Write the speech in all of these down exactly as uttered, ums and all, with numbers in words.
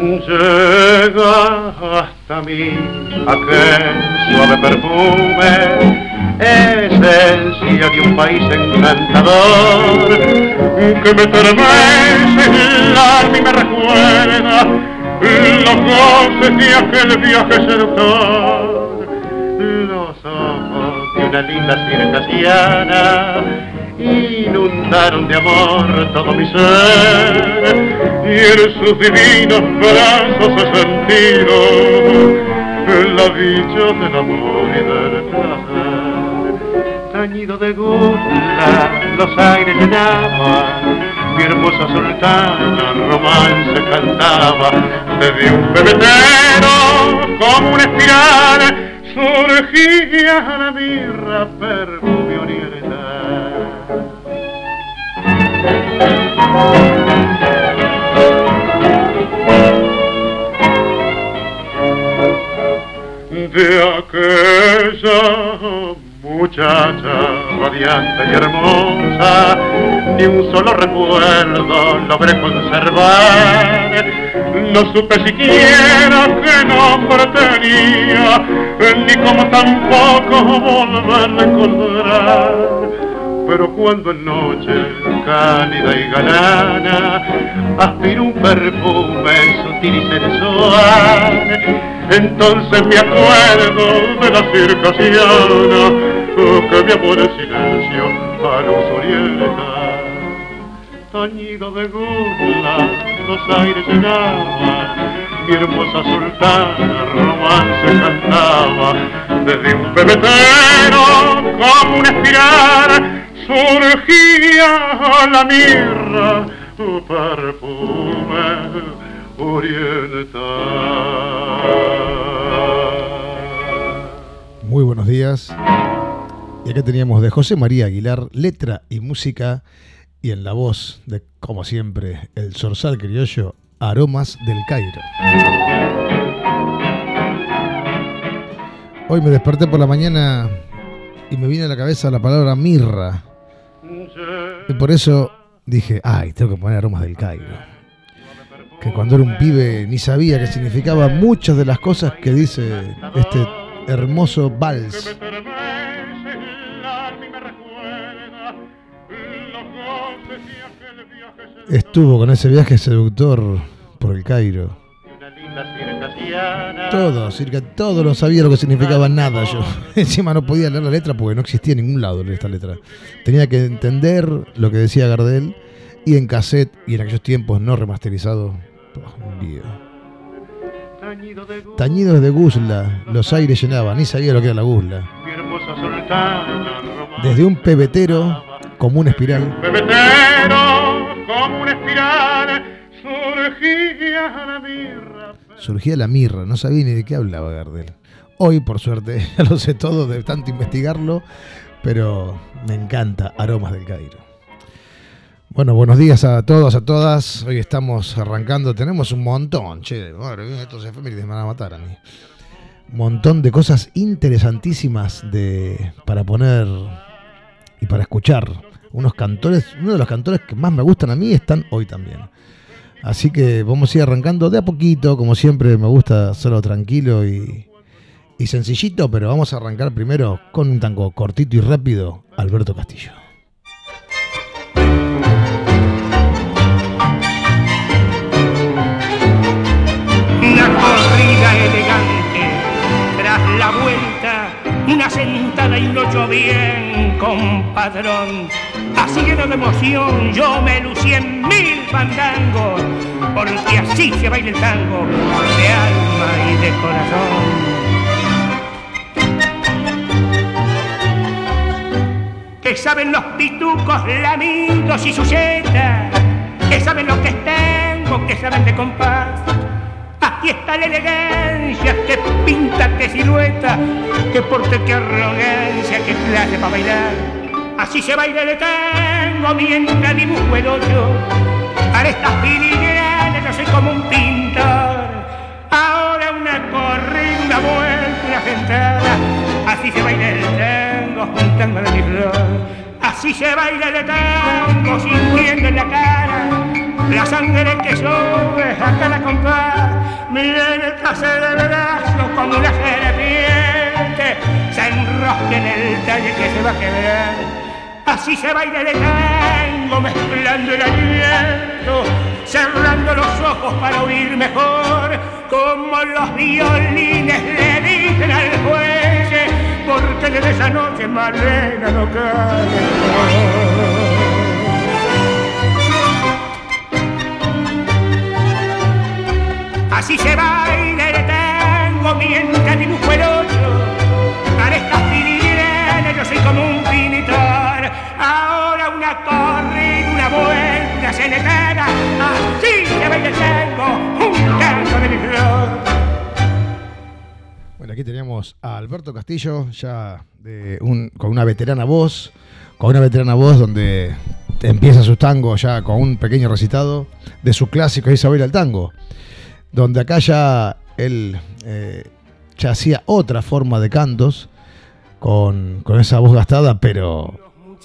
Llega hasta mí aquel suave perfume, esencia de un país encantador, que me estremece el alma y me recuerda los goces de aquel viaje seductor. Los ojos de una linda circasiana inundaron de amor todo mi ser, y en sus divinos brazos he sentido la dicha del amor y del placer. Tañido de gula, los aires llenaban, mi hermosa sultana romance cantaba. Desde un pebetero como una espiral surgía la mirra, perfume oriental. De aquella muchacha radiante y hermosa, ni un solo recuerdo logré conservar. No supe siquiera qué nombre tenía, ni cómo tampoco volverla a encontrar. Pero cuando en noche cálida y galana aspiro un perfume sutil y sensual, entonces me acuerdo de la circasiana que mi amor en silencio a luz orienta. Tañido de gula, los aires llenaban, mi hermosa sultana romance cantaba. Desde un pebetero como una espiral surgía la mirra, tu perfume oriental. Muy buenos días. Y acá teníamos de José María Aguilar, letra y música, y en la voz de, como siempre, el zorzal criollo, Aromas del Cairo. Hoy me desperté por la mañana y me vino a la cabeza la palabra mirra. Y por eso dije, ay, tengo que poner Aromas del Cairo. Que cuando era un pibe ni sabía qué significaba muchas de las cosas que dice este hermoso vals. Estuvo con ese viaje seductor por el Cairo. Todo, circa todo no sabía lo que significaba nada yo. Encima no podía leer la letra porque no existía en ningún lado esta letra. Tenía que entender lo que decía Gardel, y en cassette, y en aquellos tiempos no remasterizado, un video. Tañidos de gusla, los aires llenaban, ni sabía lo que era la gusla. Desde un pebetero como una espiral. Pebetero como una espiral surgía la mirra. Surgía la mirra, no sabía ni de qué hablaba Gardel. Hoy, por suerte, ya lo sé todo de tanto investigarlo, pero me encanta Aromas del Cairo. Bueno, buenos días a todos, a todas. Hoy estamos arrancando, tenemos un montón, che, madre mía, estos efemérides me van a matar a mí. Un montón de cosas interesantísimas de para poner y para escuchar. Unos cantores, uno de los cantores que más me gustan a mí están hoy también. Así que vamos a ir arrancando de a poquito, como siempre me gusta hacerlo tranquilo y, y sencillito, pero vamos a arrancar primero con un tango cortito y rápido, Alberto Castillo. Una corrida elegante, tras la vuelta, una sentada y un ocho bien, compadrón. Así lleno de emoción, yo me lucí en mil fandangos, porque así se baila el tango, de alma y de corazón. Que saben los pitucos, lamidos y sujetas, que saben lo que es tango, que saben de compás. Aquí está la elegancia, que pinta, que silueta, que porte, que arrogancia, que clase para bailar. Así se baila el tango mientras dibujo el hoyo. Para estas filigranas yo soy como un pintor. Ahora una corrida, una vuelta, una sentada. Así se baila el tango juntando de mi flor. Así se baila el tango sintiendo en la cara la sangre que sube a cada compás. hace de brazo como una serpiente, se enrosca en el talle que se va a quebrar. Así se baila el tango mezclando el aliento, cerrando los ojos para oír mejor, como los violines le dicen al juez, porque desde esa noche Malena no cae. Así se baila el tango mientras dibujo el ocho, para estas filigranas yo soy como un pintor. Ahora una corrida, una vuelta, una senetera, así se baila el tango, un canto de mi flor. Bueno, aquí teníamos a Alberto Castillo, ya de un, con una veterana voz, con una veterana voz donde empieza su tango ya con un pequeño recitado de su clásico Isabel al tango, donde acá ya él eh, ya hacía otra forma de cantos con, con esa voz gastada, pero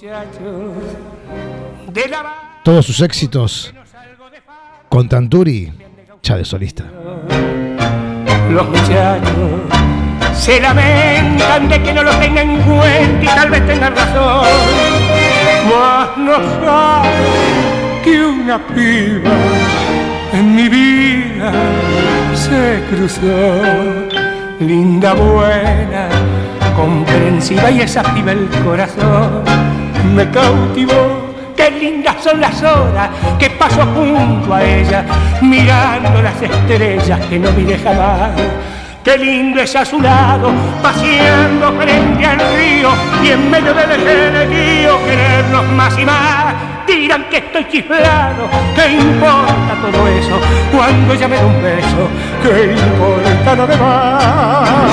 todos sus éxitos con Tanturi ya de solista. Los muchachos se lamentan de que no lo tengan en cuenta y tal vez tengan razón, mas no saben que una piba en mi vida se cruzó, linda, buena, comprensiva, y esa piba el corazón me cautivó. Qué lindas son las horas que paso junto a ella, mirando las estrellas que no miré jamás. Qué lindo es a su lado, paseando frente al río, y en medio del genetío querernos más y más. Dirán que estoy chiflado, ¿qué importa todo eso? Cuando ella me da un beso, ¿qué importa lo demás?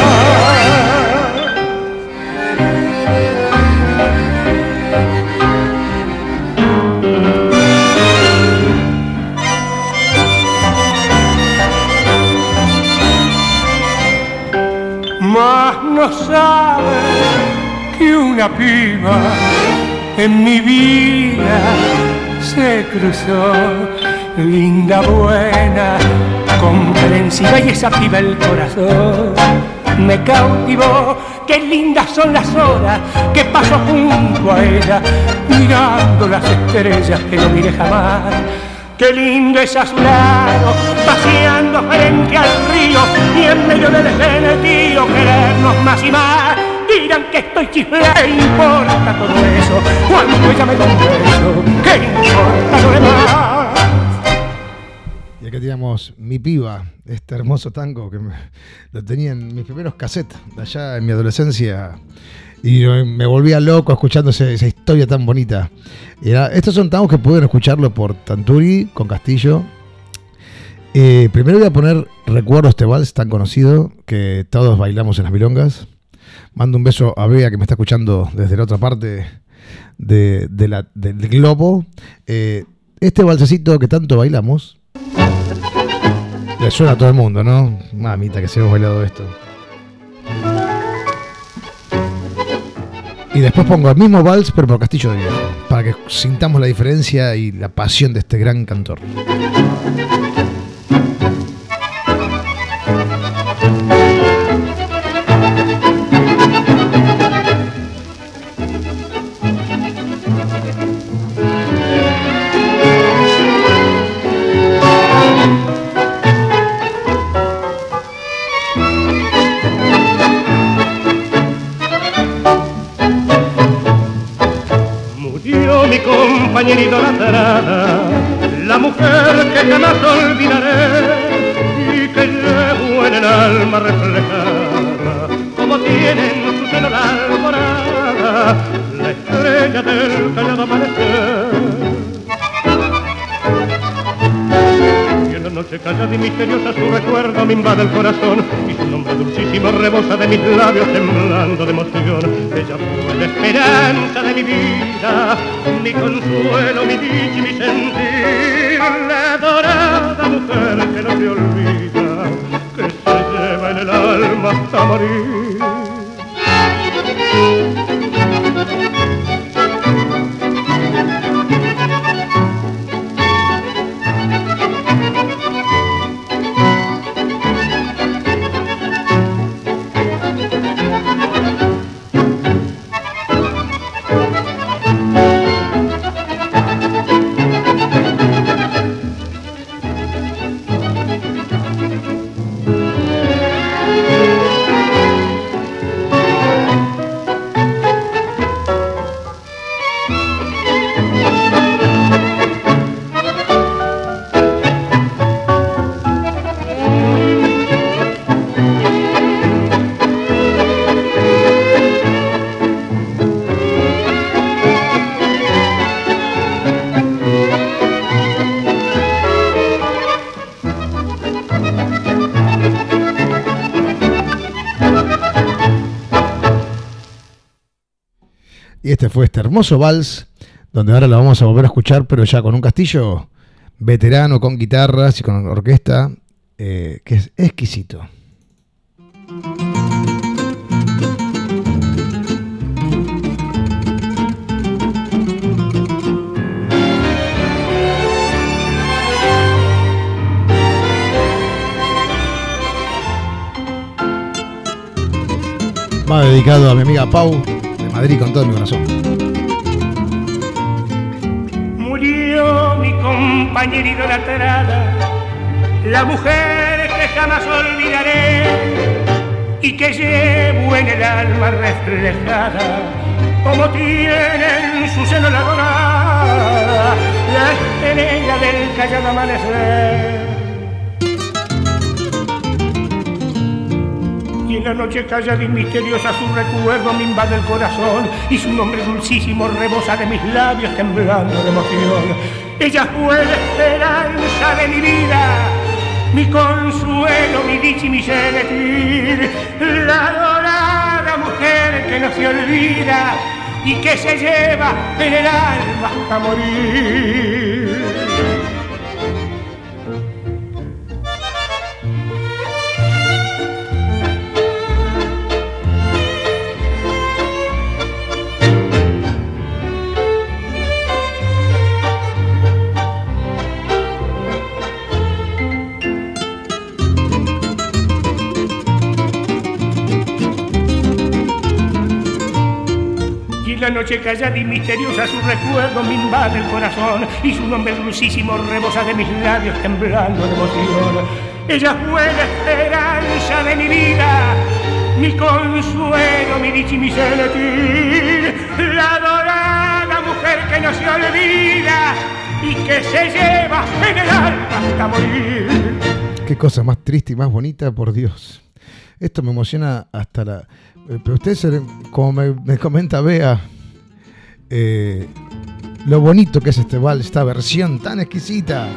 Mas no sabe que una piba en mi vida se cruzó, linda, buena, comprensiva, y esa piba el corazón me cautivó. Qué lindas son las horas que paso junto a ella, mirando las estrellas que no miré jamás. Qué lindo es a su lado, paseando frente al río, y en medio del genetío querernos más y más. Dirán que estoy chiflado, ¿qué importa todo eso? Cuando ella me da un beso, ¿qué importa lo demás? Y acá teníamos Mi Piba, este hermoso tango que me, lo tenía en mis primeros cassettes de allá en mi adolescencia, y me volvía loco escuchando ese, esa historia tan bonita. Era, estos son tangos que pueden escucharlo por Tanturi con Castillo. Eh, primero voy a poner Recuerdo este vals tan conocido que todos bailamos en las milongas. Mando un beso a Bea, que me está escuchando desde la otra parte de, de la, del globo. Eh, este valsecito que tanto bailamos le suena a todo el mundo, ¿no? Mamita, que se hemos bailado esto. Y después pongo el mismo vals, pero por Castillo de Viejo, para que sintamos la diferencia y la pasión de este gran cantor. Compañera idolatrada, la mujer que jamás olvidaré y que llevo en el alma reflejada, como tiene en su seno la alborada, la estrella del callado amanecer. Y en la noche callada y misteriosa su recuerdo me invade el corazón, y su nombre dulcísimo rebosa de mis labios temblando de emoción. Ella fue la esperanza de mi vida, mi consuelo, mi dicha y mi sentir, la adorada mujer que no se olvida, que se lleva en el alma hasta morir. Y este fue este hermoso vals, donde ahora lo vamos a volver a escuchar, pero ya con un Castillo veterano, con guitarras y con orquesta, eh, que es exquisito. Va dedicado a mi amiga Pau, de Madrid, con todo mi corazón. Murió mi compañera idolatrada, la mujer que jamás olvidaré y que llevo en el alma reflejada, como tiene en su seno la dorada, la estrella del callado amanecer. Y en la noche callada y misteriosa su recuerdo me invade el corazón y su nombre dulcísimo rebosa de mis labios temblando de emoción. Ella fue la esperanza de mi vida, mi consuelo, mi dicha y mi sentir, la adorada mujer que no se olvida y que se lleva en el alma hasta morir. La noche callada y misteriosa su recuerdo me invade el corazón y su nombre dulcísimo rebosa de mis labios temblando de emoción. Ella fue la esperanza de mi vida, mi consuelo, mi dicha y mi sentir, la adorada mujer que no se olvida y que se lleva en el alma hasta morir. Qué cosa más triste y más bonita, por Dios. Esto me emociona hasta la... Pero ustedes, como me, me comenta Bea, eh, lo bonito que es este vals, esta versión tan exquisita.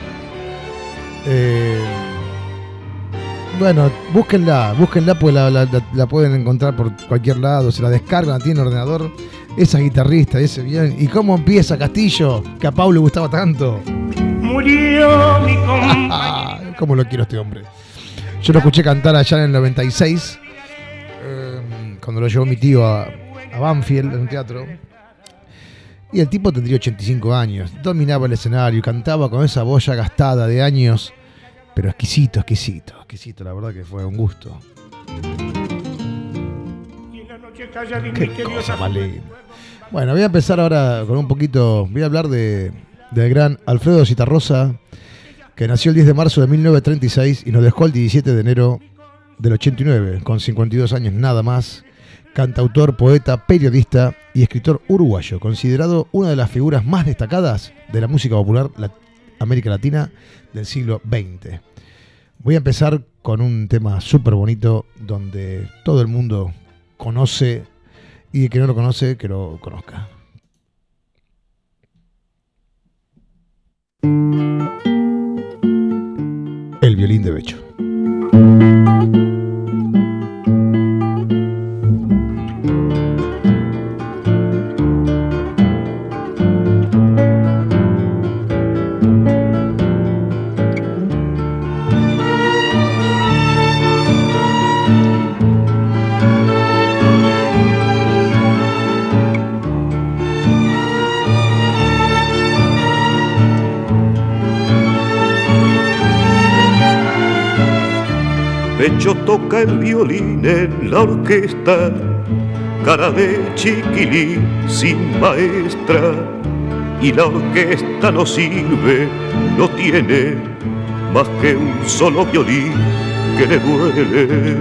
Eh, bueno, búsquenla, búsquenla porque la, la, la, la pueden encontrar por cualquier lado, se la descargan, la tienen en ordenador. Esa guitarrista, ese bien. ¿Y cómo empieza Castillo? Que a Pau le gustaba tanto. Murió mi compañero. ¿Cómo lo quiero este hombre? Yo lo escuché cantar allá en el noventa y seis. Cuando lo llevó mi tío a, a Banfield, en un teatro. Y el tipo tendría ochenta y cinco años. Dominaba el escenario y cantaba con esa voz ya gastada de años. Pero exquisito, exquisito, exquisito. La verdad que fue un gusto. Qué cosa más linda. Bueno, voy a empezar ahora con un poquito... Voy a hablar de del gran Alfredo Zitarrosa, que nació el diez de marzo de mil novecientos treinta y seis y nos dejó el diecisiete de enero del ochenta y nueve, con cincuenta y dos años nada más. Cantautor, poeta, periodista y escritor uruguayo, considerado una de las figuras más destacadas de la música popular la- América Latina del siglo veinte. Voy a empezar con un tema súper bonito donde todo el mundo conoce y el que no lo conoce, que lo conozca. El violín de Becho. Becho toca el violín en la orquesta, cara de chiquilín sin maestra, y la orquesta no sirve, no tiene más que un solo violín que le duele.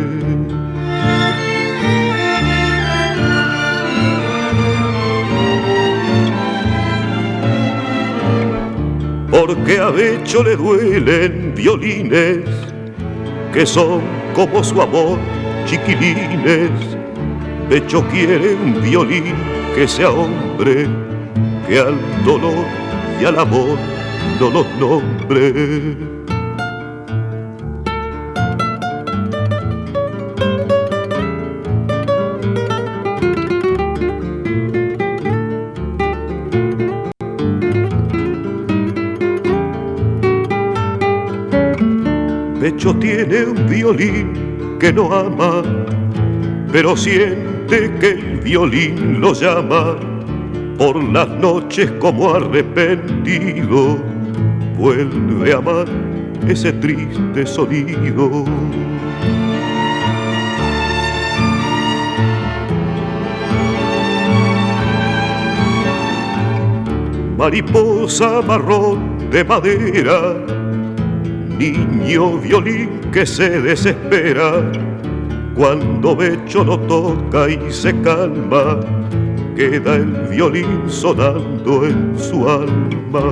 Porque a Becho le duelen violines que son como su amor, chiquilines. Becho quiere un violín que sea hombre, que al dolor y al amor no los nombre. Pecho tiene un violín que no ama, pero siente que el violín lo llama. Por las noches como arrepentido vuelve a amar ese triste sonido. Mariposa marrón de madera, niño violín que se desespera cuando Becho lo toca y se calma, queda el violín sonando en su alma.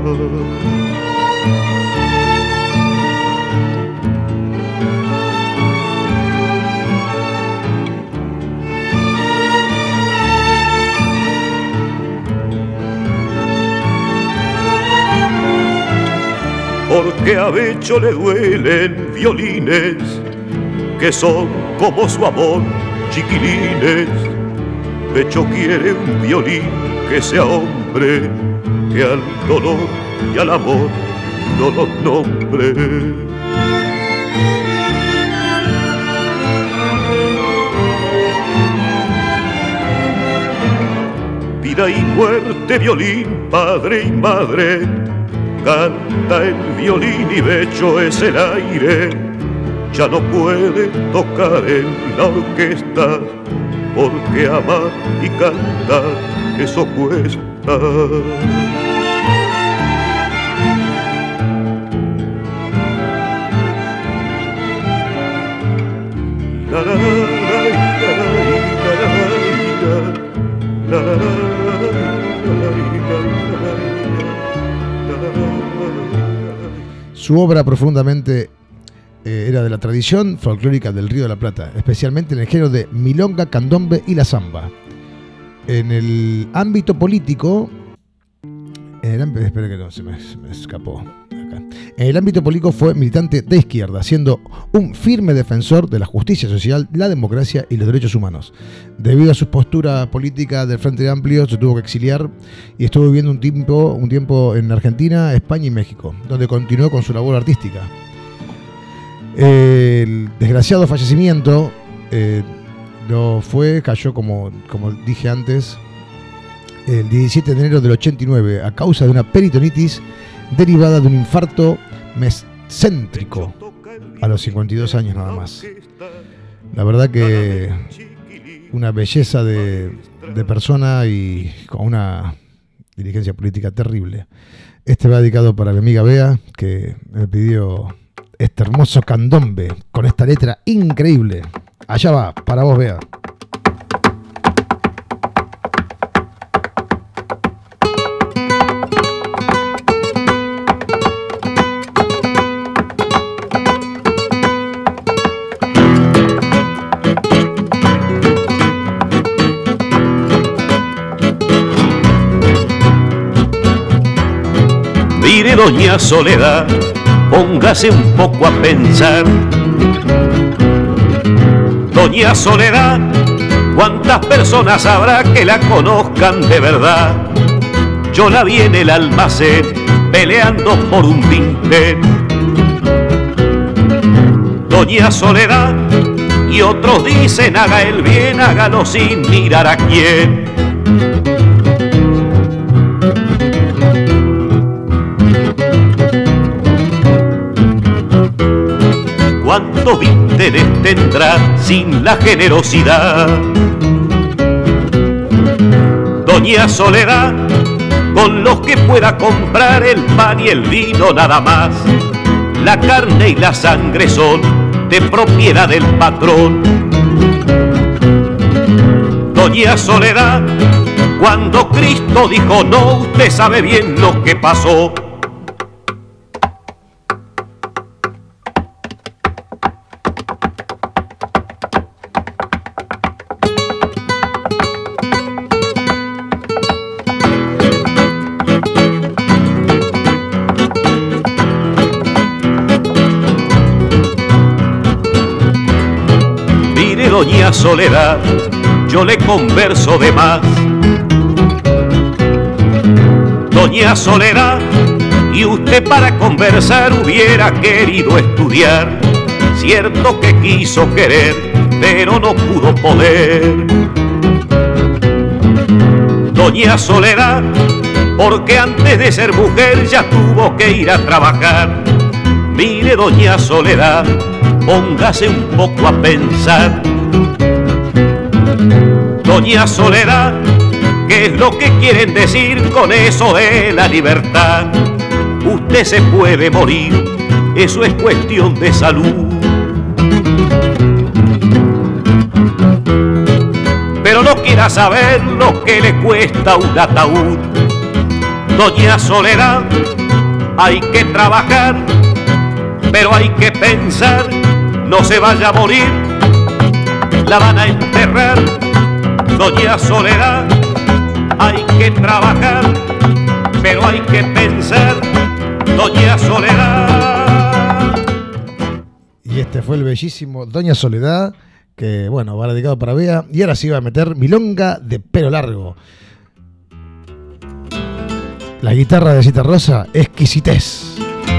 Porque a Becho le duelen violines que son como su amor, chiquilines. Becho quiere un violín que sea hombre, que al dolor y al amor no los nombre. Vida y muerte, violín, padre y madre, canta el violín y Becho es el aire. Ya no puede tocar en la orquesta, porque amar y cantar eso cuesta. La, la, la, la, la, la. Su obra profundamente eh, era de la tradición folclórica del Río de la Plata, especialmente en el género de milonga, candombe y la zamba. En el ámbito político, en el, espera que no, se me, se me escapó. Acá. En el ámbito político fue militante de izquierda, siendo un firme defensor de la justicia social, la democracia y los derechos humanos. Debido a su postura política del Frente Amplio, se tuvo que exiliar y estuvo viviendo un tiempo, un tiempo en Argentina, España y México, donde continuó con su labor artística. El desgraciado fallecimiento eh, lo fue, cayó como, como dije antes, el diecisiete de enero del ochenta y nueve a causa de una peritonitis derivada de un infarto mescéntrico a los cincuenta y dos años nada más. La verdad que una belleza de, de persona y con una dirigencia política terrible. Este va dedicado para mi amiga Bea, que me pidió este hermoso candombe con esta letra increíble. Allá va, para vos, Bea. Mire, doña Soledad, póngase un poco a pensar. Doña Soledad, ¿cuántas personas habrá que la conozcan de verdad? Yo la vi en el almacén peleando por un vintén. Doña Soledad, y otros dicen haga el bien, hágalo sin mirar a quién. ¿Cuántos vínteres tendrá sin la generosidad? Doña Soledad, con los que pueda comprar el pan y el vino nada más. La carne y la sangre son de propiedad del patrón. Doña Soledad, cuando Cristo dijo no, usted sabe bien lo que pasó. Doña Soledad, yo le converso de más. Doña Soledad, y usted para conversar hubiera querido estudiar. Cierto que quiso querer, pero no pudo poder. Doña Soledad, porque antes de ser mujer ya tuvo que ir a trabajar. Mire, doña Soledad, póngase un poco a pensar. Doña Soledad, ¿qué es lo que quieren decir con eso de la libertad? Usted se puede morir, eso es cuestión de salud. Pero no quiera saber lo que le cuesta un ataúd. Doña Soledad, hay que trabajar, pero hay que pensar, no se vaya a morir, la van a enterrar. Doña Soledad, hay que trabajar, pero hay que pensar, Doña Soledad. Y este fue el bellísimo Doña Soledad, que bueno, va dedicado para Bea. Y ahora sí va a meter Milonga de Pelo Largo. La guitarra de Citarrosa, exquisitez.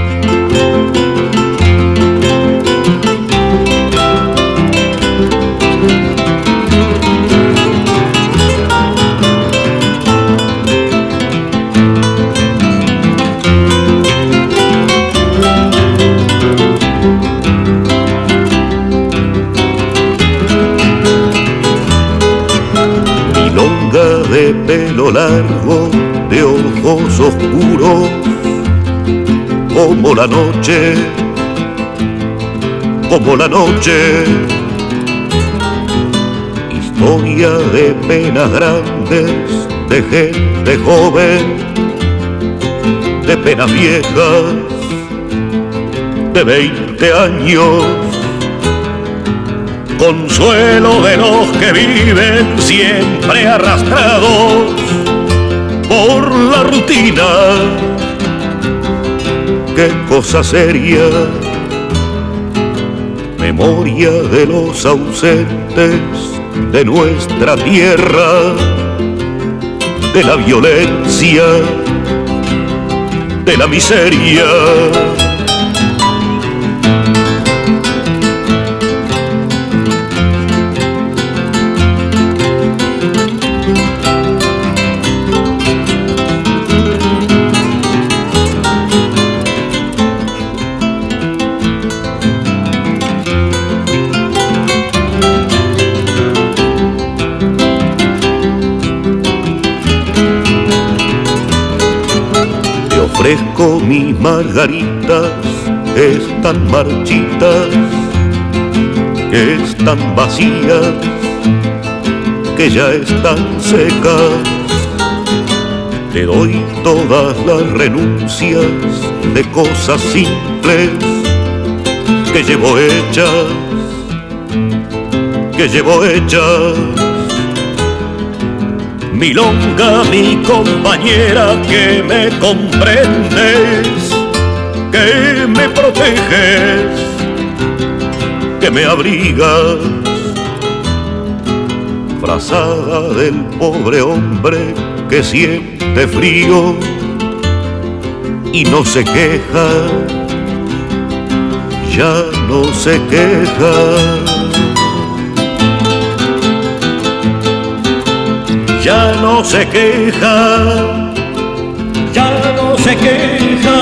De pelo largo, de ojos oscuros, como la noche, como la noche. Historia de penas grandes, de gente joven, de penas viejas, de veinte años. Consuelo de los que viven siempre arrastrados por la rutina. Qué cosa seria, memoria de los ausentes de nuestra tierra, de la violencia, de la miseria. Ofrezco mis margaritas, están marchitas, que están vacías, que ya están secas. Te doy todas las renuncias de cosas simples que llevo hechas, que llevo hechas. Milonga, mi compañera, que me comprendes, que me proteges, que me abrigas. Frazada del pobre hombre que siente frío y no se queja, ya no se queja. Ya no se queja, ya no se queja.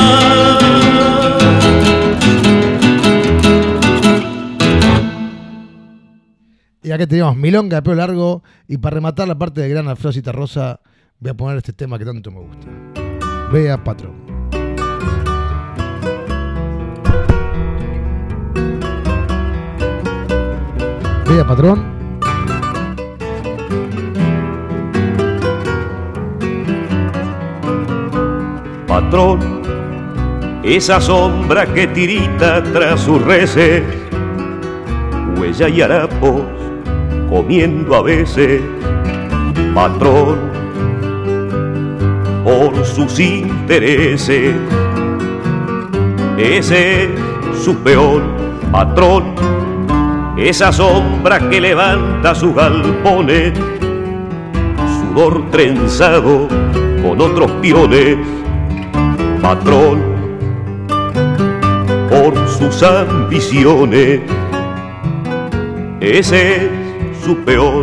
Y acá tenemos Milonga de Pelo Largo. Y para rematar la parte de Gran Alfredo Citarrosa, voy a poner este tema que tanto me gusta. Bea Patrón. Bea Patrón. Patrón, esa sombra que tirita tras sus reses, huella y harapos comiendo a veces. Patrón, por sus intereses, ese es su peor. Patrón, esa sombra que levanta sus galpones, sudor trenzado con otros piones. Patrón, por sus ambiciones. Ese es su peón.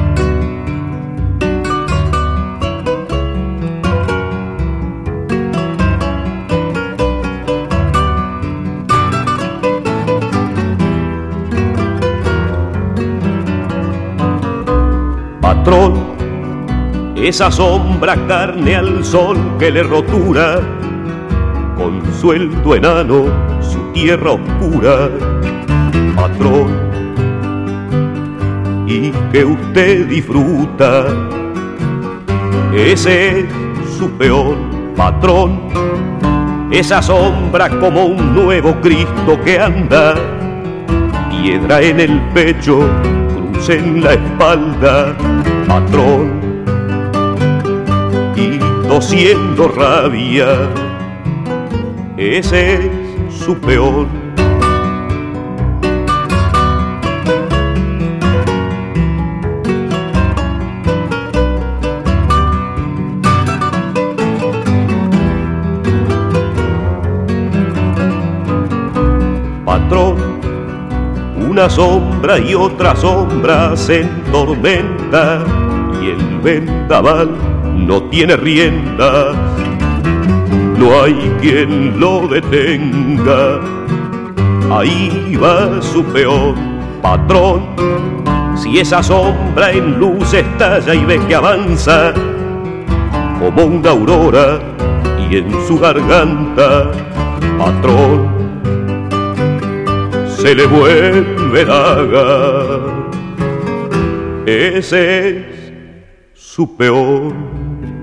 Patrón, esa sombra carne al sol que le rotura, con sueldo enano su tierra oscura. Patrón, y que usted disfruta, ese es su peón. Patrón, esa sombra como un nuevo Cristo que anda, piedra en el pecho, cruz en la espalda. Patrón, y tosiendo rabia, ese es su peón. Patrón, una sombra y otra sombra se entormenta y el vendaval no tiene rienda. No hay quien lo detenga, ahí va su peón. Patrón, si esa sombra en luz estalla y ve que avanza como una aurora y en su garganta, patrón, se le vuelve daga, ese es su peón.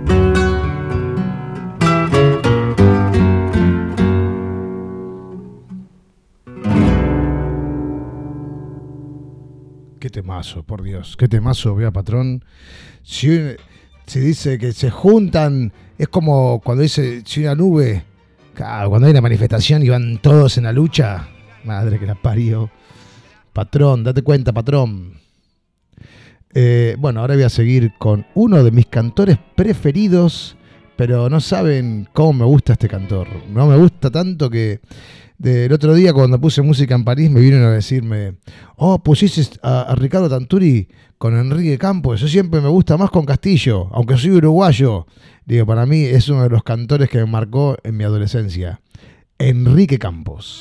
Qué temazo, por Dios, qué temazo, vea patrón. Si, si dice que se juntan, es como cuando dice, si una nube, claro, cuando hay una manifestación y van todos en la lucha, madre que la parió. Patrón, date cuenta, patrón. Eh, bueno, ahora voy a seguir con uno de mis cantores preferidos, pero no saben cómo me gusta este cantor. No me gusta tanto que del otro día cuando puse música en París me vinieron a decirme, oh, pusiste a, a Ricardo Tanturi con Enrique Campos, yo siempre me gusta más con Castillo, aunque soy uruguayo. Digo, para mí es uno de los cantores que me marcó en mi adolescencia. Enrique Campos.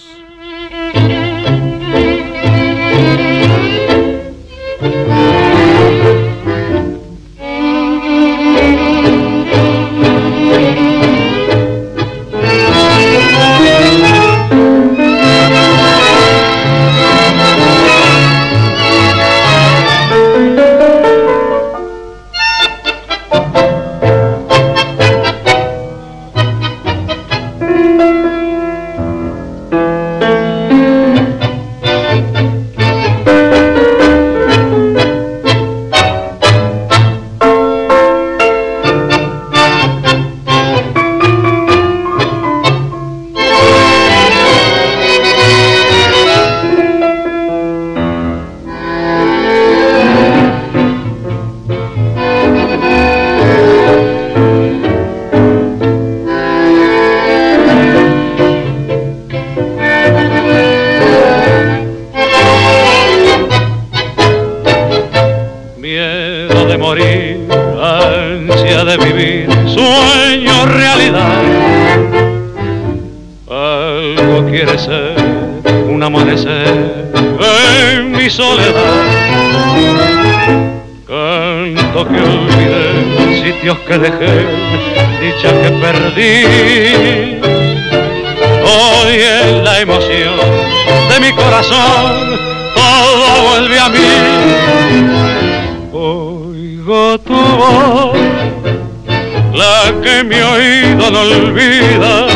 Que dejé, dicha que perdí. Hoy es la emoción de mi corazón, todo vuelve a mí. Oigo tu voz, la que mi oído no olvida.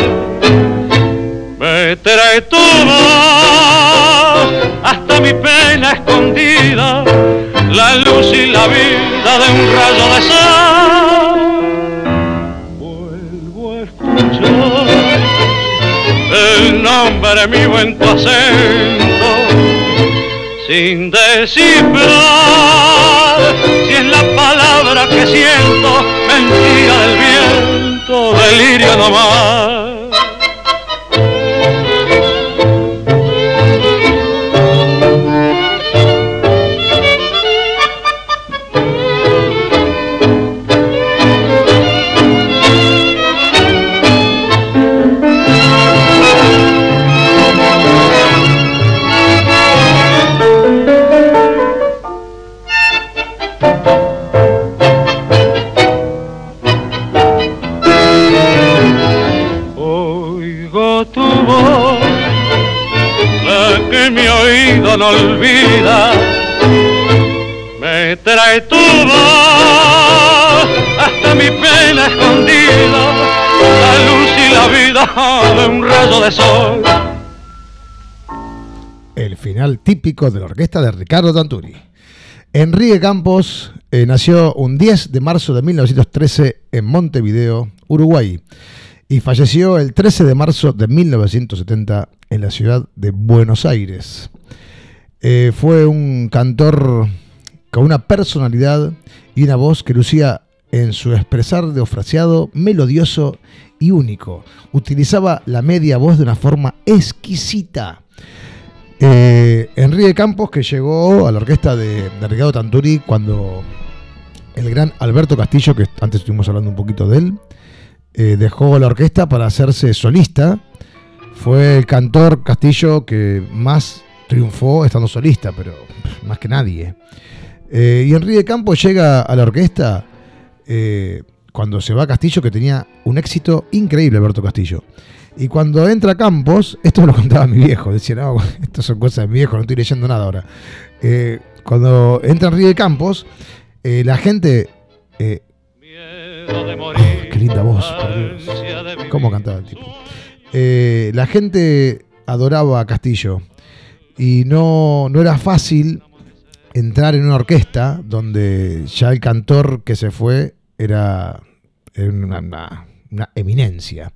Me trae tu voz hasta mi pena escondida, la luz y la vida de un rayo de sol. El nombre mío en tu acento, sin descifrar si es la palabra que siento, mentira del viento, delirio nomás. la que mi oído no olvida, me trae tu voz hasta mi pena escondida, la luz y la vida de un rayo de sol. El final típico de la orquesta de Ricardo Tanturi. Enrique Campos eh, nació un diez de marzo de mil novecientos trece en Montevideo, Uruguay, y falleció el trece de marzo de mil novecientos setenta en la ciudad de Buenos Aires. Eh, fue un cantor con una personalidad y una voz que lucía en su expresar de ofraseado melodioso y único. Utilizaba la media voz de una forma exquisita. Eh, Enrique Campos, que llegó a la orquesta de, de Ricardo Tanturi cuando el gran Alberto Castillo, que antes estuvimos hablando un poquito de él, eh, dejó la orquesta para hacerse solista. Fue el cantor Castillo que más triunfó estando solista, pero más que nadie. Eh, y Enrique Campos llega a la orquesta eh, cuando se va Castillo, que tenía un éxito increíble, Alberto Castillo. Y cuando entra Campos, esto me lo contaba mi viejo, decía, no, estas son cosas de mi viejo, no estoy leyendo nada ahora. Eh, cuando entra Enrique Campos, eh, la gente... Eh, oh, ¡qué linda voz, por Dios! ¿Cómo cantaba el tipo? Eh, la gente adoraba a Castillo y no, no era fácil entrar en una orquesta donde ya el cantor que se fue era una, una, una eminencia.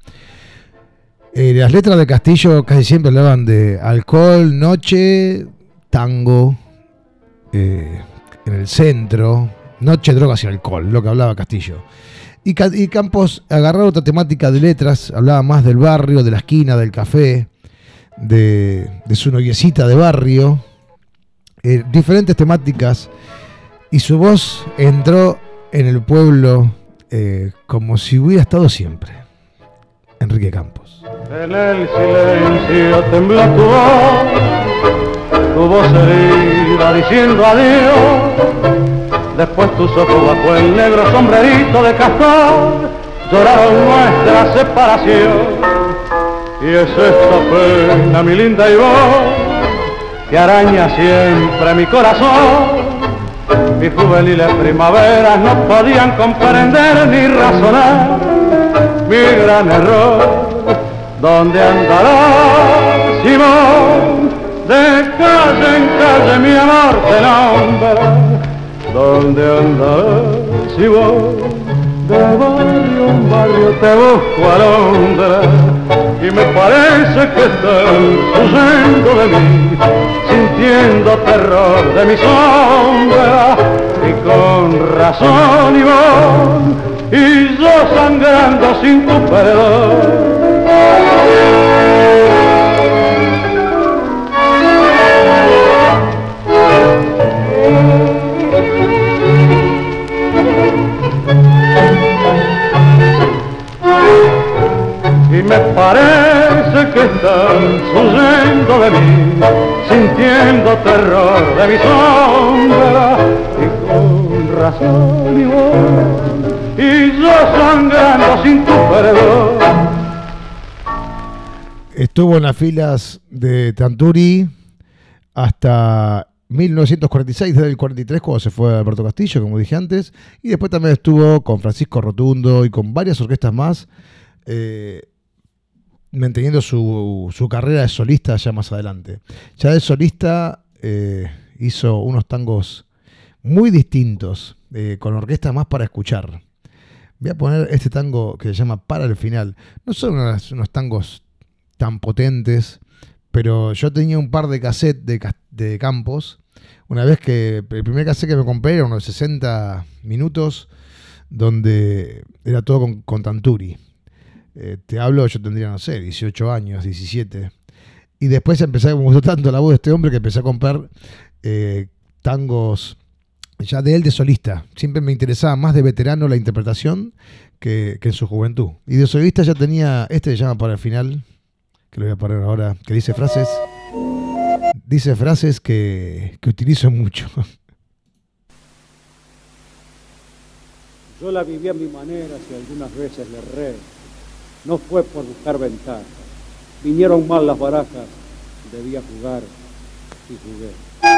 Eh, las letras de Castillo casi siempre hablaban de alcohol, noche, tango, eh, en el centro, noche, drogas y alcohol, lo que hablaba Castillo. Y, y Campos agarraba otra temática de letras, hablaba más del barrio, de la esquina, del café, de, de su noviecita de barrio, eh, diferentes temáticas, y su voz entró en el pueblo eh, como si hubiera estado siempre. Enrique Campos. En el silencio tembló tu voz, tu voz herida diciendo adiós. Después tus ojos bajo el negro sombrerito de castor lloraron nuestra separación. Y es esta pena, mi linda y vos, que araña siempre mi corazón. Mis juveniles primaveras no podían comprender ni razonar mi gran error. ¿Dónde andará Simón? De calle en calle mi amor te nombra. ¿Dónde andará Simón? De barrio en barrio te busco alondra. Y me parece que estás huyendo de mí, sintiendo terror de mi sombra. Y con razón, Ivón, y yo sangrando sin tu perdón. Y me parece que estás huyendo de mí, sintiendo terror de mi sombra. Y con razón, Ivón, y yo sangrando sin tu perdón. Estuvo en las filas de Tanturi hasta mil novecientos cuarenta y seis, desde el cuarenta y tres cuando se fue Alberto Castillo, como dije antes, y después también estuvo con Francisco Rotundo y con varias orquestas más, eh, manteniendo su, su carrera de solista ya más adelante. Ya de solista eh, hizo unos tangos muy distintos, eh, con orquestas más para escuchar. Voy a poner este tango que se llama Para el Final. No son unos, unos tangos tan potentes, pero yo tenía un par de cassettes de, de Campos. Una vez que el primer cassette que me compré era unos sesenta minutos, donde era todo con, con Tanturi. Eh, te hablo, yo tendría, no sé, dieciocho años, diecisiete. Y después empecé, me gustó tanto la voz de este hombre que empecé a comprar eh, tangos ya de él de solista. Siempre me interesaba más de veterano la interpretación que, que en su juventud. Y de solista ya tenía, este se llama Para el Final, que lo voy a poner ahora, que dice frases, dice frases que, que utilizo mucho. Yo la viví a mi manera, si algunas veces le erré. No fue por buscar ventaja. Vinieron mal las barajas debía jugar y jugué.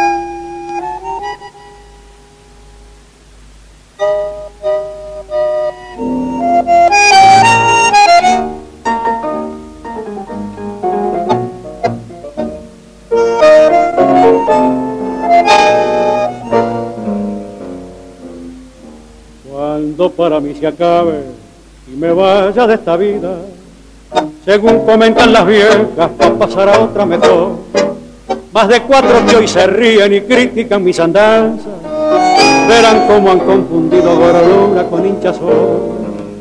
Cuando para mí se acabe y me vaya de esta vida, según comentan las viejas, va a pasar a otra mejor. Más de cuatro que hoy se ríen y critican mis andanzas, verán cómo han confundido gordura con hinchazón.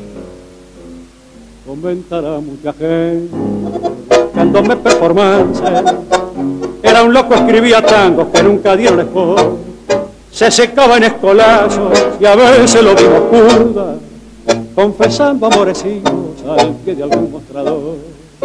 Comentará mucha gente dándome performance, era un loco, escribía tangos que nunca dieron sport. Se secaba en escolazos y a veces lo vimos curda, confesando amorecillos al pie de algún mostrador.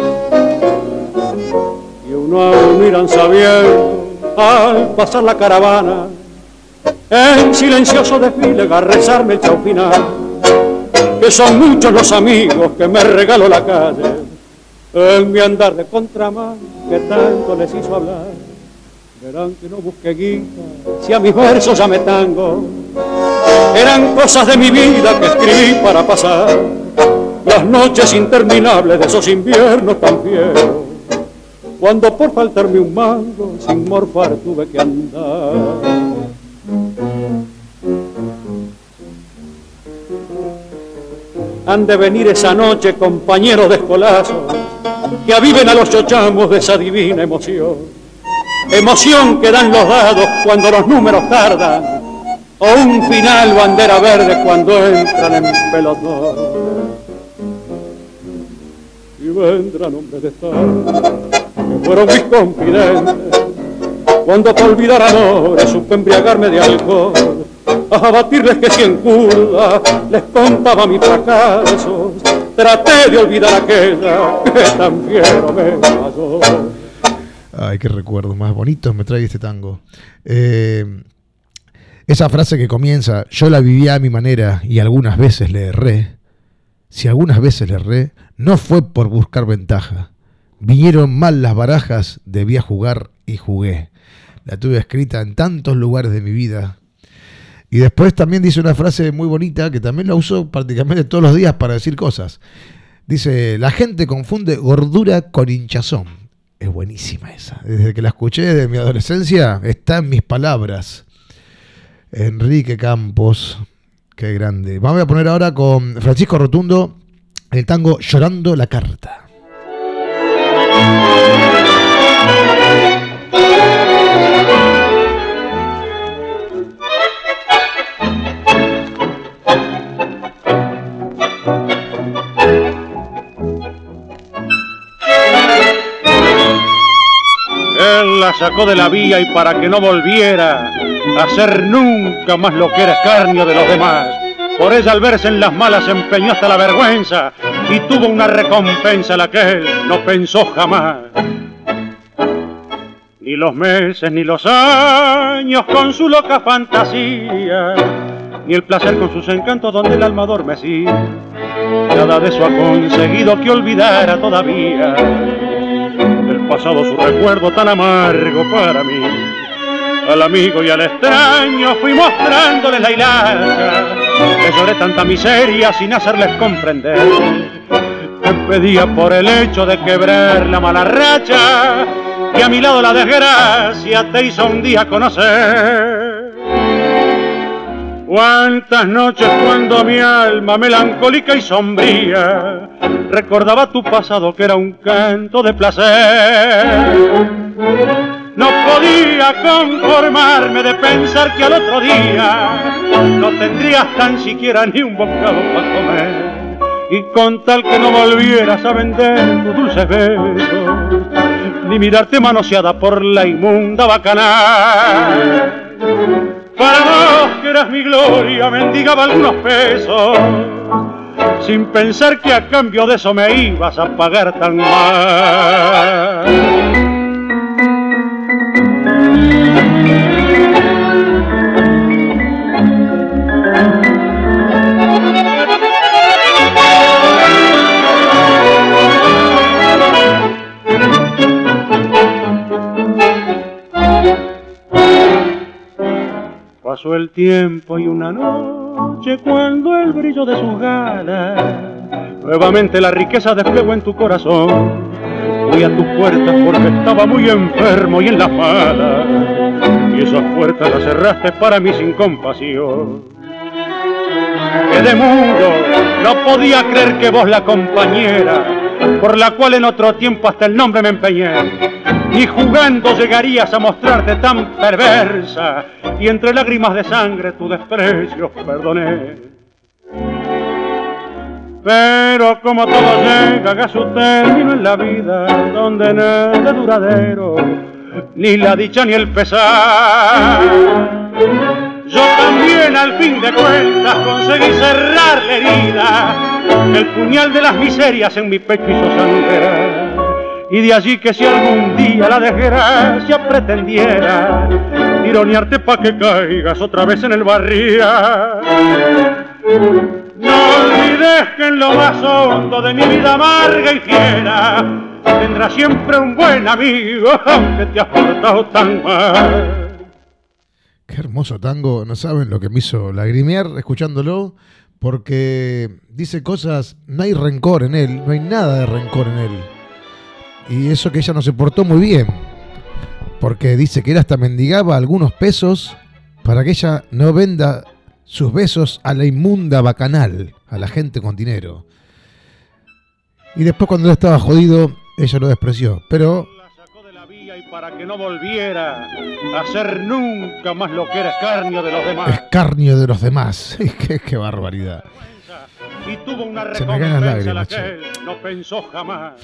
Y uno a uno irán sabiendo al pasar la caravana, en silencioso desfile a rezarme el chau final, que son muchos los amigos que me regaló la calle en mi andar de contramano que tanto les hizo hablar. Verán que no busqué guita, si a mis versos ya me tango, eran cosas de mi vida que escribí para pasar las noches interminables de esos inviernos tan fieros, cuando por faltarme un mango sin morfar tuve que andar. Han de venir esa noche compañeros de escolazos que aviven a los chochamos de esa divina emoción. Emoción que dan los dados cuando los números tardan, o un final bandera verde cuando entran en pelotón. Y vendrán hombres de tarde que fueron mis confidentes, cuando por olvidar amores supe embriagarme de alcohol, a batirles que si en curda les contaba mis fracasos, traté de olvidar aquella que tan fiero me pasó. Ay, qué recuerdos más bonitos me trae este tango. Eh, esa frase que comienza, yo la vivía a mi manera y algunas veces le erré. Si algunas veces le erré, no fue por buscar ventaja. Vinieron mal las barajas, debía jugar y jugué. La tuve escrita en tantos lugares de mi vida. Y después también dice una frase muy bonita que también la uso prácticamente todos los días para decir cosas. Dice, la gente confunde gordura con hinchazón. Es buenísima esa. Desde que la escuché desde mi adolescencia, está en mis palabras. Enrique Campos, qué grande. Vamos a poner ahora con Francisco Rotundo el tango Llorando la Carta. Él la sacó de la vía y para que no volviera a ser nunca más lo que era escarnio de los demás, por ella al verse en las malas empeñó hasta la vergüenza y tuvo una recompensa la que él no pensó jamás. Ni los meses ni los años con su loca fantasía, ni el placer con sus encantos donde el alma adormecía, nada de eso ha conseguido que olvidara todavía del pasado su recuerdo tan amargo para mí. Al amigo y al extraño fui mostrándoles la hilacha, les lloré tanta miseria sin hacerles comprender. Me pedía por el hecho de quebrar la mala racha, que a mi lado la desgracia te hizo un día conocer. Cuántas noches cuando mi alma melancólica y sombría recordaba tu pasado que era un canto de placer. No podía conformarme de pensar que al otro día no tendrías tan siquiera ni un bocado para comer, y con tal que no volvieras a vender tus dulces besos, ni mirarte manoseada por la inmunda bacanal. Para vos que eras mi gloria mendigaba algunos pesos, sin pensar que a cambio de eso me ibas a pagar tan mal. Pasó el tiempo y una noche cuando el brillo de sus galas nuevamente la riqueza desplegó en tu corazón. Fui a tus puertas porque estaba muy enfermo y en la mala, y esas puertas las cerraste para mí sin compasión. Quedé mudo, no podía creer que vos la compañera, por la cual en otro tiempo hasta el nombre me empeñé, ni jugando llegarías a mostrarte tan perversa, y entre lágrimas de sangre tu desprecio perdoné. Pero como todo llega a su término en la vida, donde nada es duradero, ni la dicha ni el pesar, yo también al fin de cuentas conseguí cerrar la herida, el puñal de las miserias en mi pecho hizo sangrar. Y de allí que si algún día la desgracia pretendiera tironearte pa' que caigas otra vez en el barrial, no olvides que en lo más hondo de mi vida amarga y fiera tendrás siempre un buen amigo, aunque te has portado tan mal. Qué hermoso tango, no saben lo que me hizo lagrimear escuchándolo, porque dice cosas, no hay rencor en él, no hay nada de rencor en él. Y eso que ella no se portó muy bien, porque dice que él hasta mendigaba algunos pesos para que ella no venda sus besos a la inmunda bacanal, a la gente con dinero. Y después cuando él estaba jodido, ella lo despreció, pero la sacó de la vía y para que no volviera a hacer nunca más lo que era escarnio de los demás. Escarnio de los demás, qué, qué barbaridad. Y tuvo una se me caen las lágrimas, la que él no pensó jamás.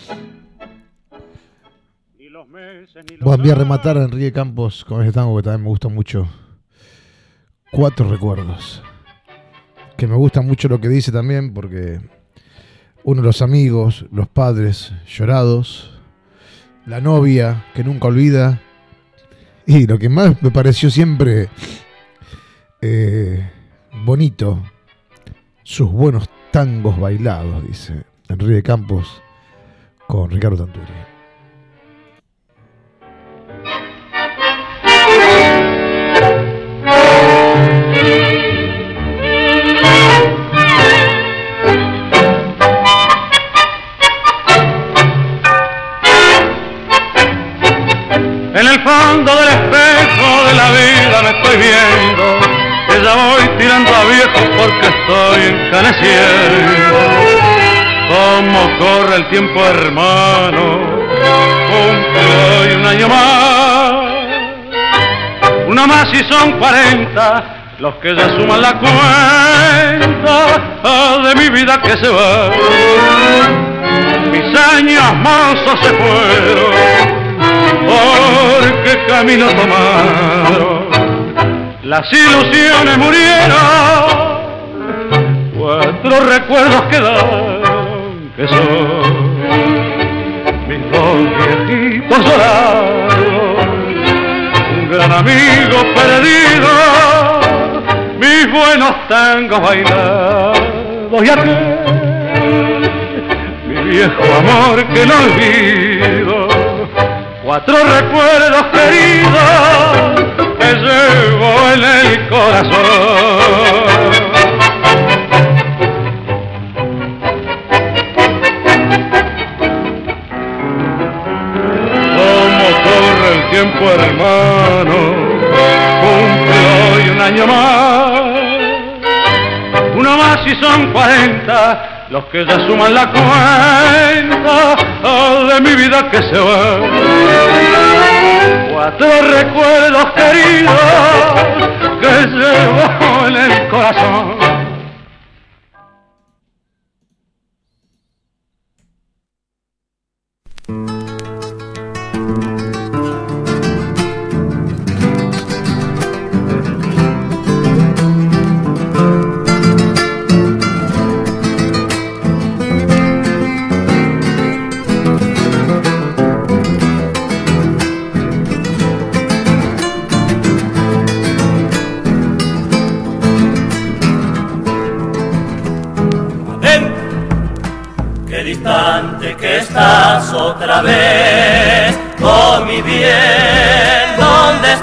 Voy a enviar a rematar a Enrique Campos con este tango que también me gusta mucho. Cuatro recuerdos. Que me gusta mucho lo que dice también, porque uno de los amigos, los padres llorados, la novia que nunca olvida, y lo que más me pareció siempre eh, bonito, sus buenos tangos bailados, dice Enrique Campos con Ricardo Tanturi. En el fondo del espejo de la vida me estoy viendo, que ya voy tirando a viejo porque estoy encaneciendo. Cómo corre el tiempo, hermano, cumple hoy un año más. Uno más y son cuarenta los que ya suman la cuenta de mi vida que se va. Mis años mozos se fueron porque camino tomaron, las ilusiones murieron, cuatro recuerdos quedaron, que son mis dos viejitos dorados, un gran amigo perdido, mis buenos tangos bailados y aquel mi viejo amor que no olvido. Cuatro recuerdos queridos que llevo en el corazón. Cómo corre el tiempo, hermano, cumple hoy un año más. Uno más y son cuarenta los que ya suman la cuenta de mi vida que se va. Cuatro recuerdos queridos que llevo en el corazón. Que estás otra vez, oh mi bien, ¿dónde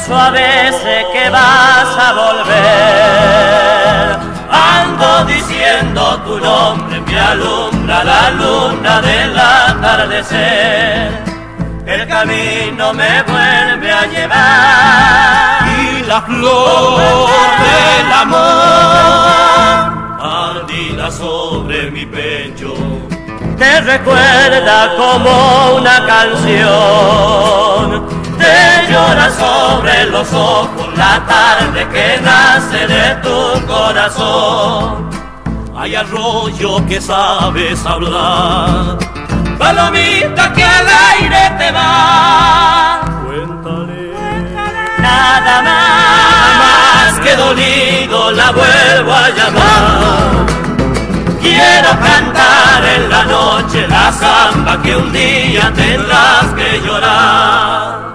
pienso a veces que vas a volver. Ando diciendo tu nombre, me alumbra la luna del atardecer. El camino me vuelve a llevar y la flor del amor ardida sobre mi pecho te recuerda como una canción, te llora sobre los ojos la tarde que nace de tu corazón. Hay arroyo que sabes hablar, palomita que al aire te va. Cuéntale, nada más, más que dolido la vuelvo a llamar. Quiero cantar en la noche la samba que un día tendrás que llorar.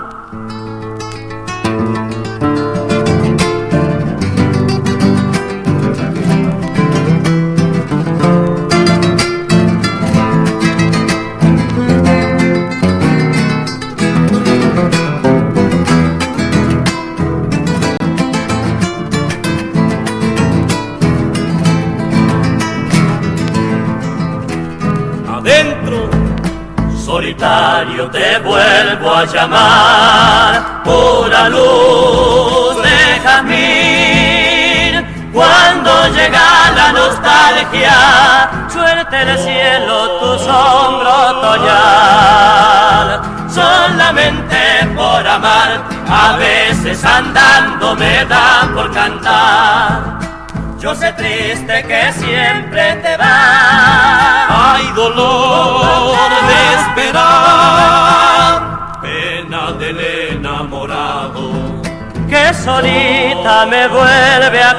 Adentro, solitario te vuelvo a llamar, pura luz de jazmín. Cuando llega la nostalgia, suerte del cielo tu sombra otoñal. Solamente por amar, a veces andando me da por cantar. Yo sé triste que siempre te vas. Hay dolor de esperar, pena del enamorado, que solita me vuelve a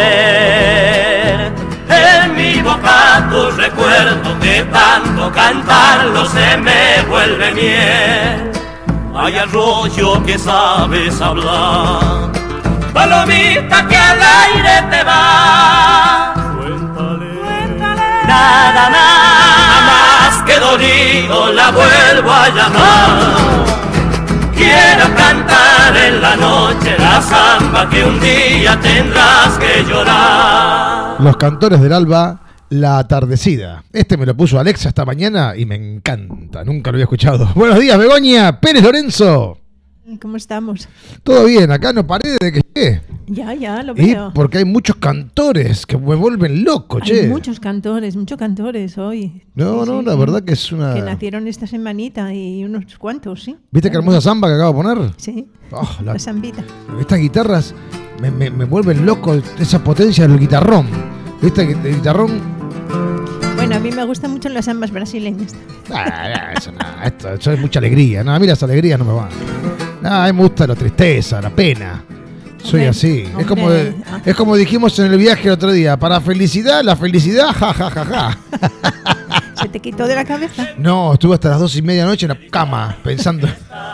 crecer. En mi boca tu recuerdo, de tanto cantarlo se me vuelve miel. Hay arroyo que sabes hablar, palomita que al aire te va. Cuéntale, Cuéntale. Nada más, más que dolido la vuelvo a llamar. Quiero cantar en la noche la samba que un día tendrás que llorar. Los cantores del alba, La Atardecida. Este me lo puso Alexa esta mañana y me encanta, nunca lo había escuchado. Buenos días, Begoña, Pérez Lorenzo. ¿Cómo estamos? Todo bien, acá no paré de que llegué. Ya, ya, lo Y veo. porque hay muchos cantores que me vuelven loco, Hay che. muchos cantores, muchos cantores hoy. No, Sí, no, sí, la sí. verdad que es una... Que nacieron esta semanita y unos cuantos, ¿sí? ¿Viste qué hermosa samba que acabo de poner? Sí, Oh, la- la zambita. Estas guitarras me, me, me vuelven loco, esa potencia del guitarrón. ¿Viste? El guitarrón... Bueno, a mí me gustan mucho las zambas brasileñas. Ah, no, eso, no, esto, eso es mucha alegría. No, a mí las alegrías no me van. No, a mí me gusta la tristeza, la pena. Soy Hombre, así. hombre. Es como, Ah. es como dijimos en el viaje el otro día. Para felicidad, la felicidad, ja, ja, ja, ja. ¿Se te quitó de la cabeza? No, estuve hasta las dos y media de la noche en la cama pensando.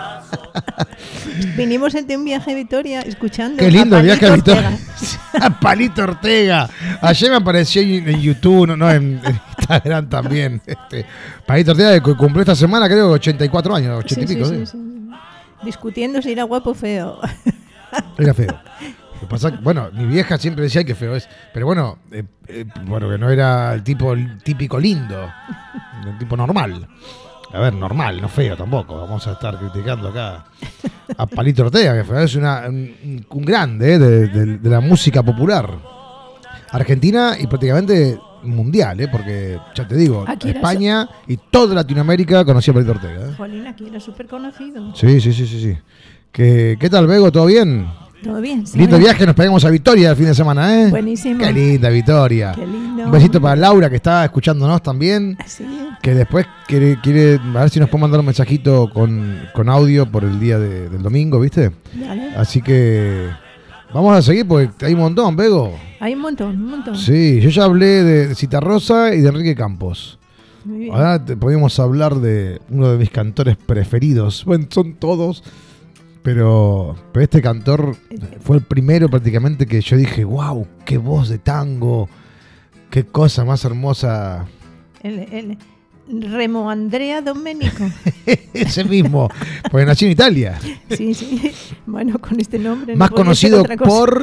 Vinimos de un viaje a Vitoria escuchando. Qué lindo a el viaje a Palito Vitoria. A Palito Ortega. Ayer me apareció en en YouTube, no, no en, en Instagram también. Este, Palito Ortega que cumplió esta semana, creo, ochenta y cuatro años, ochenta Sí, y pico. sí, ¿sí? sí, sí. Discutiendo si era guapo o feo. Era feo. Lo que pasa, bueno, mi vieja siempre decía que feo es. Pero bueno, eh, eh, bueno, que no era el tipo el típico lindo. El tipo normal. A ver, normal, no feo tampoco. Vamos a estar criticando acá a Palito Ortega, que fue, es una, un, un grande eh, de, de- de la música popular argentina y prácticamente mundial, eh, porque ya te digo, Aquí era España y toda Latinoamérica conocía a Palito Ortega. eh. Jolín, aquí era súper conocido. Sí, sí, sí, sí, sí. ¿Qué, ¿Qué tal, Bego? ¿Todo bien? Todo bien. sí, Lindo bueno. viaje, nos pegamos a Vitoria el fin de semana, ¿eh? Buenísimo. Qué linda Vitoria. Qué lindo. Un besito para Laura que está escuchándonos también. Sí. Que después quiere, quiere a ver si nos puede mandar un mensajito con, con audio por el día de- del domingo, ¿viste? Dale. Así que vamos a seguir porque hay un montón, Bego. Hay un montón, un montón. Sí, yo ya hablé de Citarrosa y de Enrique Campos. Muy bien. Ahora te- podemos hablar de uno de mis cantores preferidos. Bueno, son todos. Pero, pero este cantor fue el primero prácticamente que yo dije, wow, qué voz de tango, qué cosa más hermosa. El- el- Remo Andrea Domenico. Ese mismo, pues nació en Italia. Sí, sí. Bueno, con este nombre. Más no podía conocido ser otra cosa. por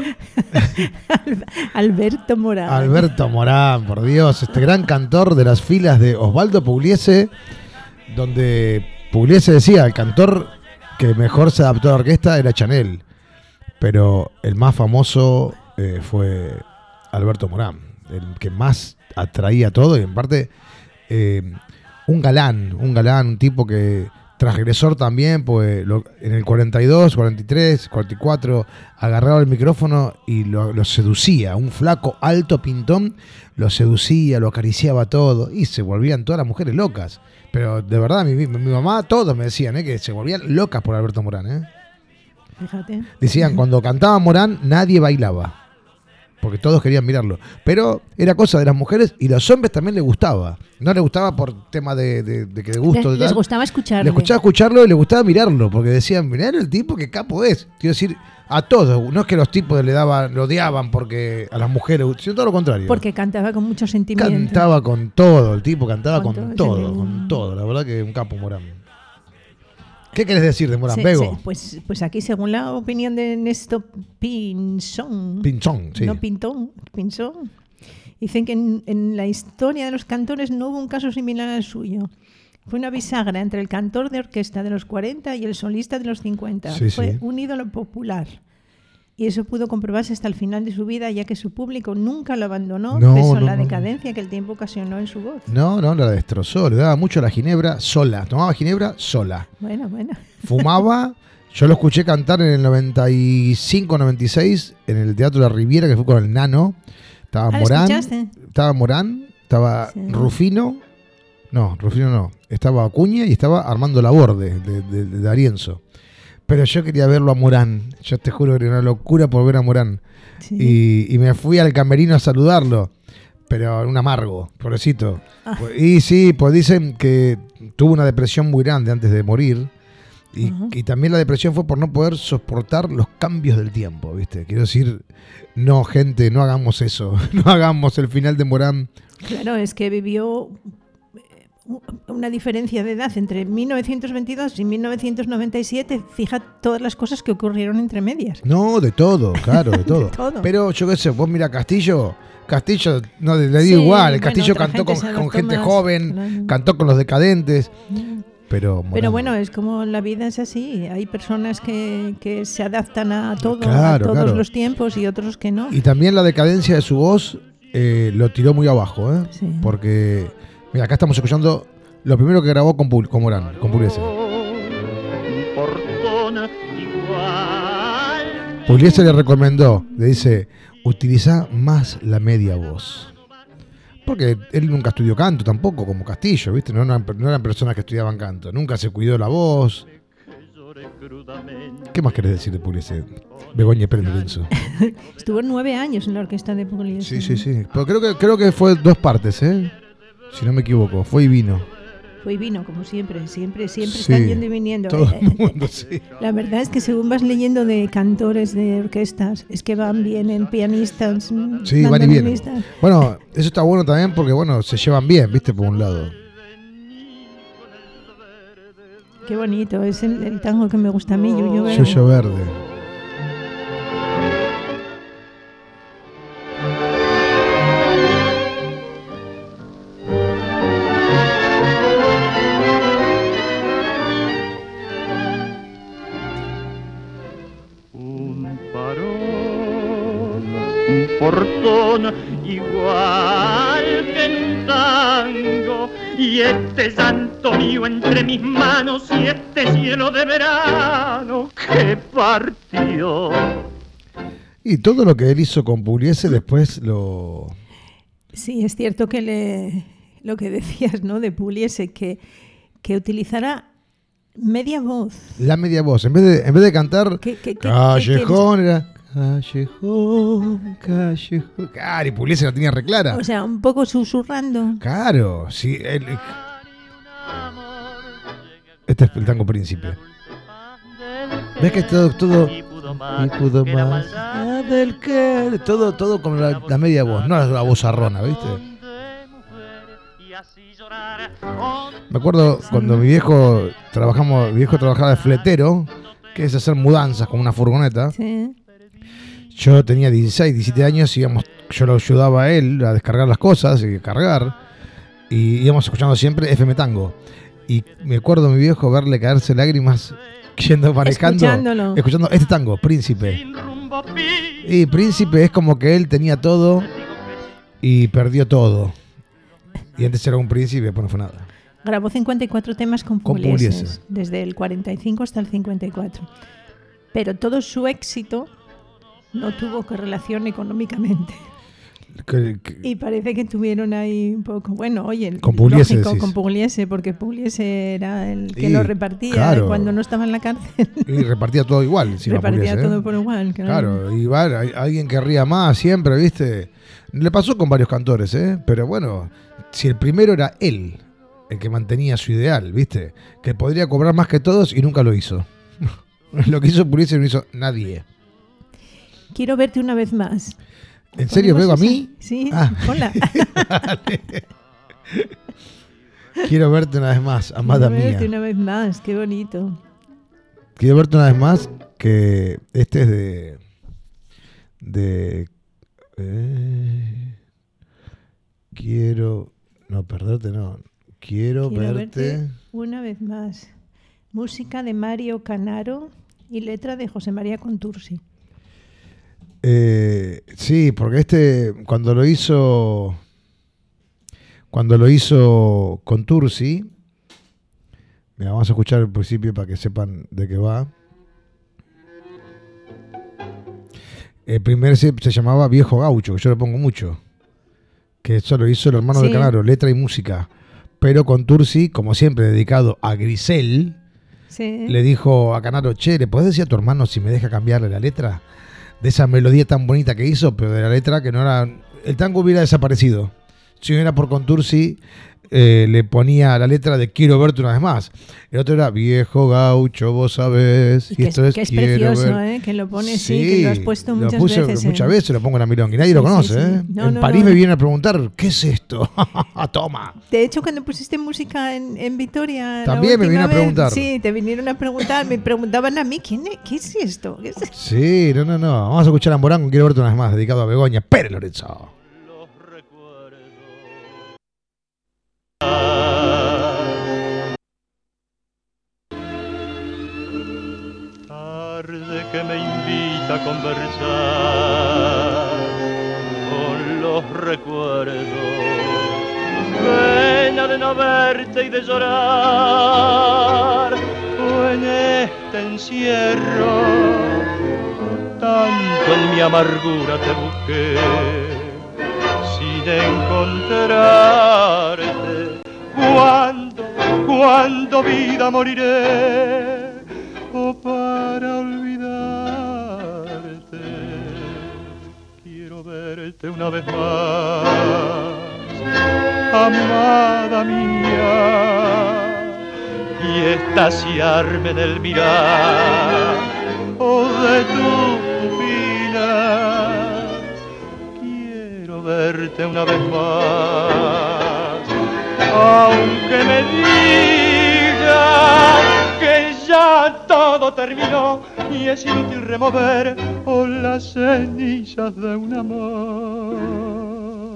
Alberto Morán. Alberto Morán, por Dios, este gran cantor de las filas de Osvaldo Pugliese, donde Pugliese decía, el cantor que mejor se adaptó a la orquesta era Chanel, pero el más famoso eh, fue Alberto Morán, el que más atraía todo y en parte eh, un galán, un galán, un tipo que transgresor también, pues lo, en el cuarenta y dos, cuarenta y tres, cuarenta y cuatro agarraba el micrófono y lo, lo seducía, un flaco alto pintón, lo seducía, lo acariciaba todo y se volvían todas las mujeres locas. Pero de verdad, mi, mi, mi mamá, todos me decían ¿eh? que se volvían locas por Alberto Morán. ¿eh? Fíjate. Decían, cuando cantaba Morán, nadie bailaba. Porque todos querían mirarlo. Pero era cosa de las mujeres y los hombres también les gustaba. No les gustaba por tema de, de, de que de gusto. Les, de les tal. gustaba escucharlo. Les gustaba escucharlo y les gustaba mirarlo. Porque decían, mirá el tipo que capo es. Quiero decir, a todos. No es que los tipos le daban, lo odiaban porque a las mujeres, sino todo lo contrario. Porque cantaba con mucho sentimiento. Cantaba con todo. El tipo cantaba con, Con todo, todo, con sí. todo. La verdad que un capo Morán. ¿Qué querés decir de Morán, Sí, Bego? sí, pues, pues aquí, según la opinión de Néstor Pinzón, Pinzón, sí. no Pintón, Pinzón, dicen que en, en la historia de los cantores no hubo un caso similar al suyo. Fue una bisagra entre el cantor de orquesta de los cuarenta y el solista de los cincuenta. Sí, Fue sí. un ídolo popular. Y eso pudo comprobarse hasta el final de su vida, ya que su público nunca lo abandonó, No, pese a no, la no. decadencia que el tiempo ocasionó en su voz. No, no, la destrozó. Le daba mucho a la ginebra sola. Tomaba ginebra sola. Bueno, bueno. Fumaba. Yo lo escuché cantar en el noventa y cinco noventa y seis en el Teatro de la Riviera, que fue con el Nano. Estaba Ah, ¿lo Morán. escuchaste? Estaba Morán. Estaba Sí. Rufino. No, Rufino no. Estaba Acuña y estaba Armando Laborde, de, de, de D'Arienzo. Pero yo quería verlo a Morán. Yo te juro que era una locura por ver a Morán. Sí. Y, y me fui al camerino a saludarlo. Pero un amargo, pobrecito. Ah. Y sí, pues dicen que tuvo una depresión muy grande antes de morir. Y, Ajá. y también la depresión fue por no poder soportar los cambios del tiempo, ¿viste? Quiero decir, no, gente, no hagamos eso. No hagamos el final de Morán. Claro, es que vivió eh, una diferencia de edad entre mil novecientos veintidós y mil novecientos noventa y siete. Fija todas las cosas que ocurrieron entre medias. No, de todo, claro, de todo. todo. Pero yo qué sé, vos mira Castillo, Castillo, no le, le Sí, digo igual, el bueno, Castillo otra cantó gente con, se con adaptó gente más, joven, claro. cantó con los decadentes, pero Morán- Pero bueno, es como la vida es así. Hay personas que, que se adaptan a todo, Claro, a todos claro. los tiempos y otros que no. Y también la decadencia de su voz eh, lo tiró muy abajo, ¿eh? Sí. Porque, mira, acá estamos escuchando lo primero que grabó con, Pul- con Morán, con Pugliese. Portón igual. Pugliese le recomendó, le dice, utiliza más la media voz. Porque él nunca estudió canto tampoco, como Castillo, ¿viste? No eran, no eran personas que estudiaban canto. Nunca se cuidó la voz. ¿Qué más querés decir de Pugliese? Begoña Pérez Lorenzo. Estuvo nueve años en la orquesta de Pugliese. Sí, sí, sí. Pero creo que, creo que fue dos partes, ¿eh? Si no me equivoco. Fue y vino. Fue y vino, como siempre. Siempre, siempre Sí, están yendo y viniendo. Todo Eh, el eh, mundo, sí. La verdad es que según vas leyendo de cantores de orquestas, es que van bien en pianistas, Sí, van y vienen. bandoneonistas. Bueno, eso está bueno también porque, bueno, se llevan bien, ¿viste? Por un lado. Qué bonito, es el, el tango que me gusta a mí, Yuyo Verde. Yuyo Verde. Un parón, un portón igual que en un tango, y este llanto mío entre mis manos y este cielo de verano que partió. Y todo lo que él hizo con Pugliese después lo... Sí, es cierto que le, lo que decías, ¿no? De Pugliese, que, que utilizara media voz. La media voz. En vez de, en vez de cantar Que- que- que- Callejón, era Callejón, Callejón. Claro, y Pugliese la tenía reclara. O sea, un poco susurrando. Claro, sí. él- Este es el tango príncipe. ¿Ves que todo, todo y pudo más ah, del que todo, todo con la, la media voz, no la, la voz arrona, ¿viste? Me acuerdo cuando mi viejo trabajamos, mi viejo trabajaba de fletero, que es hacer mudanzas con una furgoneta. Sí. Yo tenía dieciséis, diecisiete años, íbamos, yo lo ayudaba a él a descargar las cosas y a cargar, y íbamos escuchando siempre F M Tango. Y me acuerdo a mi viejo verle caerse lágrimas yendo manejando, Escuchándolo. escuchando este tango, Príncipe. Y Príncipe es como que él tenía todo y perdió todo. Y antes era un príncipe, después no fue nada. Grabó cincuenta y cuatro temas con Con Pugliese, Pugliese. desde el cuarenta y cinco hasta el cincuenta y cuatro. Pero todo su éxito no tuvo correlación económicamente. Que- que- Y parece que tuvieron ahí un poco, bueno, oye, Con Pugliese, lógico, decís. con Pugliese, porque Pugliese era el que Y, lo repartía claro. cuando no estaba en la cárcel. y repartía todo igual. encima repartía Pugliese, ¿eh? todo por igual. Claro. Claro, y va, hay- alguien querría más siempre, ¿viste? Le pasó con varios cantores, ¿eh? Pero bueno, si el primero era él, el que mantenía su ideal, ¿viste? Que podría cobrar más que todos y nunca lo hizo. Lo que hizo Pugliese no lo hizo nadie. Quiero verte una vez más. ¿En serio ¿Ponemos veo a esa? mí? Sí, Ah. hola. Vale. Quiero verte una vez más, amada Quiero verte mía. una vez más, qué bonito. Quiero verte una vez más, que este es de... de... eh, quiero... No, perderte no. Quiero, Quiero verte... verte una vez más. Música de Mario Canaro y letra de José María Contursi. Eh, sí, porque este, cuando lo hizo... Cuando lo hizo Contursi... Mira, vamos a escuchar el principio para que sepan de qué va. El primer se, se llamaba Viejo Gaucho, que yo le pongo mucho. Que eso lo hizo el hermano Sí. de Canaro, letra y música. Pero Contursi, como siempre dedicado a Grisel, Sí. le dijo a Canaro, che, ¿le podés decir a tu hermano si me deja cambiarle la letra? De esa melodía tan bonita que hizo, pero de la letra que no era... El tango hubiera desaparecido. Si no era por Contursi, eh, le ponía la letra de Quiero verte una vez más. El otro era Viejo Gaucho, vos sabés. Y que, esto es, es, que es Quiero precioso, ver- ¿eh? Que lo pones, sí, que lo has puesto lo muchas puse veces. ¿eh? muchas veces, lo pongo en la milonga y nadie lo Sí, conoce, sí, sí. ¿eh? No, en no, París no. me vienen a preguntar, ¿qué es esto? Toma. De hecho, cuando pusiste música en, en Vitoria. la También me última vinieron a vez, preguntar. Sí, te vinieron a preguntar, me preguntaban a mí, ¿quién es, ¿qué es esto? ¿Qué es esto? Sí, no, no, no. Vamos a escuchar a Morán con Quiero verte una vez más, dedicado a Begoña Pérez Lorenzo. Tarde que me invita a conversar con los recuerdos, pena de no verte y de llorar, o en este encierro, tanto en mi amargura te busqué, sin encontrarte, cuando, cuando vida moriré, o para olvidarte, quiero verte una vez más, amada mía, y estaciarme en el mirar, oh, de tu pupila, quiero verte una vez más, aunque me digas que ya todo terminó y es inútil remover oh, las cenizas de un amor.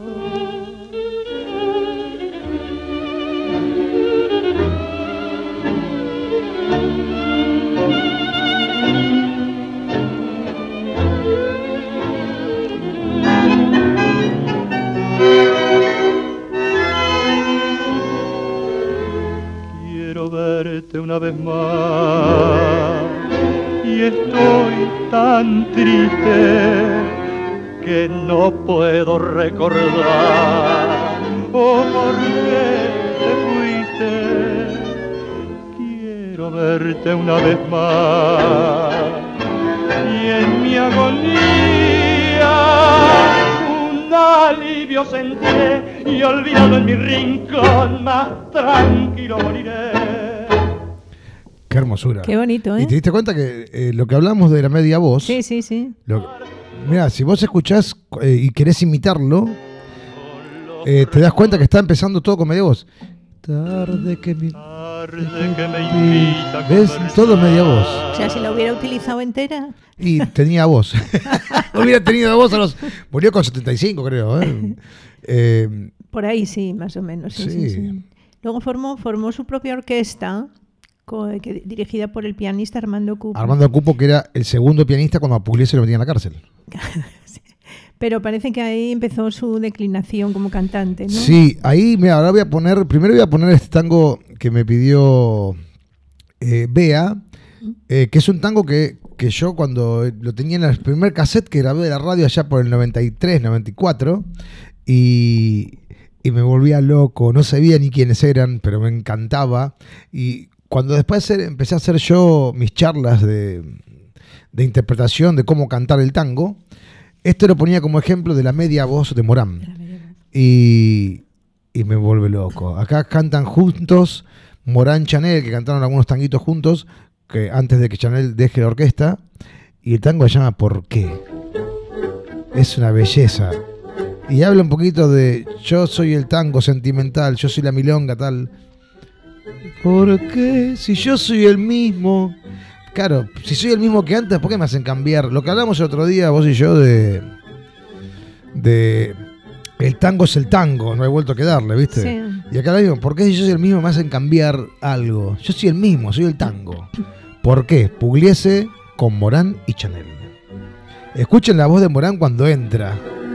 Quiero verte una vez más y estoy tan triste que no puedo recordar oh, por qué te fuiste. Quiero verte una vez más y en mi agonía un alivio sentiré y olvidado en mi rincón más tranquilo moriré. Qué hermosura. Qué bonito, ¿eh? Y te diste cuenta que eh, lo que hablamos de la media voz. Sí, sí, sí. Lo, mira, si vos escuchás eh, y querés imitarlo, eh, te das cuenta que está empezando todo con media voz. Tarde que me... Tarde que me invita a ¿Ves? conversar. Todo media voz. O sea, si la hubiera utilizado entera. Y tenía voz. Hubiera tenido voz a los... Murió con setenta y cinco, creo. ¿eh? Eh, Por ahí sí, más o menos. Sí, sí, Sí. sí. Luego formó, formó su propia orquesta, co- que, dirigida por el pianista Armando Cupo. Armando Cupo, que era el segundo pianista cuando a Pugliese lo metían en la cárcel. Sí. Pero parece que ahí empezó su declinación como cantante, ¿no? Sí, ahí, mira, ahora voy a poner... Primero voy a poner este tango que me pidió eh, Bea, eh, que es un tango que, que yo cuando lo tenía en el primer cassette que grabé de la radio allá por el noventa y tres, noventa y cuatro, y, y me volvía loco, no sabía ni quiénes eran, pero me encantaba. Y cuando después empecé a hacer yo mis charlas de, de interpretación de cómo cantar el tango, esto lo ponía como ejemplo de la media voz de Morán. Y, y me vuelve loco. Acá cantan juntos Morán y Chanel, que cantaron algunos tanguitos juntos, que antes de que Chanel deje la orquesta, y el tango se llama ¿Por qué? Es una belleza. Y habla un poquito de yo soy el tango sentimental, yo soy la milonga tal. ¿Por qué? Si yo soy el mismo. Claro, si soy el mismo que antes, ¿por qué me hacen cambiar? Lo que hablamos el otro día, vos y yo, de... de el tango es el tango, no hay vuelto a quedarle, ¿viste? Sí. Y acá le digo, ¿por qué si yo soy el mismo me hacen cambiar algo? Yo soy el mismo, soy el tango. ¿Por qué? Pugliese con Morán y Chanel. Escuchen la voz de Morán cuando entra.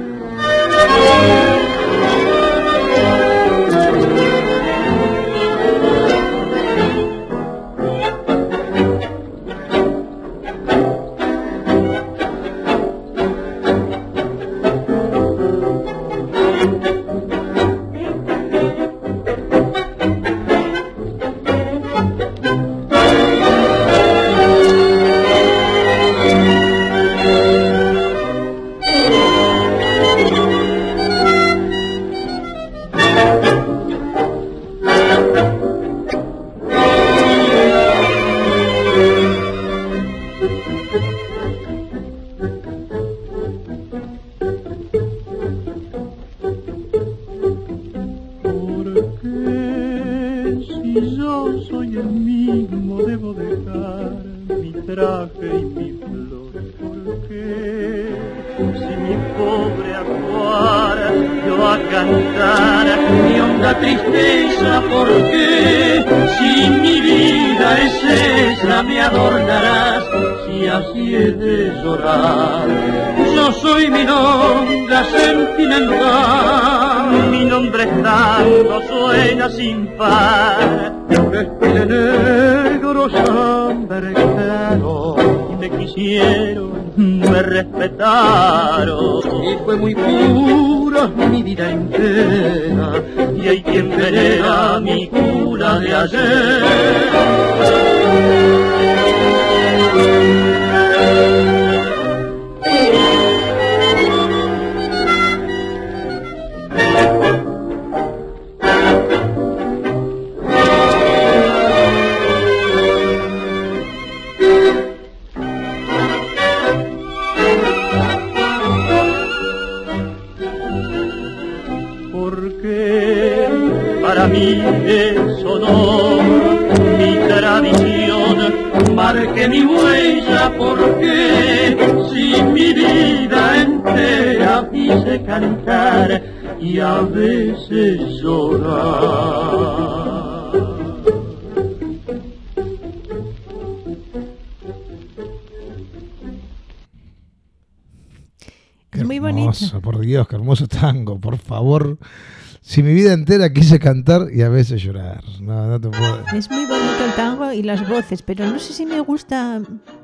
Por Dios, qué hermoso tango, por favor. Si mi vida entera quise cantar y a veces llorar. No, no te puedo. Es muy bonito el tango y las voces, pero no sé si me gusta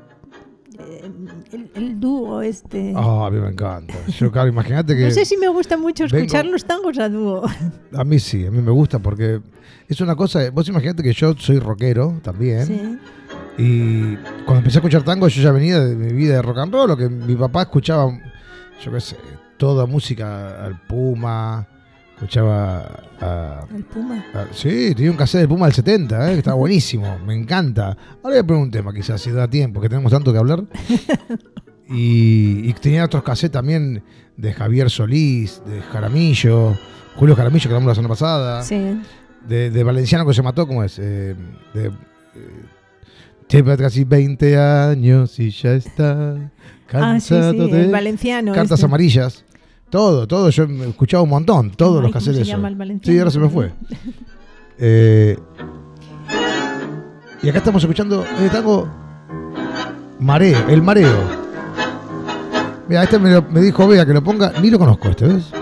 eh, el, el dúo este. Oh, a mí me encanta. Yo, claro, imagínate que... No sé si me gusta mucho escuchar vengo... los tangos a dúo. A mí sí, a mí me gusta porque es una cosa... Vos imagínate que yo soy rockero también. Sí. Y cuando empecé a escuchar tango yo ya venía de mi vida de rock and roll, lo que mi papá escuchaba, yo qué sé, toda música al Puma, escuchaba a... ¿El Puma? A, sí, tenía un cassette del Puma del setenta, ¿eh? Que estaba buenísimo, me encanta. Ahora voy a poner un tema quizás, si da tiempo, que tenemos tanto que hablar. Y, y tenía otros cassettes también de Javier Solís, de Jaramillo, Julio Jaramillo, que hablamos la semana pasada. Sí. De, de Valenciano que se mató, ¿cómo es? Eh, de, eh, lleva casi veinte años y ya está cansado ah, sí, sí, de el Valenciano. Cartas este. Amarillas. Todo, todo. Yo he escuchado un montón, todos Ay, los ¿cómo cassettes de se eso. llama el Valenciano? Sí, ahora se me fue. eh, y acá estamos escuchando el tango Mareo, El Mareo. Mira, este me, lo, me dijo Bea que lo ponga, ni lo conozco este, ¿ves?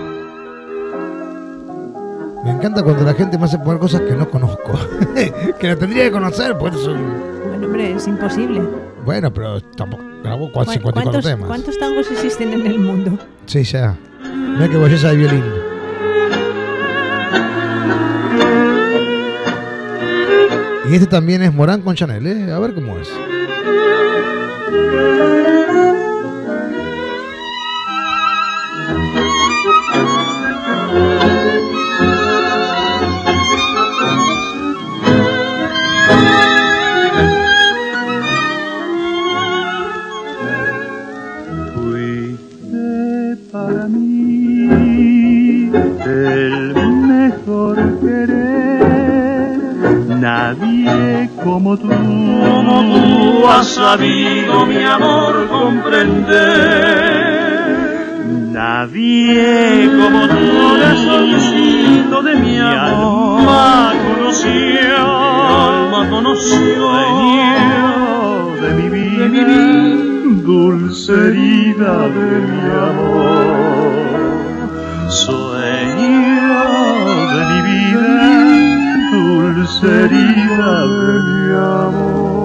Me encanta cuando la gente me hace poner cosas que no conozco. Que lo tendría que conocer, porque es un... Bueno, hombre, es imposible. Bueno, pero tampoco grabó cincuenta y cuatro ¿Cuántos, temas. ¿Cuántos tangos existen en el mundo? Sí, ya. Mira qué belleza de violín. Y este también es Morán con Chanel, ¿eh? A ver cómo es. Para mí el mejor querer, nadie como tú, como tú has sabido mi amor comprender, nadie como tú, el solcito de mi alma conoció, alma conoció, de mi vida, de mi vida. Dulce herida de mi amor, sueño de mi vida, dulce herida de mi amor.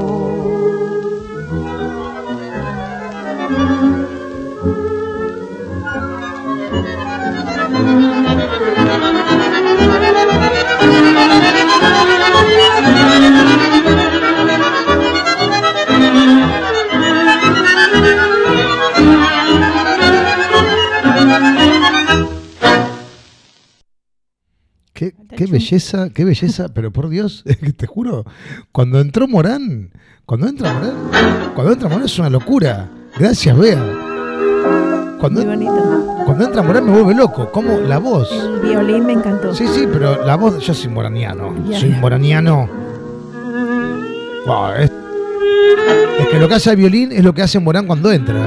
Qué, qué belleza, qué belleza, pero por Dios, te juro, cuando entró Morán, cuando entra Morán, cuando entra Morán es una locura. Gracias, Bea. Cuando, Muy bonito. Cuando entra Morán me vuelve loco, como la voz. El violín me encantó. Sí, sí, pero la voz, yo soy moraniano, Ya, soy ya. moraniano. Wow, es, es que lo que hace el violín es lo que hace Morán cuando entra.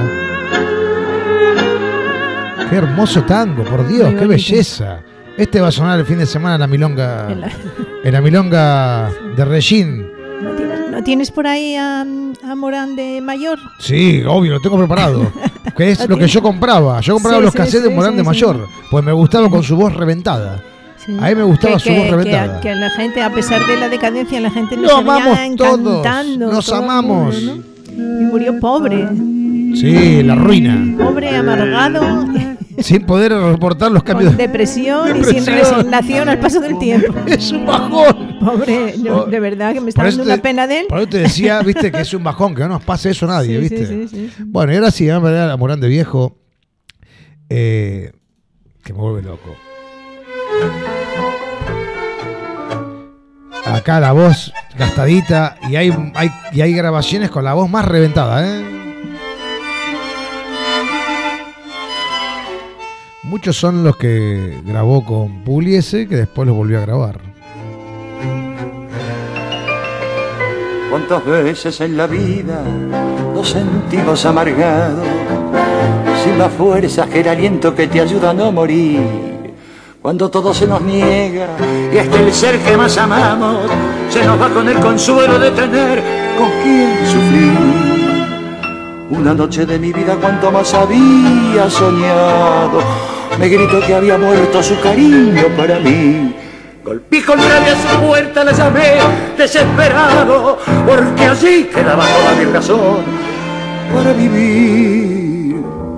Qué hermoso tango, por Dios, Muy qué bonito. belleza. Este va a sonar el fin de semana en la milonga, En la- en la milonga de Regín. ¿No tienes, ¿no tienes por ahí a, a Morán de mayor? Sí, obvio, lo tengo preparado. Que es ¿Lo lo que tienes? yo compraba. Yo compraba Sí, los sí, cassettes sí, de Morán sí, de sí. mayor, pues me gustaba con su voz reventada. Sí. A mí me gustaba Que- su voz que- reventada. Que, que la gente, a pesar de la decadencia, la gente Lo nos amamos seguía todos, encantando. nos todo el amamos. mundo, ¿no? Y murió pobre, Sí, la ruina. pobre, amargado, Sin poder reportar los cambios. con depresión, y sin Depresión. resignación al paso del tiempo. Es un bajón. Pobre, yo, de verdad que me está Por eso dando una te- pena de él. Por eso te decía, viste, que es un bajón, que no nos pase eso a nadie, Sí, sí, viste. sí, sí, sí. Bueno, y ahora sí, vamos a ver a Morán de viejo, eh, que me vuelve loco. Acá la voz gastadita y hay, hay, y hay grabaciones con la voz más reventada, ¿eh? Muchos son los que grabó con Pugliese, que después los volvió a grabar. Cuántas veces en la vida nos sentimos amargados, sin las fuerzas que el aliento que te ayuda a no morir. Cuando todo se nos niega y hasta el ser que más amamos se nos va con el consuelo de tener con quien sufrir. Una noche de mi vida cuanto más había soñado, me gritó que había muerto su cariño para mí. Golpeé con rabia su puerta, la llamé desesperado, porque allí quedaba toda mi razón para vivir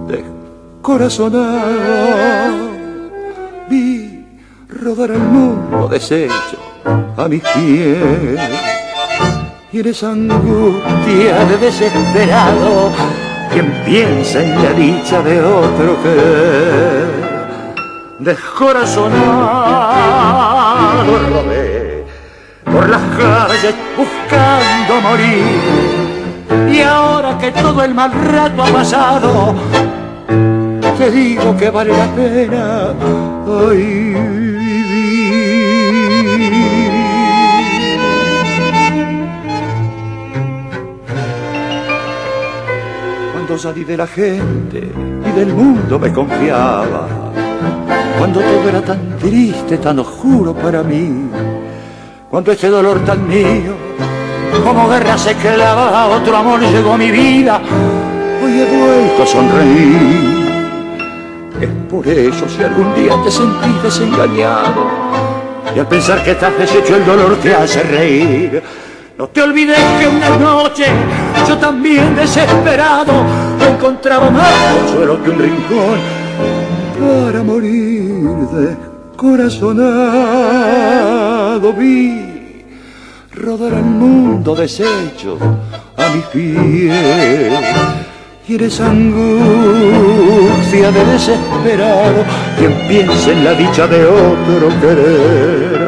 descorazonado. Vi rodar el mundo deshecho a mis pies, y en esa angustia de desesperado, quien piensa en la dicha de otro querer, descorazonado rodé por las calles buscando morir, Y ahora que todo el mal rato ha pasado, te digo que vale la pena ay, vivir. Cuando salí de la gente y del mundo me confiaba, cuando todo era tan triste, tan oscuro para mí, cuando este dolor tan mío como guerra se clavaba, otro amor llegó a mi vida, hoy he vuelto a sonreír. Es por eso si algún día te sentís desengañado y al pensar que estás deshecho el dolor te hace reír, no te olvides que una noche yo también desesperado no encontraba más consuelo que un rincón para morir descorazonado. Vi rodar al mundo deshecho a mis pies y en esa angustia de desesperado quien piensa en la dicha de otro querer,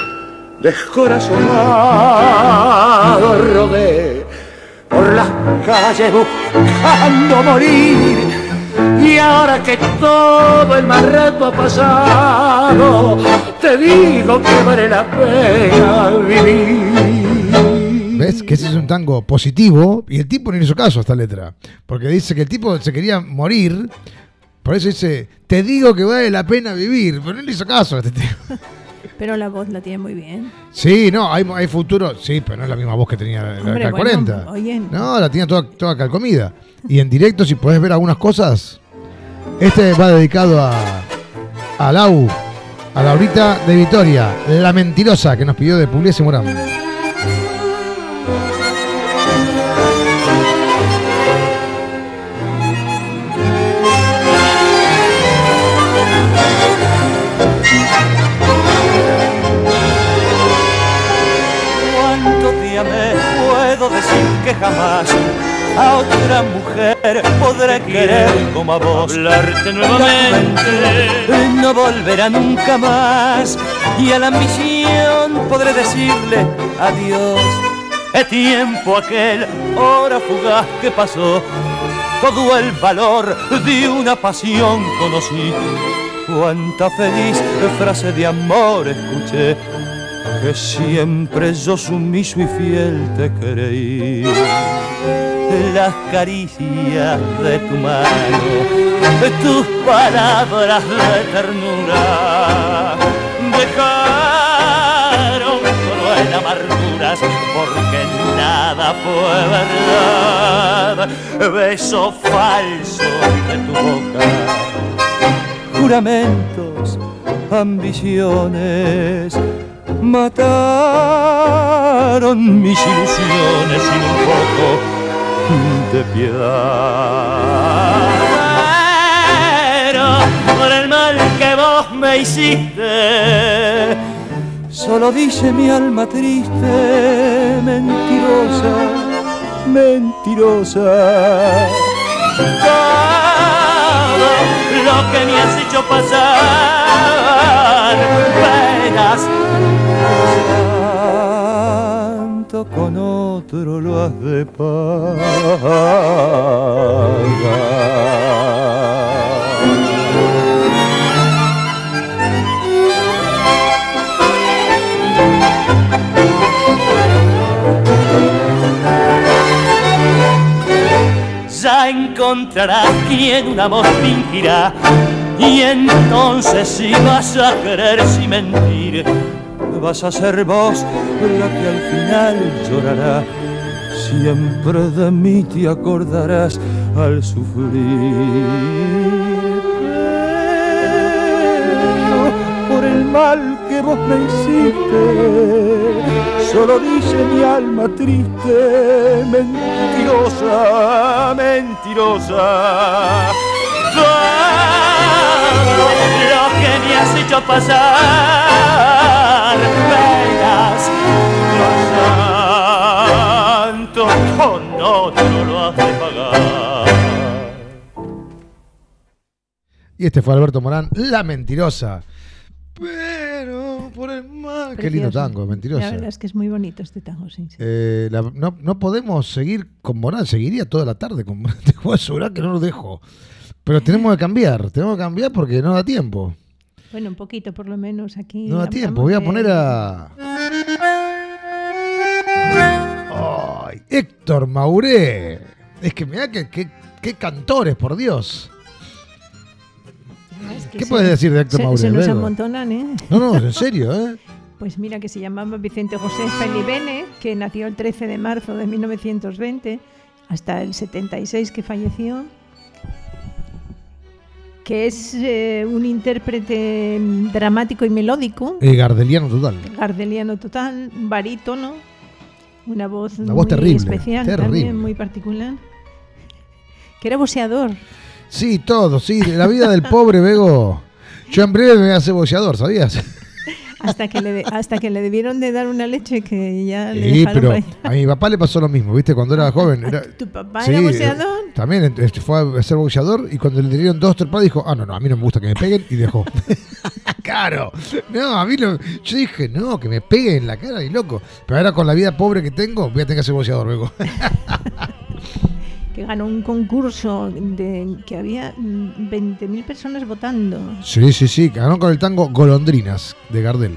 descorazonado rodé por las calles buscando morir. Y ahora que todo el mal rato ha pasado, te digo que vale la pena vivir. ¿Ves? Que ese es un tango positivo y el tipo no hizo caso a esta letra. Porque dice que el tipo se quería morir, por eso dice, te digo que vale la pena vivir, pero no le hizo caso a este tipo. Pero la voz la tiene muy bien. Sí, no, hay, hay futuro, sí, pero no es la misma voz que tenía la, Hombre, la bueno, cuarenta. oye. No, la tenía toda, toda calcomida. Y en directo, si podés ver algunas cosas, este va dedicado a, a Lau, a Laurita de Vitoria, la mentirosa que nos pidió de Pugliese Morán. ¿Cuánto te amé? Puedo decir que jamás a otra mujer podré querer como a vos. Hablarte nuevamente, no volverá nunca más, y a la ambición podré decirle adiós. Es tiempo aquel, hora fugaz que pasó, todo el valor de una pasión conocí. Cuánta feliz frase de amor escuché, que siempre yo sumiso y fiel te creí. Las caricias de tu mano, tus palabras de ternura dejaron cruel amarguras, porque nada fue verdad. Beso falso de tu boca, juramentos, ambiciones, mataron mis ilusiones sin un poco de piedad. Pero por el mal que vos me hiciste, solo dice mi alma triste, mentirosa, mentirosa. Todo lo que me has hecho pasar, penas, santo, con otro lo has de pagar. Ya encontrarás quien un amor fingirá, y entonces si vas a querer sin mentir, vas a ser vos la que al final llorará. Siempre de mí te acordarás al sufrir. Pero por el mal que vos me hiciste, solo dice mi alma triste, mentirosa, mentirosa. Todo lo que me has hecho pasar, penas, santo, con otro lo has de pagar. Y este fue Alberto Morán, la mentirosa. Pero por el mar. Qué Precioso. lindo tango, mentirosa. La verdad es que es muy bonito este tango, sí. sí. Eh, la- no, no podemos seguir con Morán, seguiría toda la tarde con Morán. Te voy a asegurar que no lo dejo. Pero tenemos que cambiar, tenemos que cambiar porque no da tiempo. Bueno, un poquito por lo menos aquí. No da hablamos tiempo, voy a de- poner a. Ay, Héctor Mauré. Es que mirá que, que- qué cantores, por Dios. Es que ¿Qué se- puedes decir de Héctor se, Mauré? Se nos Bego? amontonan, ¿eh? No, no, en serio, ¿eh? Pues mira, que se llamaba Vicente José Felibene, que nació el trece de marzo de mil novecientos veinte, hasta el setenta y seis que falleció, que es eh, un intérprete mm, dramático y melódico, Eh, Gardeliano total. gardeliano total, un barítono, una voz Una muy voz terrible, especial, terrible. también muy particular, que era boxeador. Sí, todo, sí. La vida del pobre Bego. Yo en breve me voy a hacer boxeador, ¿sabías? Hasta que, le de- hasta que le debieron de dar una leche que ya le Sí, dejaron pero por ahí. a mi papá le pasó lo mismo, ¿viste? Cuando era joven. Era, ¿Tu papá Sí, era eh, boxeador? También este, fue a ser boxeador y cuando le dieron dos trompadas dijo, ah, no, no, a mí no me gusta que me peguen y dejó. Claro. No, a mí no. Yo dije, no, que me peguen en la cara, ni loco. Pero ahora con la vida pobre que tengo, voy a tener que ser boxeador luego. Que ganó un concurso de que había mm, veinte mil personas votando. Sí, sí, sí. Ganó con el tango Golondrinas de Gardel.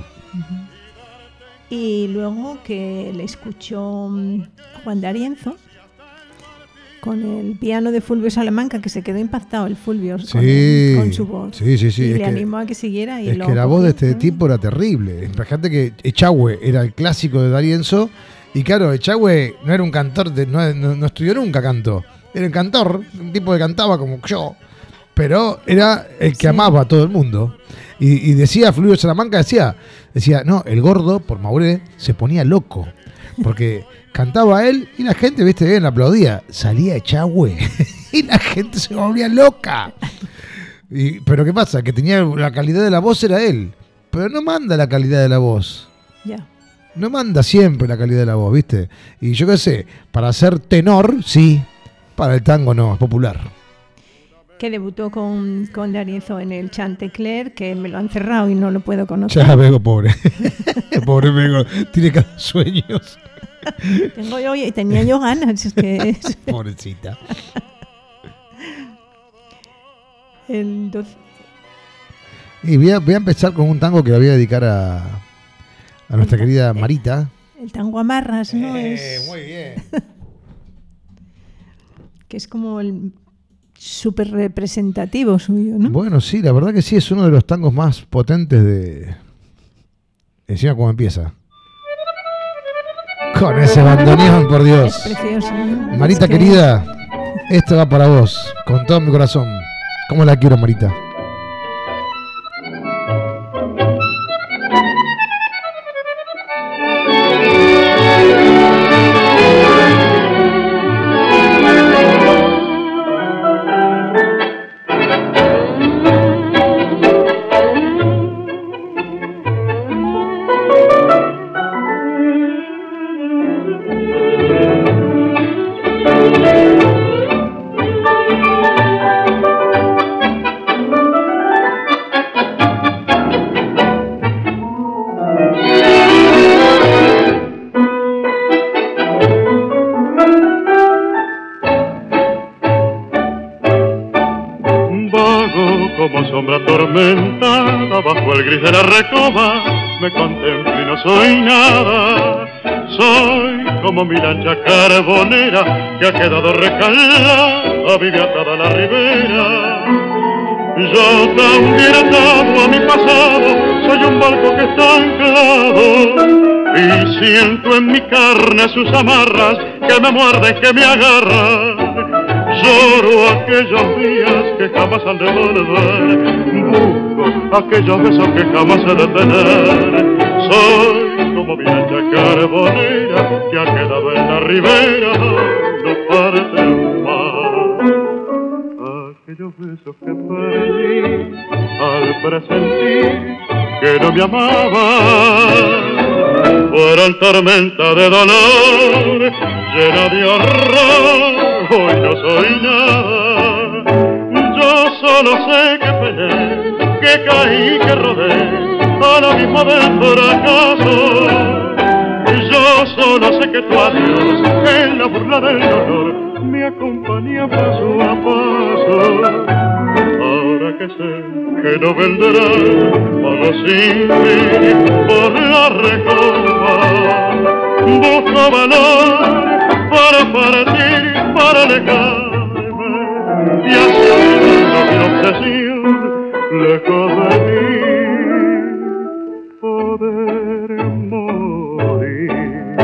Y luego que le escuchó mm, Juan de Arienzo con el piano de Fulvio Salamanca, que se quedó impactado el Fulvio con, Sí. con su voz. Sí, sí, sí. Y Es le que- animó a que siguiera. Y Es lo que la voz de cogió, este ¿no? tipo era terrible. Imagínate que Echagüe era el clásico de D'Arienzo. Y claro, Echagüe no era un cantor, de, no, no- no estudió nunca canto. Era un cantor, un tipo que cantaba como yo. Pero era el que Sí. amaba a todo el mundo. Y, y decía, Fulvio Salamanca decía, decía, no, el gordo, por Mauré, se ponía loco. Porque cantaba él y la gente, viste, bien, aplaudía. Salía Echagüe y la gente se volvía loca. Y, pero ¿qué pasa? Que tenía la calidad de la voz era él. Pero no manda la calidad de la voz. Ya. No manda siempre la calidad de la voz, ¿viste? Y yo qué sé, para ser tenor, sí. Para el tango no, es popular. Que debutó con, con D'Arienzo en el Chantecler, que me lo han cerrado y no lo puedo conocer. Ya, Bego, pobre. Pobre Bego, tiene cada sueños. Tengo yo, y tenía yo ganas. Es que es Pobrecita. el doce Y voy a, voy a empezar con un tango que le voy a dedicar a, a nuestra querida Marita. el tango Amarras, ¿no? Eh, es, muy bien. que es como el súper representativo suyo, ¿no? Bueno, sí, la verdad que sí, es uno de los tangos más potentes de... Encima cómo empieza. Con ese bandoneón, por Es Dios. precioso, ¿no? Marita Es que- querida, esto va para vos, con todo mi corazón. ¿Cómo la quiero, Marita? Vago como sombra atormentada bajo el gris de la recoba, me contemplo y no soy nada. Soy como mi lancha carbonera que ha quedado recalada, vive atada a la ribera. Yo también atado a mi pasado, soy un barco que está anclado y siento en mi carne sus amarras que me muerden, que me agarran. Lloro aquellos días que jamás han de volver, busco aquellos besos que jamás he de tener. Soy como mi ancha carbonera que ha quedado en la ribera, no parte más. Aquellos besos que perdí al presentir que no me amaban, fueron tormenta de dolor, llena de horror. Hoy no soy nada, yo solo sé que peleé, que caí, que rodé, al abismo del fracaso. Yo solo sé que tu adiós en la burla del dolor me acompaña paso a paso. Ahora que sé que no vendrás, pago sin fin por la recoba. Busco valor para partir, para alejarme, y así olvidando mi obsesión, lejos de ti, poder morir.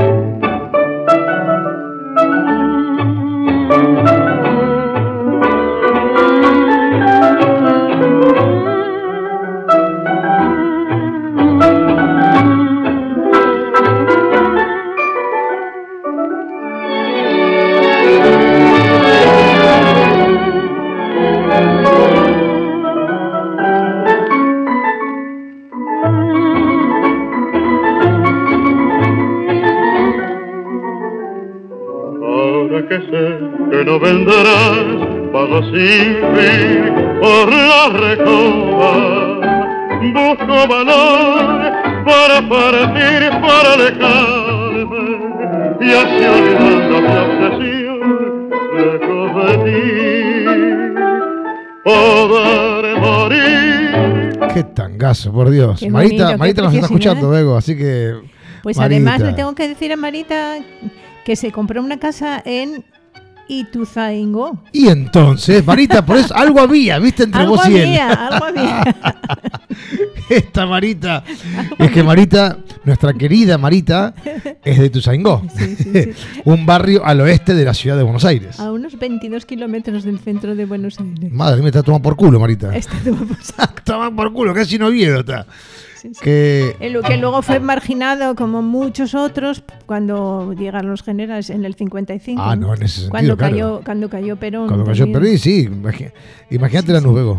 Que sé que no vendrás, pago sin fin por la recoba. Busco valor para partir, para alejarme, y así olvidando mi obsesión, lejos de ti, poder morir. Qué tangazo, por Dios. Qué Marita, bonito, Marita qué nos está preciosidad. escuchando, Bego, así que... Pues Marita. además le tengo que decir a Marita que se compró una casa en Ituzaingó. Y entonces, Marita, por eso algo había, ¿viste? Entre Algo vos y él. había, algo había. Esta Marita. Es que Marita, nuestra querida Marita, es de Ituzaingó. Sí, sí, sí. Un barrio al oeste de la ciudad de Buenos Aires. A unos veintidós kilómetros del centro de Buenos Aires. Madre mía, está tomando por culo, Marita. Está todo pasado. Toma por culo, casi no vieron. Está. Sí, sí. Que El que luego fue marginado como muchos otros cuando llegaron los generales en el cincuenta y cinco. Ah, no, en ese sentido, cuando claro. cayó Cuando cayó Perón. cuando cayó también. Perón, sí, imagi- imagínate la nube.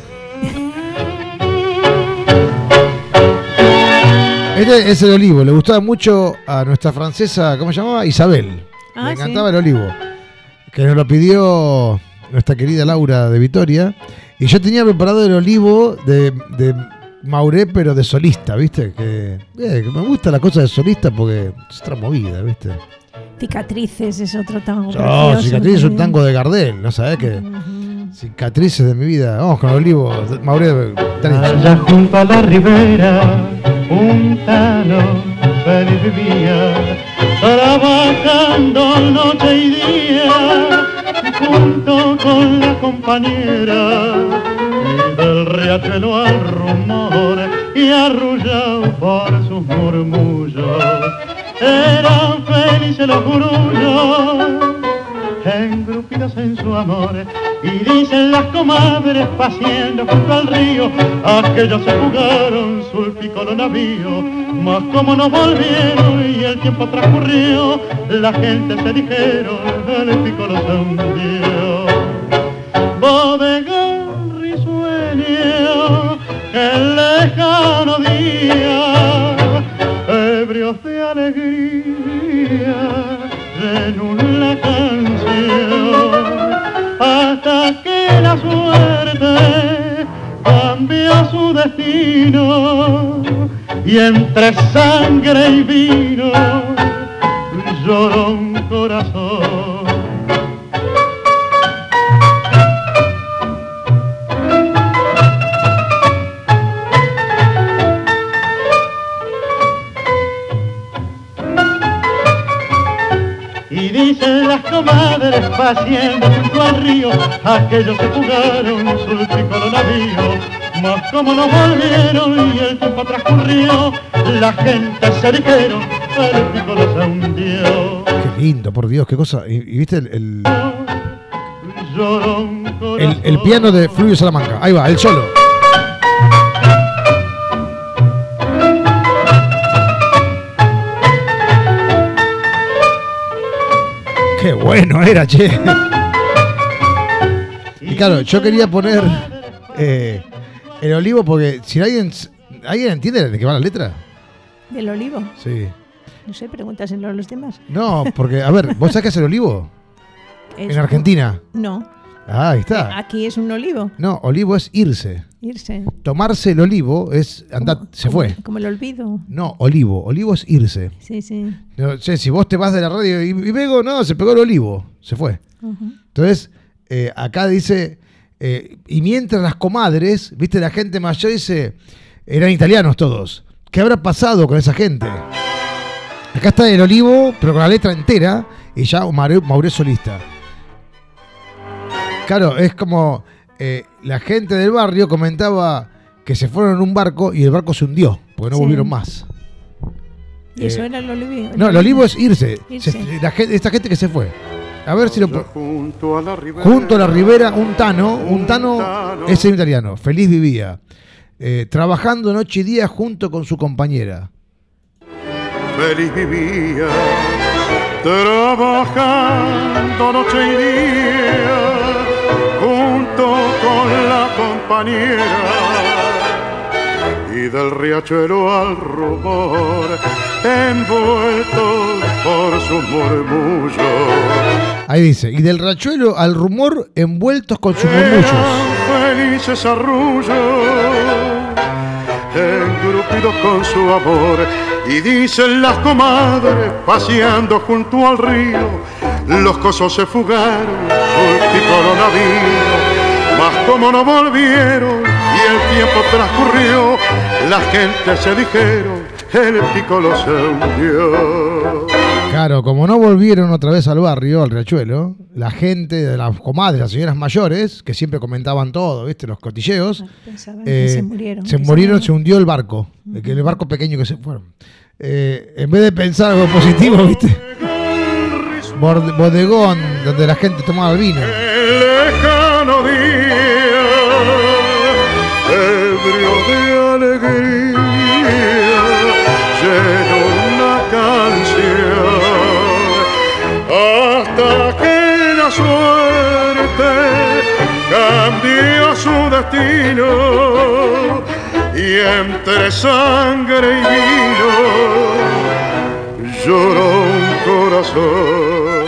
Este es el olivo, le gustaba mucho a nuestra francesa, ¿cómo se llamaba? Isabel. Ah, le encantaba sí. el olivo. Que nos lo pidió nuestra querida Laura de Vitoria. Y yo tenía preparado el olivo de, de Mauré, pero de solista, ¿viste? Que, eh, que me gusta la cosa de solista porque es otra movida, ¿viste? Cicatrices es otro tango. Oh, precioso Cicatrices es un también. tango de Gardel, ¿no sabés qué? Ujú. Cicatrices de mi vida. Vamos con el olivo. Mauré, tenés. Allá junto a la ribera, un tano feliz vivía, trabajando noche y día, junto con la compañera, y del riachuelo al rumor, y arrullado por sus murmullos, eran felices los grullos, engrupidos en su amor, y dicen las comadres paseando junto al río, aquellos se jugaron sulpico navío, mas como no volvieron y el tiempo transcurrió, la gente se dijeron, el picolo se hundió. Bodegón risueño, el lejano día, ebrios de alegría, en la canción, hasta que la suerte cambió su destino, y entre sangre y vino lloró un corazón. Y dicen las comadres paseando junto al río, aquellos se jugaron sulpico navío, mas como no volvieron y el tiempo transcurrió, la gente se dijeron, el picolo se hundió. Qué lindo, por Dios, qué cosa. ¿Y, y viste el, el, Lloró un el, corazón. el piano de Fluvio Salamanca? Ahí va, el solo. Qué bueno era, che. Y claro, yo quería poner eh, el olivo porque si alguien, ¿alguien entiende de qué va la letra? Del olivo. Sí. No sé, pregúntaselo a los demás. No, porque, a ver, ¿vos sabés qué es el olivo? Es- En Argentina. No. Ah, ahí está. Aquí es un olivo. No, olivo es irse. Irse. Tomarse el olivo es andar, Como- se como- fue. Como el olvido. No, olivo. Olivo es irse. Sí, sí. No sé, si vos te vas de la radio y, y Bego, no, se pegó el olivo. Se fue. Ujú. Entonces, eh, acá dice, eh, y mientras las comadres, viste, la gente mayor dice, eran italianos todos. ¿Qué habrá pasado con esa gente? Acá está el olivo, pero con la letra entera, y ya Maure, Maure solista. Claro, es como eh, la gente del barrio comentaba que se fueron en un barco y el barco se hundió, porque no Sí. volvieron más. Y eso Eh, era el olivo. No, el olivo es irse. Irse. Se- la gente- esta gente que se fue. A ver si lo po- Junto a la ribera. Junto a la ribera, un tano, un tano es el italiano, feliz vivía, eh, trabajando noche y día junto con su compañera. Feliz vivía, trabajando noche y día, junto con la compañera, y del riachuelo al rumor, envuelto por su murmullo. Ahí dice, y del rachuelo al rumor envueltos con sus murmullos. Eran felices arrullos, engrupidos con su amor, y dicen las comadres, paseando junto al río, los cosos se fugaron, ulticolo navío, mas como no volvieron, y el tiempo transcurrió, la gente se dijeron, el picolo se hundió. Claro, como no volvieron otra vez al barrio, al riachuelo, la gente de las comadres, las señoras mayores, que siempre comentaban todo, ¿viste? Los cotilleos, Pensaban eh, que se murieron. se que murieron, se hundió el barco, el que- el barco pequeño que se fueron. Eh, en vez de pensar algo positivo, ¿viste? Borde- Bodegón, donde la gente tomaba el vino. El lejano día, ebrio de alegría, lleno una canción, hasta que la suerte cambió su destino, y entre sangre y vino lloró un corazón.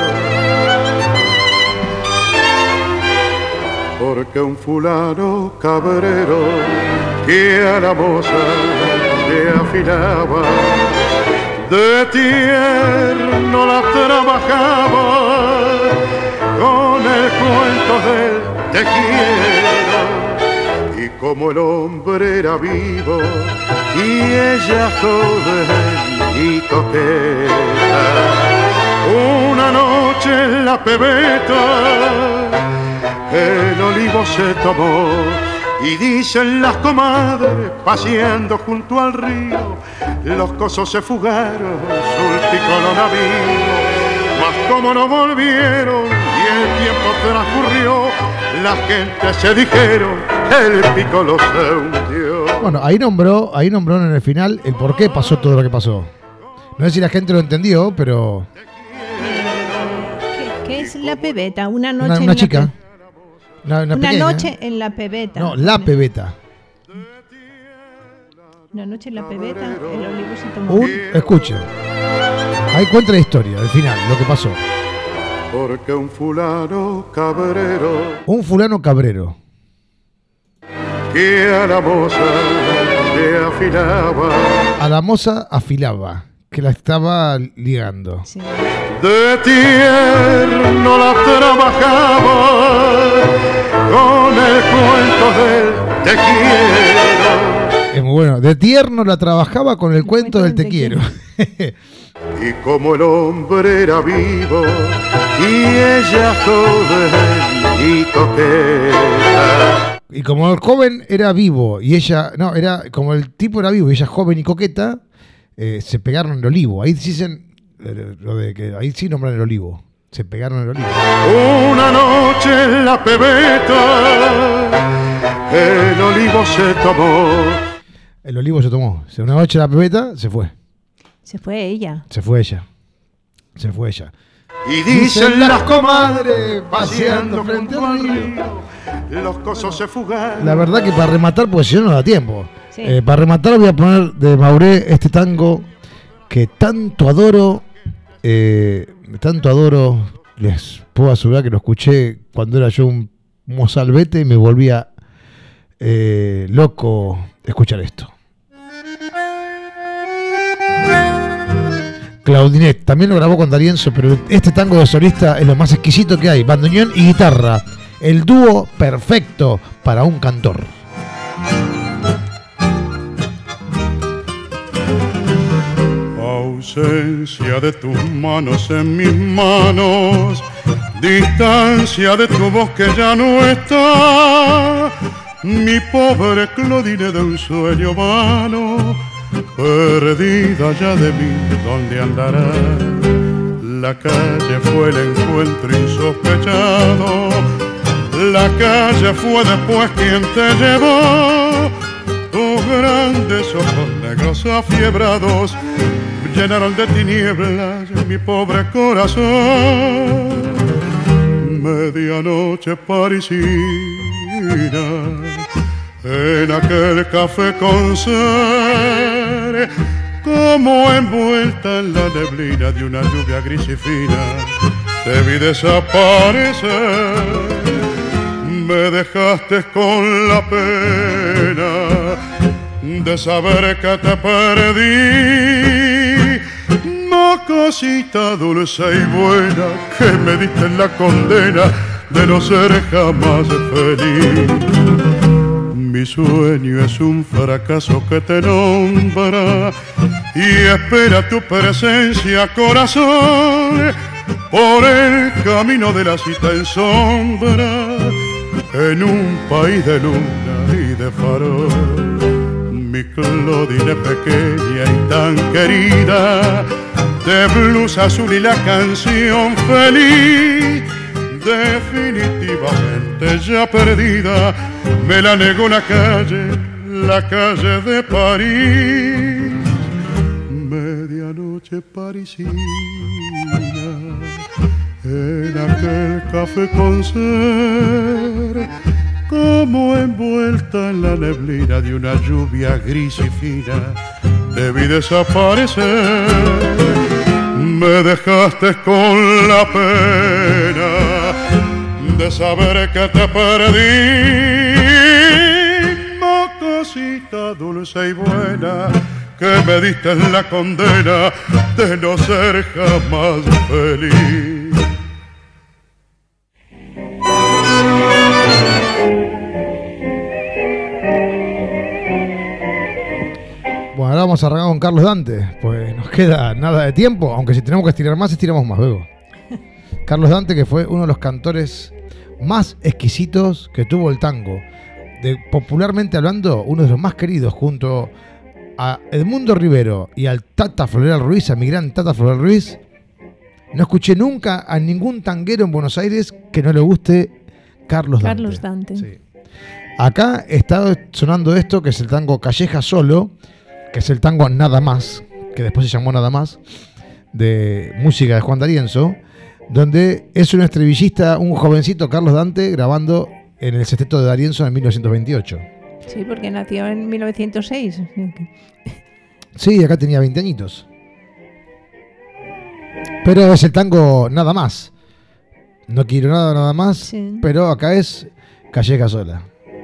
Porque un fulano cabrero que a la moza le afilaba, de tierno la trabajaba, con el cuento del te quiero, y como el hombre era vivo y ella joven y coqueta, una noche en la pebeta el olivo se tomó, y dicen las comadres, paseando junto al río, los cosos se fugaron, sulticolo navío, mas como no volvieron y el tiempo transcurrió, la gente se dijeron, el picolo se hundió. Bueno, ahí nombró, ahí nombró en el final el por qué pasó todo lo que pasó. No sé si la gente lo entendió, pero ¿Qué, qué es la pebeta? Una noche una, en una la chica, pe- una, una Una pequeña. noche en la pebeta. No, la pebeta. Una noche en la pebeta, el olivo se tomó. Un, escuchen, ahí cuenta la historia, el final, lo que pasó. Porque un fulano cabrero Un fulano cabrero, que a la moza le afilaba, a la moza afilaba, que la estaba ligando. Sí. de tierno la trabajaba, con el cuento del te quiero, Es muy bueno. De tierno la trabajaba con el cuento del te quiero. y como el hombre era vivo y ella joven y coqueta, Y como el joven era vivo y ella, no, era como el tipo era vivo y ella joven y coqueta, eh, se pegaron el olivo. Ahí dicen eh, lo de que ahí sí nombran el olivo. Se pegaron el olivo. una noche en la pebeta el olivo se tomó, El olivo se tomó. Se- Una noche la pebeta se fue. Se fue ella. Se fue ella. Se fue ella. y dicen las comadres paseando frente al río, los cosos se fugaron. La verdad que para rematar, pues si no no da tiempo. Sí. Eh, para rematar voy a poner de Mauré este tango que tanto adoro. Eh, tanto adoro. Les puedo asegurar que lo escuché cuando era yo un mozalbete y me volvía eh, loco escuchar esto. Claudinet también lo grabó con D'Arienzo, pero este tango de solista es lo más exquisito que hay. Bandoneón y guitarra, el dúo perfecto para un cantor. Ausencia de tus manos en mis manos, distancia de tu voz que ya no está, mi pobre Claudine de un sueño vano, perdida ya de mí, ¿dónde andará? La calle fue el encuentro insospechado, la calle fue después quien te llevó, tus grandes ojos negros afiebrados llenaron de tinieblas mi pobre corazón. Medianoche parisina, en aquel café con ser, como envuelta en la neblina de una lluvia gris y fina, te vi desaparecer. Me dejaste con la pena de saber que te perdí, mocosita dulce y buena que me diste en la condena de no ser jamás feliz. Mi sueño es un fracaso que te nombra y espera tu presencia, corazón, por el camino de la cita en sombra, en un país de luna y de farol. Mi Claudine pequeña y tan querida, de blusa azul y la canción feliz, definitivamente ya perdida, me la negó la calle, la calle de París. Medianoche parisina, en aquel café con ser, como envuelta en la neblina de una lluvia gris y fina, te vi desaparecer. Me dejaste con la pena de saber que te perdí, mocosita dulce y buena que me diste en la condena de no ser jamás feliz. Bueno, ahora vamos a arrancar con Carlos Dante, pues nos queda nada de tiempo, aunque si tenemos que estirar más, estiramos más luego. Carlos Dante, que fue uno de los cantores más exquisitos que tuvo el tango, de, popularmente hablando, uno de los más queridos, junto a Edmundo Rivero y al Tata Floreal Ruiz, a mi gran Tata Floreal Ruiz. No escuché nunca a ningún tanguero en Buenos Aires que no le guste Carlos Dante. Carlos Dante. Sí. Acá está sonando esto, que es el tango Calleja Solo, que es el tango Nada Más, que después se llamó Nada Más, de música de Juan D'Arienzo, donde es un estribillista, un jovencito Carlos Dante, grabando en el sexteto de D'Arienzo en mil novecientos veintiocho. Sí, porque nació en mil novecientos seis. Sí, acá tenía veinte añitos. Pero es el tango Nada Más. No quiero nada, nada más, sí. Pero acá es Calleja Sola.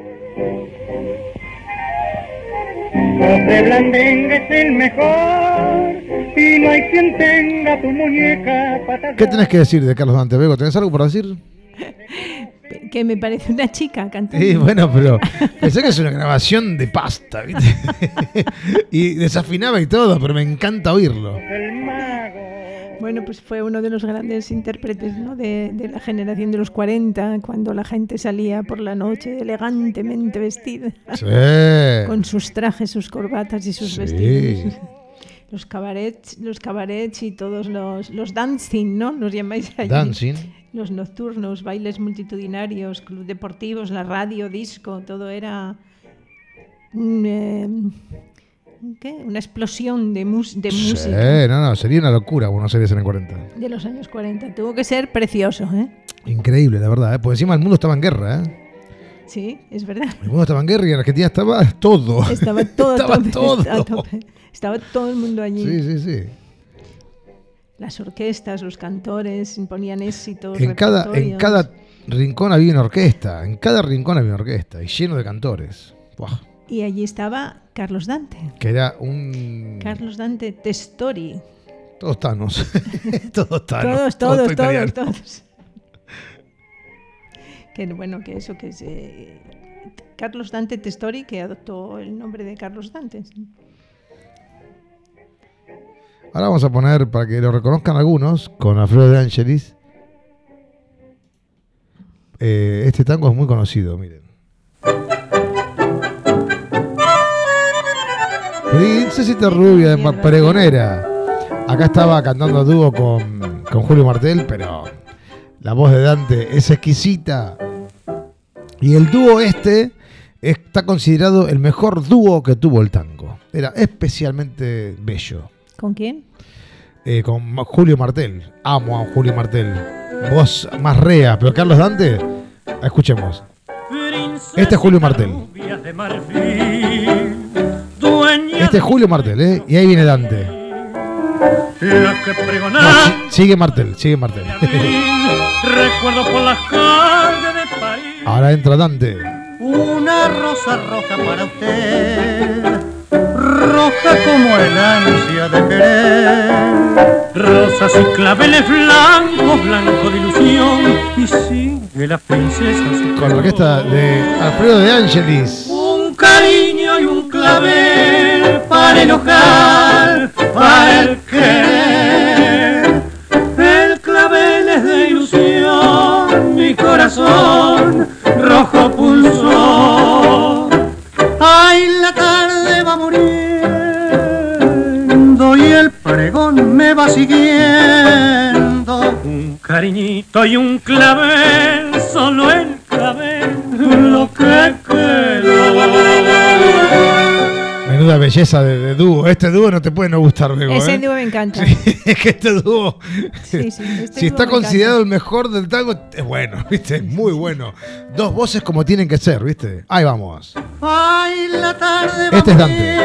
José Blandengue es el mejor y no hay quien tenga tu muñeca patada. ¿Qué tenés que decir de Carlos Dante, Bego? ¿Tenés algo por decir? Que me parece una chica cantando. Sí, bueno, pero pensé que es una grabación de pasta, ¿viste? Y desafinaba y todo, pero me encanta oírlo. Bueno, pues fue uno de los grandes intérpretes, ¿no? de, de la generación de los cuarenta, cuando la gente salía por la noche elegantemente vestida, sí. Con sus trajes, sus corbatas y sus sí. vestidos. Los cabarets, los cabarets y todos los, los dancing, ¿no? Los llamáis allí. Dancing. Los nocturnos, bailes multitudinarios, club deportivos, la radio, disco, todo era un, eh, ¿qué? Una explosión de, mus- de sí, música. No, no, sería una locura Buenos Aires en el cuarenta. De los años cuarenta. Tuvo que ser precioso, ¿eh? Increíble, la verdad, ¿eh? Porque encima el mundo estaba en guerra, ¿eh? Sí, es verdad. El mundo estaba en guerra y en Argentina estaba todo. Estaba todo. estaba tope, todo. Estaba, tope. Estaba todo el mundo allí. Sí, sí, sí. Las orquestas, los cantores imponían éxitos. En cada, en cada rincón había una orquesta. En cada rincón había una orquesta. Y lleno de cantores. Buah. Y allí estaba Carlos Dante. Que era un... Carlos Dante Testori. Todos tanos. todos tanos. Todos, todo todos, italiano. todos, todos. Que bueno, que eso que es... Eh, Carlos Dante Testori, que adoptó el nombre de Carlos Dante. Ahora vamos a poner, para que lo reconozcan algunos, con Alfredo De Angelis. Eh, este tango es muy conocido, miren. Princesita rubia de pregonera. Acá estaba cantando a dúo con, con Julio Martel, pero la voz de Dante es exquisita. Y el dúo este está considerado el mejor dúo que tuvo el tango. Era especialmente bello. ¿Con quién? Eh, con Julio Martel. Amo a Julio Martel. Voz más rea, pero Carlos Dante, escuchemos. Este es Julio Martel. Este es Julio Martel, ¿eh? Y ahí viene Dante. No, sigue Martel, sigue Martel. Recuerdo por las calles de París. Ahora entra Dante. Una rosa roja para usted, roja como el ansia de querer. Rosas y claveles blancos, blanco de ilusión. Y sigue la princesa con la orquesta de Alfredo De Angelis. Un cariño y un clavel para enojar, para el querer. El clavel es de ilusión, mi corazón rojo pulsó. Ay, la tarde va muriendo y el pregón me va siguiendo. Un cariñito y un clavel, solo el clavel, lo que quedó. Menuda belleza de, de dúo. Este dúo no te puede no gustar, Bego. Ese ¿eh? dúo me encanta. Sí, es que este dúo, sí, sí, este si dúo está me considerado encanta. el mejor del tango, es bueno, ¿viste? Es muy bueno. Dos voces como tienen que ser, ¿viste? Ahí vamos. Ay, la tarde Este es Dante.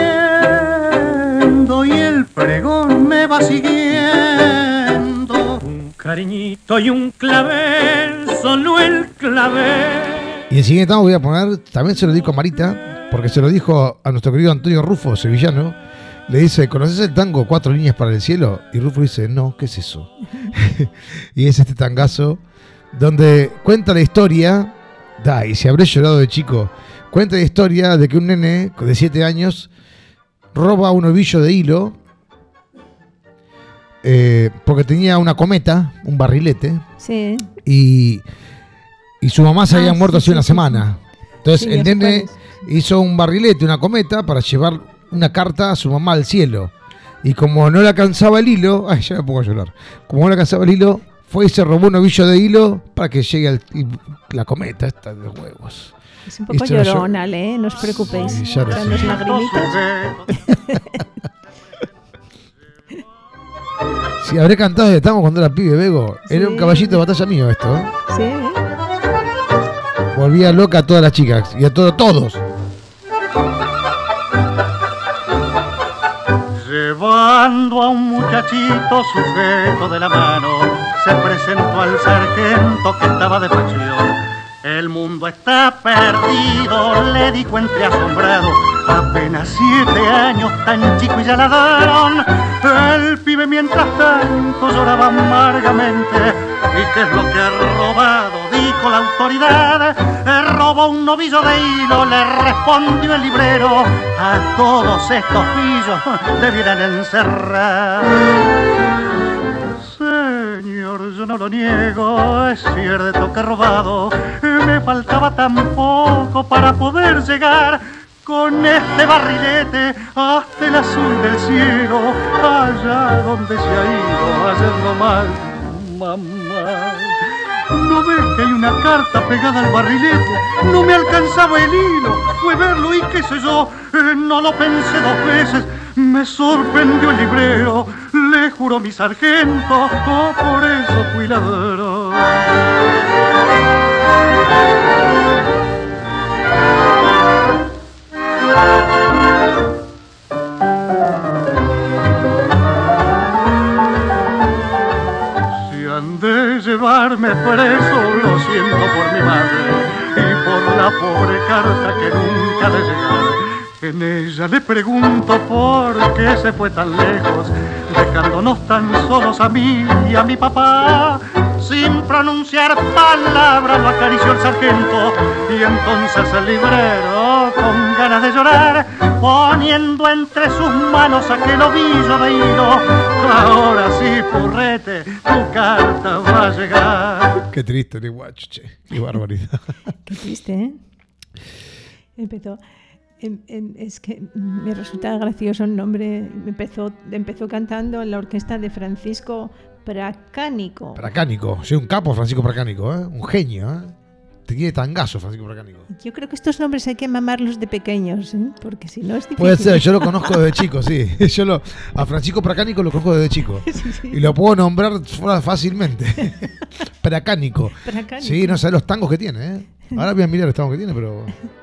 Y el pregón me va siguiendo. Un cariñito y un clavel, solo el clavel. Y el siguiente tango voy a poner, también se lo dijo a Marita, porque se lo dijo a nuestro querido Antonio Rufo, sevillano. Le dice, ¿conoces el tango Cuatro líneas para el cielo? Y Rufo dice, no, ¿qué es eso? Y es este tangazo donde cuenta la historia, da, y si habré llorado de chico, cuenta la historia de que un nene de siete años roba un ovillo de hilo eh, porque tenía una cometa, un barrilete, Sí. y, y su mamá se Ah, había muerto sí, hace sí, una sí, semana. Entonces Sí, el ya sé nene cuál hizo un barrilete, una cometa, para llevar una carta a su mamá al cielo. Y como no le alcanzaba el hilo, ay, ya me pongo a llorar. Como no le alcanzaba el hilo, fue y se robó un ovillo de hilo para que llegue al, la cometa esta de huevos. Es un poco Y se lo llevó. llorona, ¿eh? No os preocupéis. Sí, ya lo Son sé. las lagrimitas. Si habré cantado de tango cuando era pibe, Bego. Era Sí. un caballito de batalla mío esto, ¿eh? Sí, ¿eh? Volvía loca a todas las chicas y a todo, todos. Llevando a un muchachito sujeto de la mano, se presentó al sargento que estaba de pasión. El mundo está perdido, le dijo entre asombrado. Apenas siete años, tan chico y ya la daron. El pibe mientras tanto lloraba amargamente. ¿Y qué es lo que ha robado?, dijo la autoridad. Eh, robó un novillo de hilo, le respondió el librero. A todos estos pillos debieran encerrar. Señor, yo no lo niego, es cierto que he robado. Me faltaba tan poco para poder llegar con este barrilete hasta el azul del cielo, allá donde se ha ido ayer nomás, mamá. ¿No ves que hay una carta pegada al barrilete? No me alcanzaba el hilo, fue verlo y qué sé yo, eh, no lo pensé dos veces. Me sorprendió el librero, le juró mi sargento, oh, por eso fui ladrón. Si han de llevarme preso, lo siento por mi madre y por la pobre carta que nunca ha de llegar. En ella le pregunto por qué se fue tan lejos, dejándonos tan solos a mí y a mi papá. Sin pronunciar palabra lo acarició el sargento y entonces el librero, con ganas de llorar, poniendo entre sus manos aquel ovillo de hilo: ahora sí, Purrete, tu carta va a llegar. Qué triste, ni guacho, che. Qué barbaridad. Qué triste, ¿eh? Empezó... En, en, es que me resulta gracioso el nombre. Empezó, empezó cantando en la orquesta de Francisco Pracánico. Pracánico, sí, un capo Francisco Pracánico, ¿eh? Un genio, ¿eh? Te quiere tangazo Francisco Pracánico. Yo creo que estos nombres hay que mamarlos de pequeños, ¿eh? Porque si no es difícil. Puede ser, yo lo conozco desde chico, sí. Yo lo, a Francisco Pracánico lo conozco desde chico. Sí, sí. Y lo puedo nombrar fácilmente. Pracánico. Pracánico. Sí, no sé los tangos que tiene, ¿eh? Ahora voy a mirar los tangos que tiene, pero...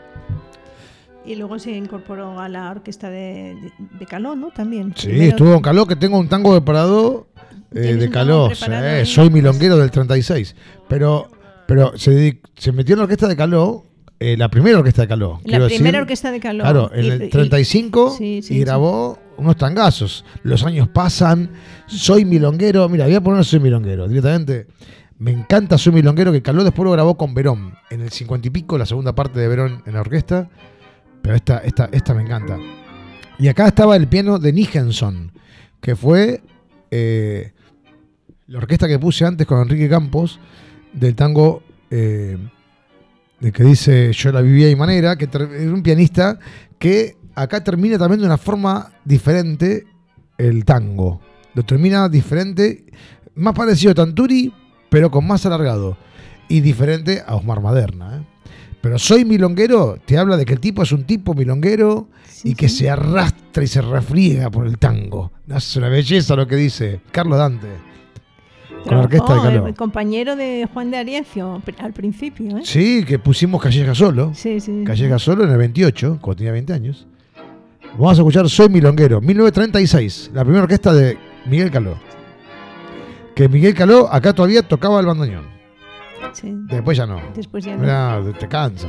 Y luego se incorporó a la orquesta de, de, de Caló, ¿no? También. Sí, primero, estuvo en Caló, que tengo un tango preparado eh, de Caló. Eh, soy milonguero del treinta y seis. Pero, pero se, se metió en la orquesta de Caló, eh, la primera orquesta de Caló. La primera decir, orquesta de Caló. Claro, en y, el treinta y cinco y, sí, sí, y grabó sí. unos tangazos. Los años pasan, soy milonguero. Mira, voy a poner Soy milonguero directamente. Me encanta Soy milonguero, que Caló después lo grabó con Verón. En el cincuenta y pico, la segunda parte de Verón en la orquesta. Pero esta, esta, esta me encanta. Y acá estaba el piano de Nichenson, que fue eh, la orquesta que puse antes con Enrique Campos, del tango eh, de que dice Yo la vivía y manera, que es un pianista que acá termina también de una forma diferente el tango. Lo termina diferente, más parecido a Tanturi, pero con más alargado. Y diferente a Osmar Maderna, ¿eh? Pero Soy milonguero te habla de que el tipo es un tipo milonguero sí, y que sí. se arrastra y se refriega por el tango. Es una belleza lo que dice Carlos Dante. Con la orquesta oh, de Caló. El compañero de Juan de Arienzo al principio, ¿eh? Sí, que pusimos Calleja Solo. Sí, sí. Calleja Solo en el veintiocho, cuando tenía veinte años. Vamos a escuchar Soy milonguero, mil novecientos treinta y seis, la primera orquesta de Miguel Caló. Que Miguel Caló acá todavía tocaba el bandoneón. Sí. Después ya no. Después ya no. Mirá, te cansa.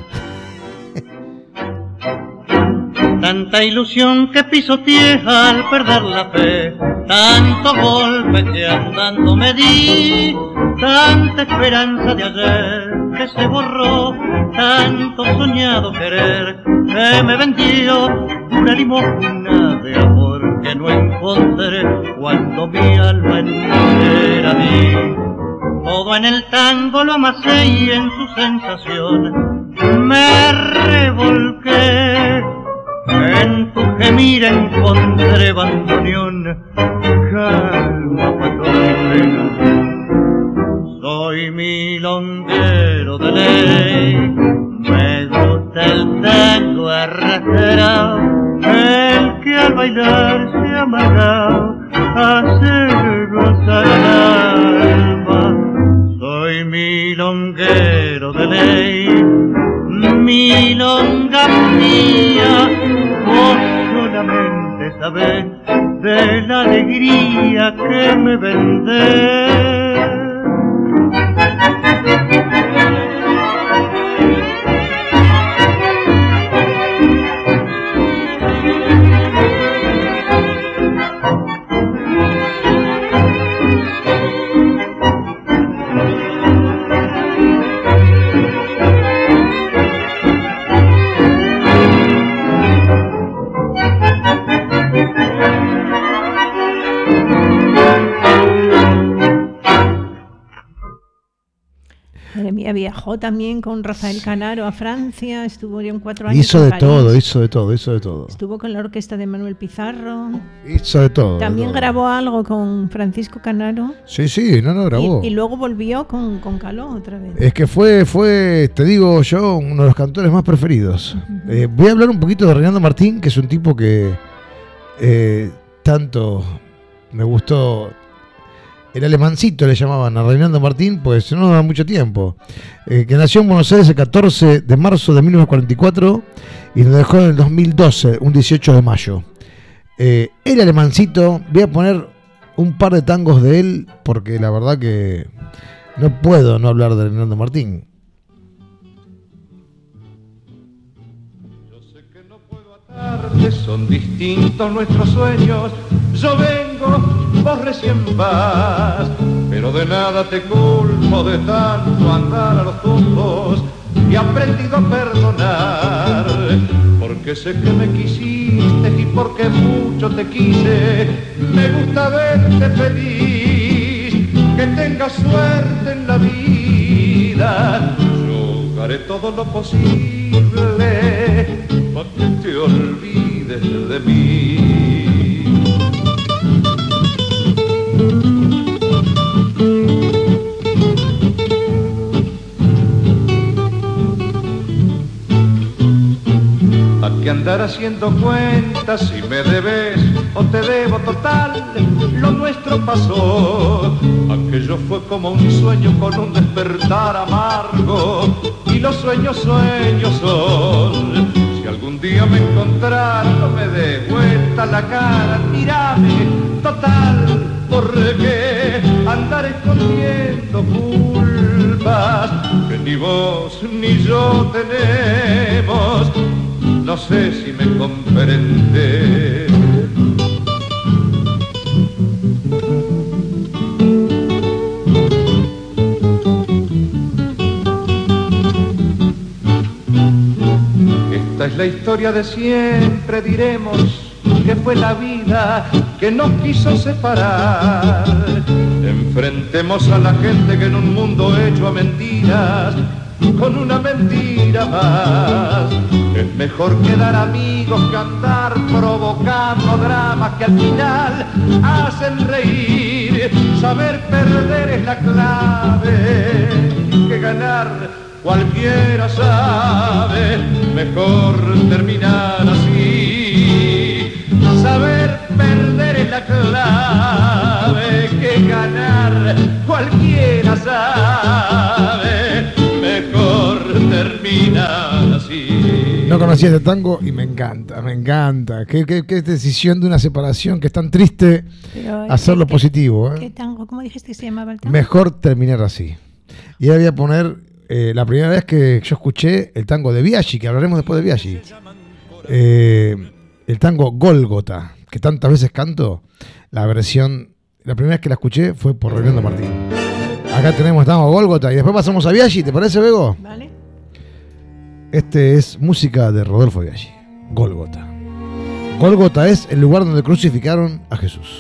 Tanta ilusión que pisoteé al perder la fe, tanto golpe que andando me di, tanta esperanza de ayer que se borró, tanto soñado querer que me vendió una limosna de amor que no encontré cuando mi alma entera di. Todo en el tango lo amasé y en su sensación me revolqué. En tu gemir encontré bandoneón, calma pa' toda mi pena. Soy milonguero de ley, me gusta el tango arrastrado, el que al bailar se amarrado hace gozar al alma. Soy milonguero de ley, milonga mía, vos solamente sabés de la alegría que me vendés. Viajó también con Rafael Canaro a Francia, estuvo en cuatro años hizo en de París. todo, hizo de todo, hizo de todo. Estuvo con la orquesta de Manuel Pizarro. Hizo de todo. También de todo. grabó algo con Francisco Canaro. Sí, sí, no, no grabó. Y, y luego volvió con, con Caló otra vez. Es que fue, fue, te digo yo, uno de los cantores más preferidos. Uh-huh. Eh, voy a hablar un poquito de Reinaldo Martín, que es un tipo que eh, tanto me gustó. El alemancito le llamaban a Reinaldo Martín, pues no da mucho tiempo. Eh, que nació en Buenos Aires el catorce de marzo de mil novecientos cuarenta y cuatro y nos dejó en el dos mil doce, un dieciocho de mayo. Eh, el alemancito, voy a poner un par de tangos de él, porque la verdad que No puedo no hablar de Hernando Martín. Yo sé que no puedo atarte, son distintos nuestros sueños. Yo vengo, vos recién vas, pero de nada te culpo de tanto andar a los tumbos. Y he aprendido a perdonar, porque sé que me quisiste y porque mucho te quise. Me gusta verte feliz, que tengas suerte en la vida. Yo haré todo lo posible para que te olvides de mí. Que andar haciendo cuentas si me debes o te debo total, lo nuestro pasó. Aquello fue como un sueño con un despertar amargo, y los sueños sueños son. Si algún día me encontrás, no me des vuelta la cara, mírame, total, porque andar escondiendo culpas que ni vos ni yo tenemos. No sé si me comprende. Esta es la historia de siempre, diremos que fue la vida que nos quiso separar. Enfrentemos a la gente que en un mundo hecho a mentiras, con una mentira más. Es mejor quedar amigos que andar provocando dramas que al final hacen reír. Saber perder es la clave, que ganar cualquiera sabe. Mejor terminar así. Saber perder es la clave, que ganar cualquiera sabe. Mejor terminar así. No conocía este tango y me encanta, me encanta. Qué, qué, qué decisión de una separación que es tan triste. Pero, hacerlo ¿qué, positivo. ¿eh? ¿Qué tango? ¿Cómo dijiste que se llamaba el tango? Mejor terminar así. Y ahora voy a poner eh, la primera vez que yo escuché el tango de Biaggi, que hablaremos después de Biaggi. Eh, el tango Gólgota, que tantas veces canto. La versión, la primera vez que la escuché fue por Hernando Martín. Acá tenemos el tango Gólgota y después pasamos a Biaggi, ¿te parece, Bego? Vale. Este es música de Rodolfo Biaggi, Gólgota. Gólgota es el lugar donde crucificaron a Jesús.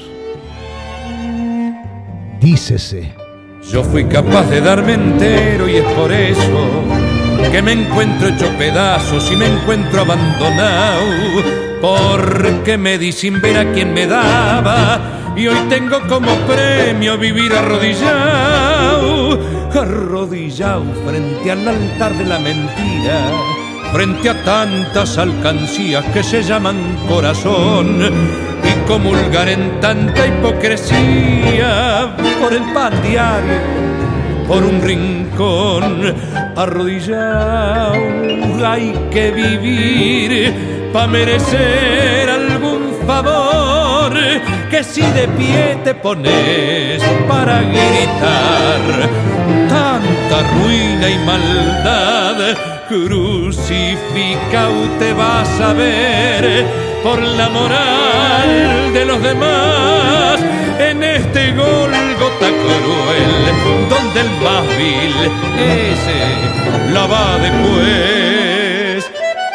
Dícese. Yo fui capaz de darme entero y es por eso que me encuentro hecho pedazos y me encuentro abandonado, porque me di sin ver a quien me daba y hoy tengo como premio vivir arrodillado, arrodillado frente al altar de la mentira, frente a tantas alcancías que se llaman corazón, y comulgar en tanta hipocresía por el pan diario, por un rincón. Arrodillado hay que vivir pa' merecer algún favor, que si de pie te pones para gritar tanta ruina y maldad, crucificado te vas a ver por la moral de los demás en este Gólgota cruel, donde el más vil ese la va después.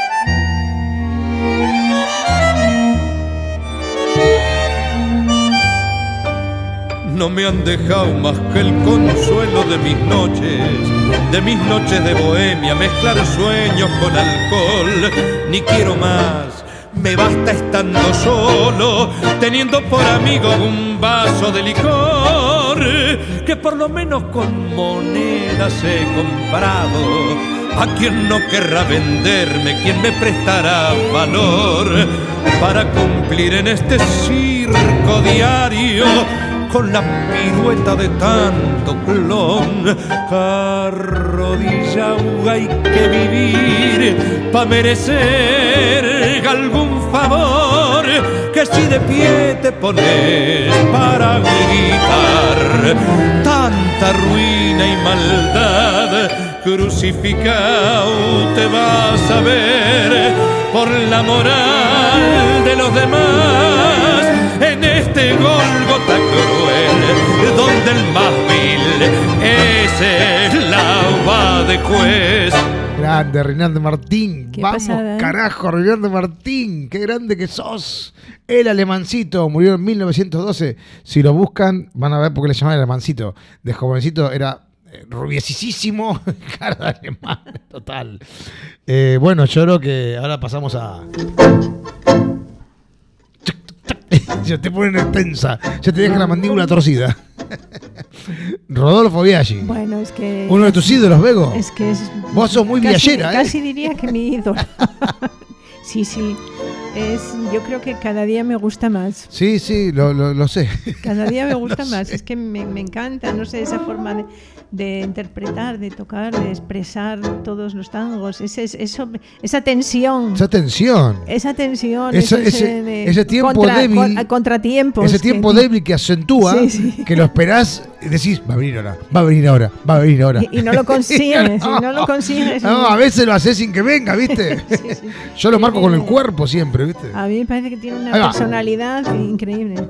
No me han dejado más que el consuelo de mis noches, de mis noches de bohemia, mezclar sueños con alcohol. Ni quiero más, me basta estando solo, teniendo por amigo un vaso de licor, que por lo menos con monedas he comprado. A quien no querrá venderme, quien me prestará valor para cumplir en este circo diario con la pirueta de tanto clon. Arrodillado hay que vivir pa' merecer algún favor, que si de pie te pones para gritar tanta tanta ruina y maldad, crucificado te vas a ver por la moral de los demás en este Gólgota cruel, donde el más vil es el abad de juez. Grande, Reinaldo Martín. Qué Vamos, pasada, ¿eh? carajo, Reinaldo Martín. Qué grande que sos. El Alemancito murió en mil novecientos doce. Si lo buscan, van a ver por qué le llamaban el Alemancito. De jovencito era eh, rubiesísimo, cara de alemán, total. Eh, bueno, yo creo que ahora pasamos a... Ya te ponen tensa, ya te deja la mandíbula torcida. Rodolfo Biaggi. Bueno, es que... Uno de tus ídolos, Bego. Es que es... Vos sos muy casi, viallera, ¿eh? Casi diría que mi ídolo. Sí, sí. Es, yo creo que cada día me gusta más. Sí, sí, lo, lo, lo sé. Cada día me gusta Lo más. sé. Es que me, me encanta, no sé, esa forma de, de interpretar, de tocar, de expresar todos los tangos. Ese, eso, esa tensión. Esa tensión. Esa tensión. Esa- ese, ese- de- ese tiempo contra, débil. con- contratiempos. Ese tiempo que- débil que acentúa, Sí, sí. que lo esperás y decís, va a venir ahora, va a venir ahora, va a venir ahora. Y, y no lo consigues, y no lo consigues. No, a veces lo haces sin que venga, ¿viste? Sí, sí. Yo lo Sí, marco sí, con el sí. cuerpo siempre, ¿viste? A mí me parece que tiene una Ahí va. personalidad increíble.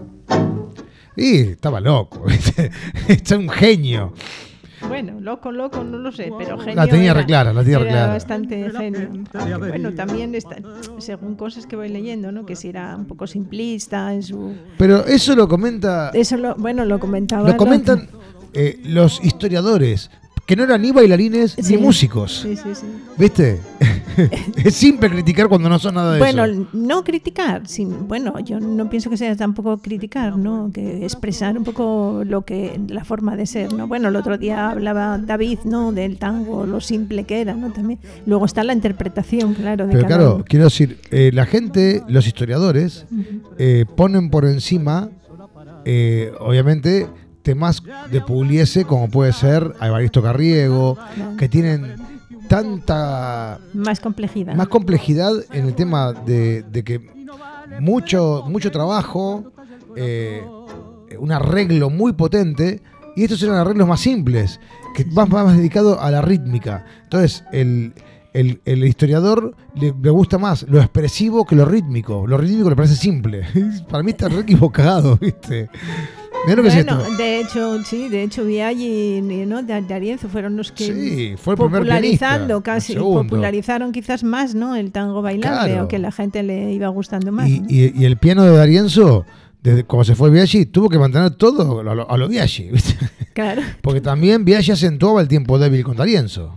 Y estaba loco, ¿viste? Está un genio. Bueno, loco, loco, no lo sé, pero genio. La tenía era, reclara, la tenía era reclara. bastante genio. Aunque, bueno, también está, según cosas que voy leyendo, ¿no? Que si era un poco simplista en su. Pero eso lo comenta, Eso lo, bueno, lo comentaba. lo comentan eh, los historiadores, que no eran ni bailarines Sí. ni músicos. Sí, sí, sí. ¿Viste? Es simple criticar cuando no son nada de Bueno, eso. no criticar, sin, bueno, yo no pienso que sea tampoco criticar, ¿no? Que expresar un poco lo que la forma de ser, ¿no? Bueno, el otro día hablaba David, ¿no? Del tango, lo simple que era, ¿no? También. Luego está la interpretación, claro, de Pero cada claro, uno. quiero decir, eh, la gente, los historiadores, eh, ponen por encima, eh, obviamente, temas de Pugliese, como puede ser a Evaristo Carriego, Claro. que tienen tanta Más complejidad. más complejidad en el tema de, de que mucho, mucho trabajo, eh, un arreglo muy potente, y estos eran arreglos más simples, que más, más dedicado a la rítmica. Entonces, el, el, el historiador le, le gusta más lo expresivo que lo rítmico. Lo rítmico le parece simple. Para mí está re equivocado, ¿viste? Mirá lo que es Bueno, esto. de hecho, sí, de hecho Biaggi y ¿no? de D'Arienzo fueron los que Sí, fue el primer popularizando pianista, casi, el segundo. popularizaron quizás más, ¿no? El tango bailable, Claro. o que la gente le iba gustando más. Y, ¿no? y- y el piano de D'Arienzo, desde cuando se fue Biaggi, tuvo que mantener todo a lo, a lo Biaggi, ¿viste? Claro. Porque también Biaggi acentuaba el tiempo débil con D'Arienzo.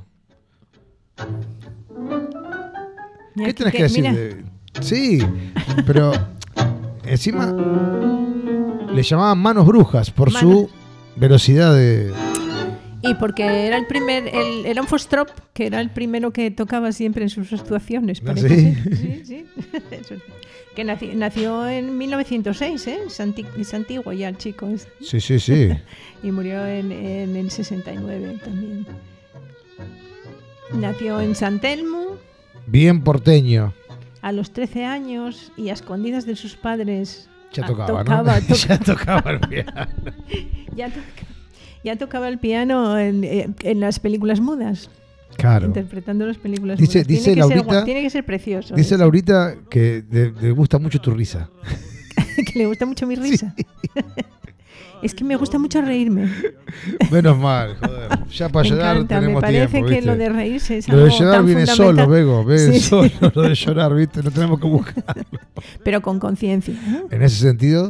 Mira, ¿Qué tenés que, que- decir? mira. de- Sí, pero encima le llamaban manos brujas por Manos. su velocidad de... Y porque era el primer, el, era un Fostrop, que era el primero que tocaba siempre en sus actuaciones. ¿Ah, parece sí? ser. Sí, sí. Eso. Que nació, nació en mil novecientos seis, ¿eh? Es, anti- es antiguo ya el chico. este. Sí, sí, sí. Y murió en, en el sesenta y nueve también. Nació en San Telmo Bien porteño. a los trece años y a escondidas de sus padres. Ya ah, tocaba, tocaba, ¿no? toca- Ya tocaba el piano. ya, toca- ya tocaba el piano en, eh, en las películas mudas. Claro. Interpretando las películas Dice- mudas. dice tiene, que ser, Laurita- gua- tiene que ser precioso. Dice ¿eh? Laurita que le, le gusta mucho tu risa. Que le gusta mucho mi risa. Es que me gusta mucho reírme. Menos mal, joder. Ya para Me llorar encanta, tenemos me parece tiempo, que ¿viste? lo de reírse es Lo de algo llorar tan viene fundamental. solo, Bego, viene Sí, sí. solo lo de llorar, ¿viste? No tenemos que buscarlo. Pero con conciencia. ¿eh? En ese sentido,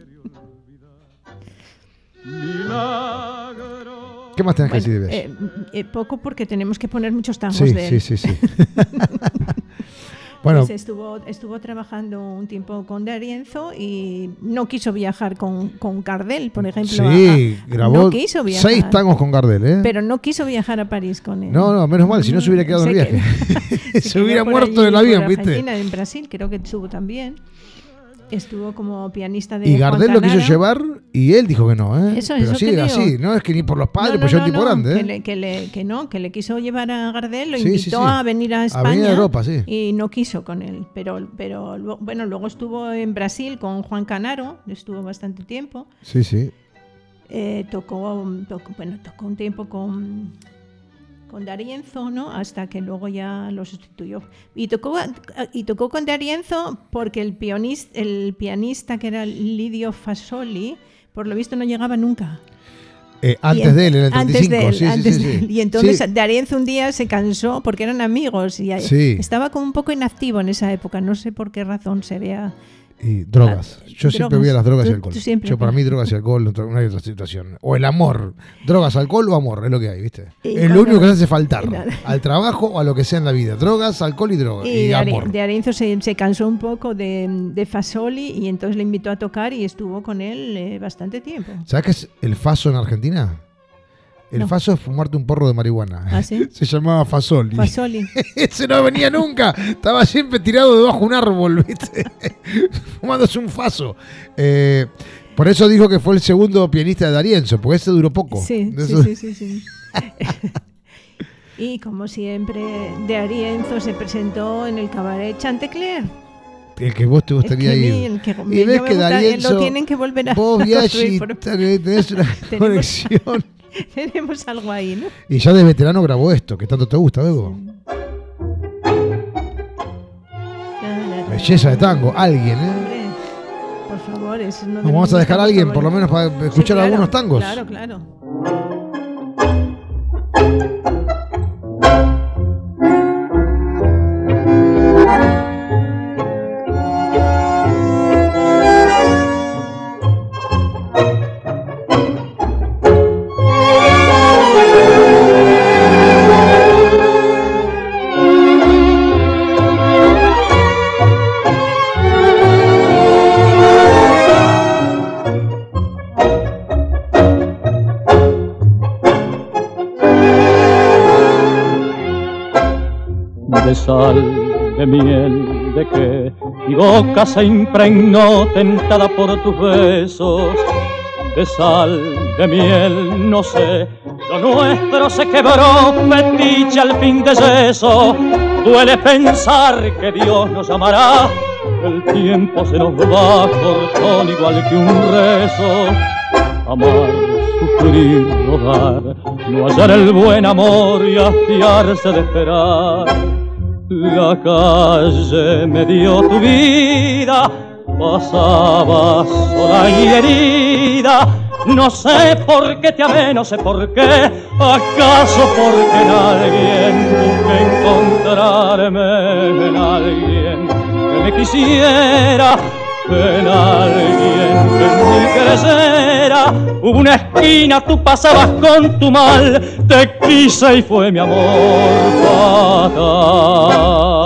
¿qué más tenés que decir de Biaggi? Eh, eh, poco, porque tenemos que poner muchos tangos Sí, de él. sí, sí, sí. Bueno, Pues estuvo, estuvo trabajando un tiempo con D'Arienzo y no quiso viajar con, con Gardel, por ejemplo. sí, a- a- grabó no quiso viajar, seis tangos con Gardel, ¿eh? pero no quiso viajar a París con él. No, no, menos mal, si no se hubiera quedado en el Se viaje. quedó- Se quedó hubiera por muerto allí, en el avión, por ¿viste? Argentina, en Brasil, creo que estuvo también. Estuvo como pianista de Y Juan Gardel lo quiso Canaro. llevar y él dijo que no, ¿eh? Eso, Pero eso sí, que digo. así, no es que ni por los padres, No, pues no, ya es un no, tipo no, grande, ¿eh? que, le, que, le, que no, que le quiso llevar a Gardel, lo Sí, invitó sí, sí. a venir a A España venir a Europa, sí. y no quiso con él. Pero, pero luego- bueno, luego estuvo en Brasil con Juan Canaro, estuvo bastante tiempo. Sí, sí. eh, tocó, tocó, bueno, tocó un tiempo con, con D'Arienzo, ¿no? Hasta que luego ya lo sustituyó. Y tocó, y tocó con D'Arienzo porque el, pianista, el pianista, que era Lidio Fasoli, por lo visto no llegaba nunca. Eh, antes en, de él, en el treinta y cinco. Antes de él, sí, antes sí, sí, de él. sí. Y entonces sí. D'Arienzo un día se cansó porque eran amigos y sí. estaba como un poco inactivo en esa época. No sé por qué razón se vea. Y drogas. Yo drogas. siempre voy a las drogas tú, y alcohol. Yo para mí drogas y alcohol no hay otra situación. O el amor. Drogas, alcohol o amor, es lo que hay, ¿viste? Y es lo único que hace faltar. Nada. Al trabajo o a lo que sea en la vida. Drogas, alcohol y drogas. Y, y amor. De D'Arienzo se, se cansó un poco de, de Fasoli y entonces le invitó a tocar y estuvo con él eh, bastante tiempo. ¿Sabes qué es el faso en Argentina? El no. faso es fumarte un porro de marihuana. ¿Ah, sí? Se llamaba Fasoli. Fasoli. Ese no venía nunca. Estaba siempre tirado debajo de un árbol, ¿viste? Fumándose un faso. Eh, por eso dijo que fue el segundo pianista de D'Arienzo, porque ese duró poco. Sí, eso... sí, sí, sí, sí. Y como siempre, D'Arienzo se presentó en el cabaret Chantecler. El que vos te gustaría el que ir. Vi, el que, y me, ves que D'Arienzo, lo tienen que volver a vos Biaggi, por... tenés una conexión. Tenemos algo ahí, ¿no? Y ya de veterano grabó esto, que tanto te gusta, Bego. Belleza de tango, alguien, ¿eh? Hombre, por favor, eso no. Nos vamos a dejar a alguien, por lo menos para escuchar sí, claro, algunos tangos. Claro, claro. De sal, de miel, de que mi boca se impregnó tentada por tus besos. De sal, de miel, no sé, lo nuestro se quebró, fetiche al fin de yeso. Duele pensar que Dios nos amará, el tiempo se nos va cortón igual que un rezo. Amar, sufrir, rodar, no hallar el buen amor y afiarse de esperar. La calle me dio tu vida, pasaba sola y herida. No sé por qué te amé, no sé por qué. ¿Acaso porque en alguien busqué encontrarme? En alguien que me quisiera, en alguien que me creyera. Hubo una esquina, tú pasabas con tu mal, te quise y fue mi amor fatal.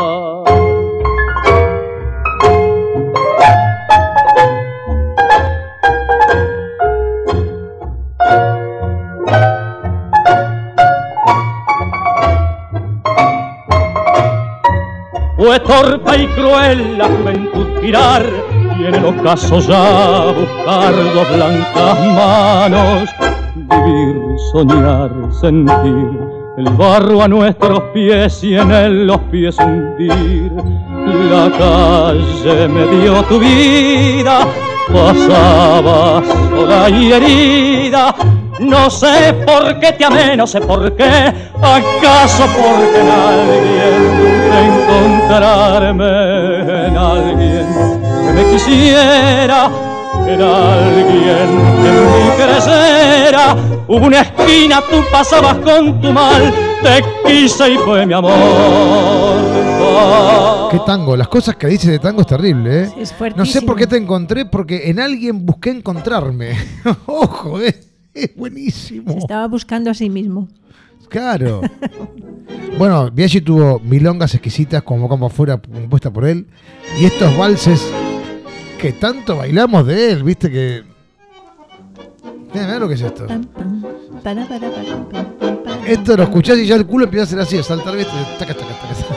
Fue torpe y cruel la juventud girar y en el ocaso ya buscar dos blancas manos. Vivir, soñar, sentir el barro a nuestros pies y en él los pies hundir. La calle me dio tu vida, pasabas sola y herida. No sé por qué te amé, no sé por qué. ¿Acaso porque en alguien encontrarme? En alguien que me quisiera, en alguien que me creyera. Hubo una esquina, tú pasabas con tu mal, te quise y fue mi amor. Qué tango, las cosas que dices de tango es terrible, ¿eh? Es fuertísimo. No sé por qué te encontré, porque en alguien busqué encontrarme. Ojo, ¿eh? Es buenísimo. Se estaba buscando a sí mismo. Claro. Bueno, Biaggi tuvo milongas exquisitas como Campo Afuera, compuesta por él. Y estos valses que tanto bailamos de él, viste que... Mira lo que es esto. Esto lo escuchás y ya el culo empieza a hacer así, a saltar, viste. Taca, taca, taca.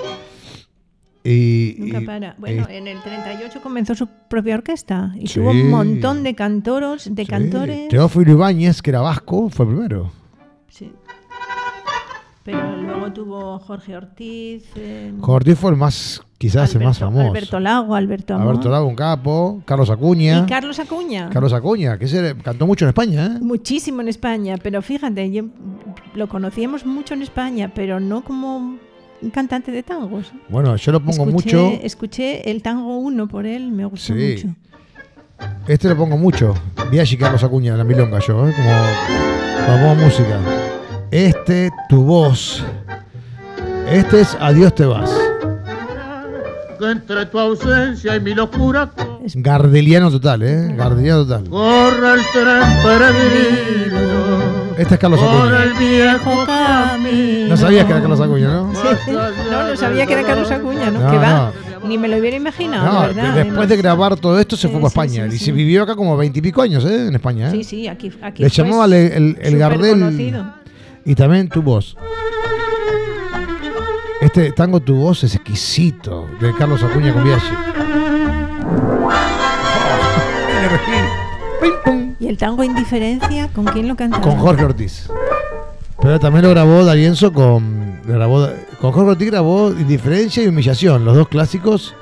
Y, Nunca y, para. Bueno, eh, en el treinta y ocho comenzó su propia orquesta y sí. tuvo un montón de cantoros, de sí. cantores. Teófilo Ibáñez, que era vasco, fue el primero. Sí. pero luego tuvo Jorge Ortiz. Eh, Jorge Ortiz fue el más, quizás Alberto, el más famoso. Alberto Lago, Alberto Amor. Alberto Lago, un capo. Carlos Acuña. Y Carlos Acuña. Carlos Acuña, que se cantó mucho en España, ¿eh? Muchísimo en España, pero fíjate, yo lo conocíamos mucho en España, pero no como un cantante de tangos. Bueno, yo lo pongo escuché, mucho. Escuché el tango uno por él, me gustó Sí. mucho. Este lo pongo mucho. Viaggi Carlos Acuña, la milonga yo, ¿eh? Como cuando pongo música. Este, Tu Voz. Este es Adiós te vas. Que entre tu ausencia y mi locura Gardeliano total, ¿eh? Gardeliano total. corre el tren peregrino Este es Carlos por Acuña. el viejo camino. No sabías que era Carlos Acuña, ¿no? Sí. No, no sabía que era Carlos Acuña, ¿no? No, que va, no. ni me lo hubiera imaginado, No, de verdad. de- después de grabar todo esto se Sí, fue para sí, España. sí, y sí. se vivió acá como veintipico años, ¿eh? En España, ¿eh? Sí, sí, aquí, aquí Le fue llamaba el, el, el Gardel. superconocido. Y también Tu Voz. Este tango Tu Voz es exquisito, de Carlos Acuña con Viaggi. ¿Y el tango Indiferencia, con quién lo cantaba? Con Jorge Ortiz. Pero también lo grabó D'Arienzo con. lo grabó, con Jorge Ortiz grabó Indiferencia y Humillación, los dos clásicos.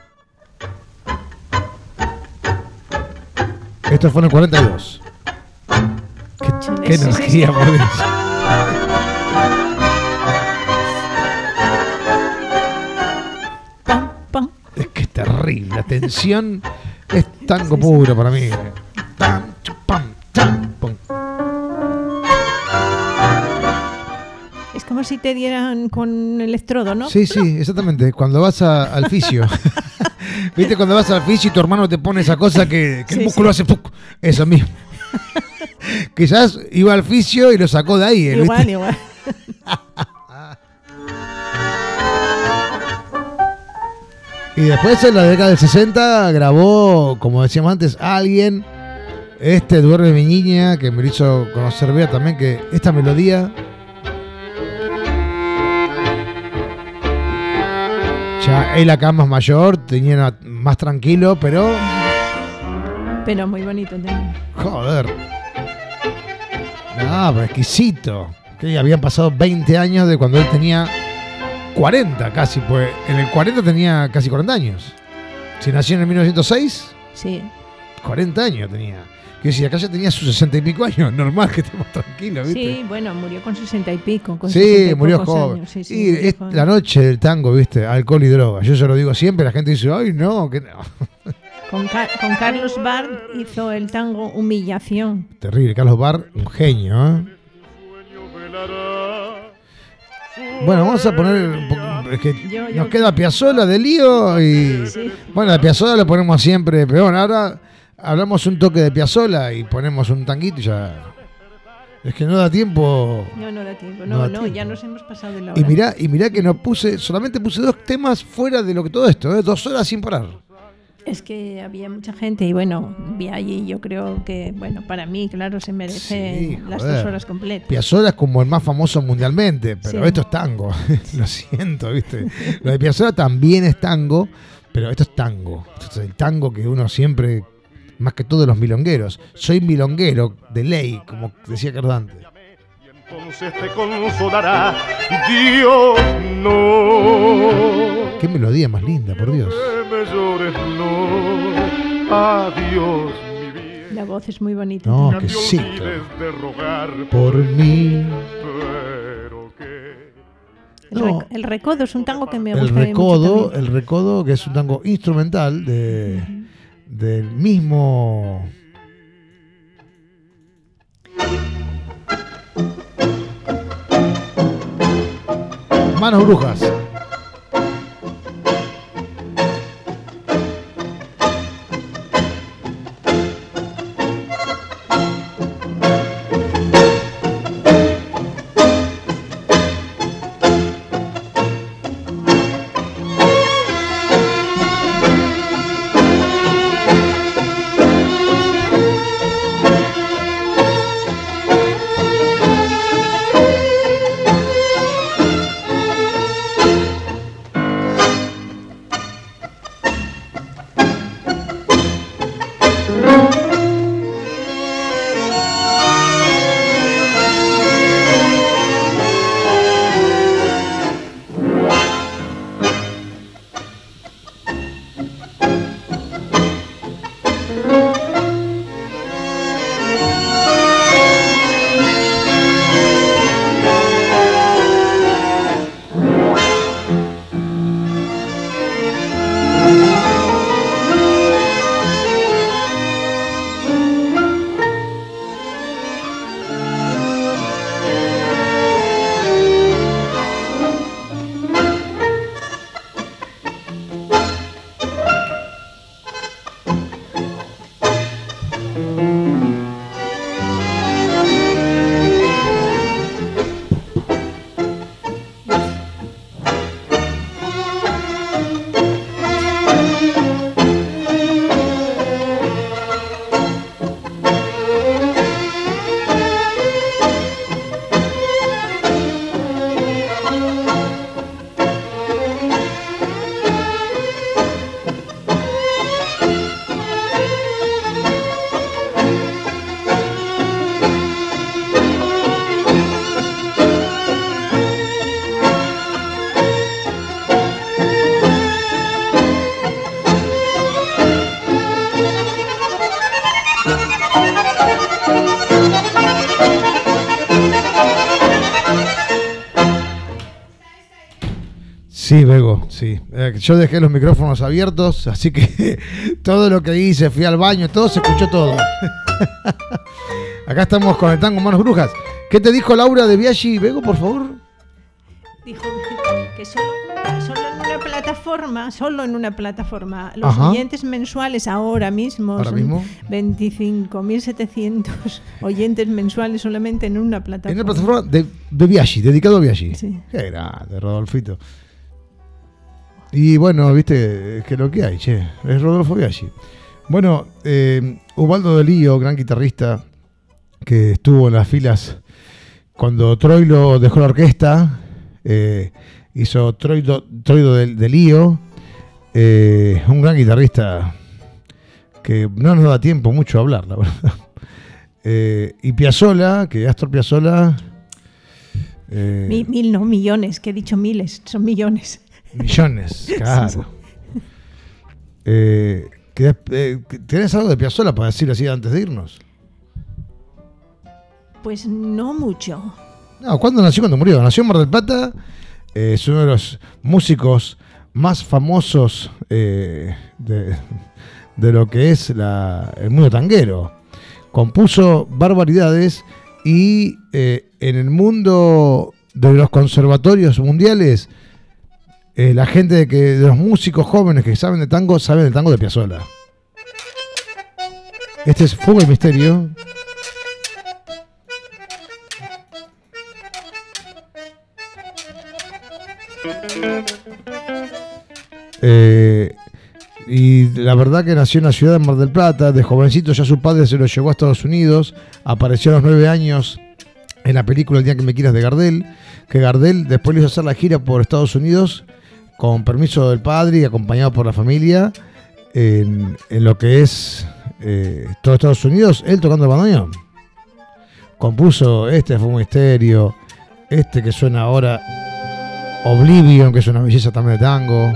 Esto fue en el cuarenta y dos. Qué, qué Sí, sí, energía, sí. por Dios. Pam, pam. Es que es terrible. La tensión es tango puro para mí. Tam, chu, pam, tam, pum. Es como si te dieran con electrodo, ¿no? Sí, sí, exactamente. Cuando vas a- al fisio. ¿Viste? Cuando vas al fisio y tu hermano te pone esa cosa que, que el Sí, músculo sí. hace ¡puc! Eso mismo. Quizás iba al fisio y lo sacó de ahí. ¿eh? Igual, ¿Viste? igual. Y después en la década del sesenta grabó, como decíamos antes, Alguien. Este Duerme mi niña, que me lo hizo conocer Bea también, que esta melodía. Ya él acá más mayor, tenía una- más tranquilo, pero. Pero muy bonito también. Joder. No, pero exquisito. Que habían pasado veinte años de cuando él tenía cuarenta casi, pues en el cuarenta tenía casi cuarenta años. Si nació en el mil novecientos seis, Sí. cuarenta años tenía. Que si acá ya tenía sus sesenta y pico años, normal que estemos tranquilos, ¿viste? Sí, bueno, murió con sesenta y pico. Con Sí, sesenta y murió pocos joven. años, sí, sí, y murió es joven. la noche del tango, ¿viste? Alcohol y droga. Yo se lo digo siempre, la gente dice, ay, no, que no. Con, Ca- con Carlos Bard hizo el tango Humillación. Terrible, Carlos Barr, un genio, ¿eh? Bueno, vamos a poner un poco, es que Yo- yo- nos queda Piazzolla de Lío y Sí. bueno, la Piazzolla lo ponemos siempre, pero bueno, ahora hablamos un toque de Piazzolla y ponemos un tanguito y ya. Es que no da tiempo. No, no da tiempo. No No, da no, tiempo. ya nos hemos pasado de la hora. Y mirá, y mirá que no puse, solamente puse dos temas fuera de lo que todo esto, ¿eh? Dos horas sin parar. Es que había mucha gente y bueno, vi allí, yo creo que, bueno, para mí, claro, se merece Sí, las joder. dos horas completas. Piazzolla es como el más famoso mundialmente, pero Sí. esto es tango. Lo siento, ¿viste? Lo de Piazzolla también es tango, pero esto es tango. Esto es el tango que uno siempre, más que todos los milongueros. Soy milonguero de ley, como decía Cardante. Entonces te consolará Dios, no. Qué melodía más linda, por Dios. Que me llores, no. Adiós, mi bien. La voz es muy bonita. No, No que te sí. olvides de rogar Por mí. pero que El, No. rec- el recodo es un tango que me El gusta recodo, mucho también. el recodo, que es un tango instrumental de, del mismo. Manos Brujas. Sí, Bego, sí. Eh, yo dejé los micrófonos abiertos, así que todo lo que hice, fui al baño, todo se escuchó todo. Acá estamos con el tango Manos Brujas. ¿Qué te dijo Laura de Biaggi, Bego, por favor? Dijo que solo, solo en una plataforma, solo en una plataforma, los Ajá. oyentes mensuales ahora mismo ¿Ahora son mismo? veinticinco mil setecientos oyentes mensuales solamente en una plataforma. En una plataforma de, de Biaggi, dedicado a Biaggi. Sí. Qué grande, Rodolfito. Y bueno, viste, es que lo que hay, che, es Rodolfo Biaggi. Bueno, eh, Ubaldo de Lío, gran guitarrista, que estuvo en las filas cuando Troilo dejó la orquesta, eh, hizo Troilo, Troilo de, de Lío, eh, un gran guitarrista que no nos da tiempo mucho a hablar, la verdad. Eh, y Piazzolla, que Astor Piazzolla... Eh, Mil, mil, no, millones, que he dicho miles, son millones. Millones, claro. Sí, sí. Eh, ¿qué- eh, ¿Tenés algo de Piazzolla para decir así antes de irnos? Pues no mucho. No, ¿cuándo nació? ¿Cuándo murió? Nació en Mar del Plata. Eh, es uno de los músicos más famosos eh, de, de lo que es la, el mundo tanguero. Compuso barbaridades y eh, en el mundo de los conservatorios mundiales, eh, la gente de, que, de los músicos jóvenes que saben de tango, saben del tango de Piazzolla. Este es Fuga y Misterio. Eh, y la verdad que nació en la ciudad de Mar del Plata. De jovencito ya su padre se lo llevó a Estados Unidos. Apareció a los nueve años en la película El día que me quieras de Gardel, que Gardel después le hizo hacer la gira por Estados Unidos con permiso del padre y acompañado por la familia en, en lo que es eh, todo Estados Unidos, él tocando el bandoneón. Compuso este Fue un Misterio, este que suena ahora Oblivion, que es una belleza también de tango.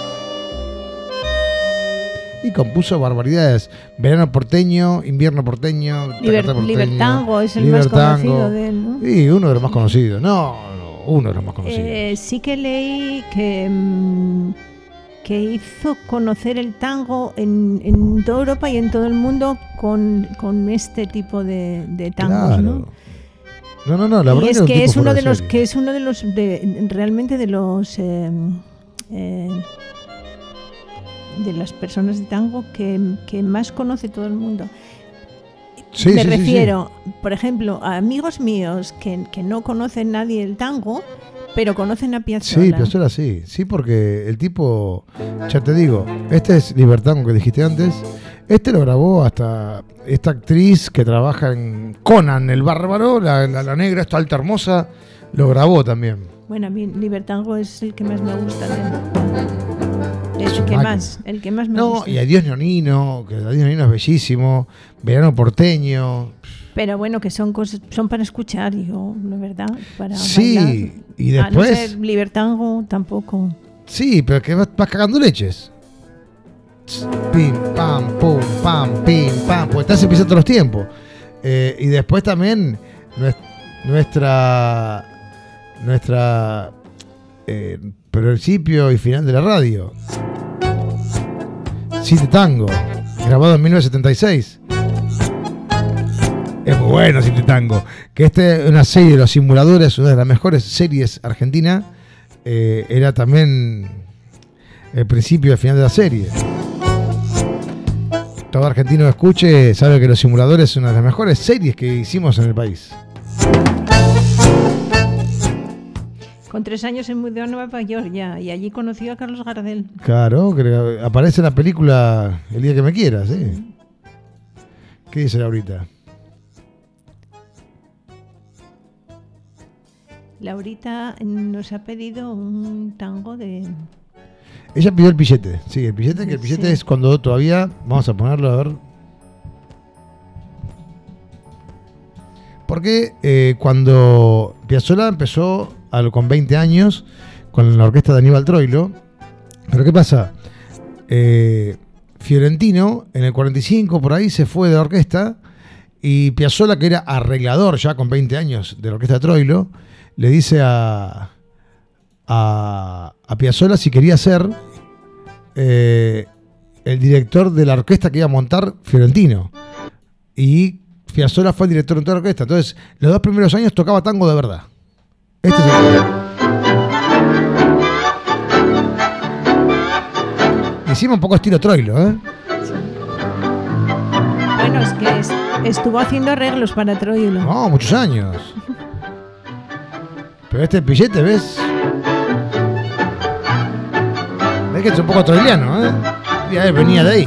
Y compuso barbaridades. Verano porteño, invierno porteño, Liber- Tacata porteño, Libertango es el Libertango. más conocido de él, ¿no? Sí, uno de los más conocidos. No, no, uno de los más conocidos. Eh, sí que leí que, mm, que hizo conocer el tango en, en toda Europa y en todo el mundo con, con este tipo de, de tangos, Claro. ¿no? No, no, no, la Y verdad es un que tipo es uno fuera de los serie. que es uno de los de, realmente de los eh, eh, de las personas de tango que, que más conoce todo el mundo. Sí, Me sí, sí, refiero, por ejemplo, a amigos míos que, que no conocen nadie el tango, pero conocen a Piazzolla. Sí, Piazzolla sí. Sí, porque el tipo, ya te digo, este es Libertango que dijiste antes. Este lo grabó hasta esta actriz que trabaja en Conan el Bárbaro, la, la, la negra, esta alta hermosa, lo grabó también. Bueno, a mí Libertango es el que más me gusta de él. Es El un que máquina. más, el que más me No, gusta. y Adiós Nonino, que Adiós Nonino es bellísimo. Verano porteño. Pero bueno, que son cosas, son para escuchar, yo, la verdad, para Sí, bailar. y A no después- ser Libertango tampoco. Sí, pero que vas, vas cagando leches. Pim, pam, pum, pam, pim, pam. Porque estás empezando todos los tiempos. Eh, y después también nues- nuestra. Nuestra. Eh, principio y final de la radio. Cite Tango, grabado en mil novecientos setenta y seis. Es muy bueno Cite Tango. Que este es una serie de Los Simuladores, una de las mejores series argentinas. Eh, era también el principio y el final de la serie. Todo argentino que escuche sabe que Los Simuladores es una de las mejores series que hicimos en el país. Con tres años se mudó a Nueva York ya, y allí conoció a Carlos Gardel. Claro, que aparece en la película El día que me quieras, ¿sí? ¿Qué dice Laurita? Laurita nos ha pedido un tango de... Ella pidió el billete, sí, el billete, que el billete Sí. es cuando todavía, vamos a ponerlo a ver. Porque eh, cuando Piazzolla empezó a lo- con veinte años con la orquesta de Aníbal Troilo, pero ¿qué pasa? Eh, Fiorentino en el cuarenta y cinco por ahí se fue de la orquesta y Piazzolla, que era arreglador ya con veinte años de la orquesta de Troilo, le dice a, a, a Piazzolla si quería ser eh, el director de la orquesta que iba a montar Fiorentino. Y Piazzolla fue el director de toda la orquesta. Entonces, los dos primeros años tocaba tango de verdad. Este es el... Hicimos un poco estilo Troilo, ¿eh? Bueno, es que es, estuvo haciendo arreglos para Troilo. No, muchos años. Pero este billete, ¿ves? ¿Ves que es un poco troiliano, eh? Y a ver, venía de ahí.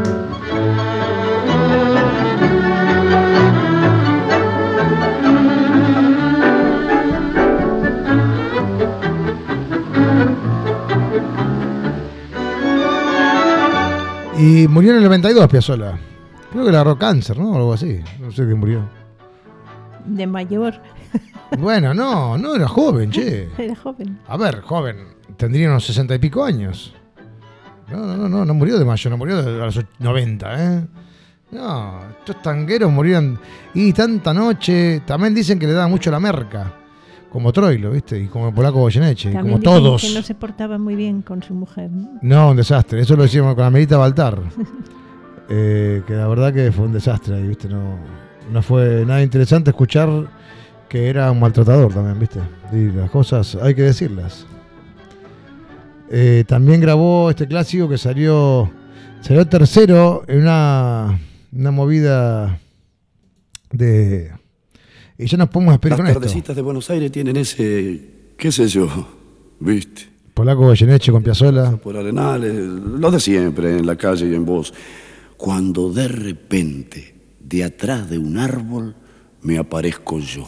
Y murió en el noventa y dos, Piazzolla. Creo que le agarró cáncer, ¿no? O algo así. No sé qué murió. De mayor. Bueno, no, no era joven, che. Era joven. A ver, joven. Tendría unos sesenta y pico años. No, no, no, no, no murió de mayo, no murió de a los noventa, ¿eh? No, estos tangueros murieron. Y tanta noche. También dicen que le daba mucho la merca. Como Troilo, ¿viste? Y como el polaco Goyeneche, y como todos. Que no se portaba muy bien con su mujer, ¿no? No, un desastre. Eso lo decíamos con Amelita Baltar. eh, que la verdad que fue un desastre ahí, ¿viste? No, no fue nada interesante escuchar que era un maltratador también, ¿viste? Y las cosas hay que decirlas. Eh, también grabó este clásico que salió salió tercero en una, una movida de... Y ya nos podemos esperar con esto. Las tardecitas de Buenos Aires tienen ese, qué sé yo, ¿viste? Polaco Goyeneche con Piazzolla. Por Arenales, lo de siempre, en la calle y en voz. Cuando de repente, de atrás de un árbol, me aparezco yo.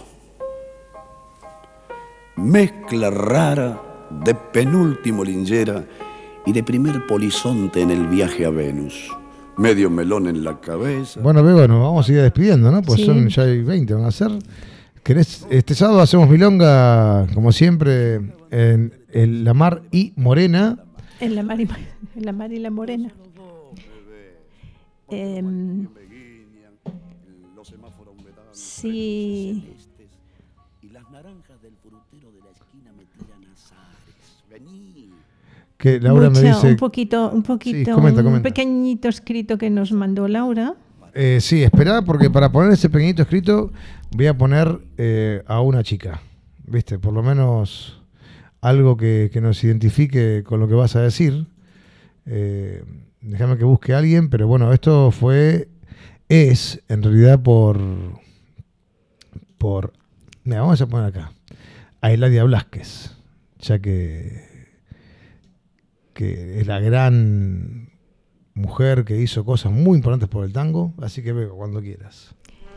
Mezcla rara de penúltimo Lingera y de primer polizonte en el viaje a Venus. Medio melón en la cabeza. Bueno, Bego, nos vamos a ir despidiendo, ¿no? Pues sí. Son ya hay veinte, van a ser. ¿Querés? Este sábado hacemos milonga, como siempre, en, en La Mar y Morena. En La Mar y, en la, Mar y la Morena. Eh, sí. Que Laura Mucha, me dice... Un poquito, un poquito, sí, comenta, un comenta. pequeñito escrito que nos mandó Laura. Eh, sí, espera, porque para poner ese pequeñito escrito voy a poner eh, a una chica, ¿viste? Por lo menos algo que, que nos identifique con lo que vas a decir. Eh, déjame que busque a alguien, pero bueno, esto fue, es en realidad por, por, mira, vamos a poner acá, a Eladia Blasquez, ya que, que es la gran mujer que hizo cosas muy importantes por el tango, así que veo cuando quieras.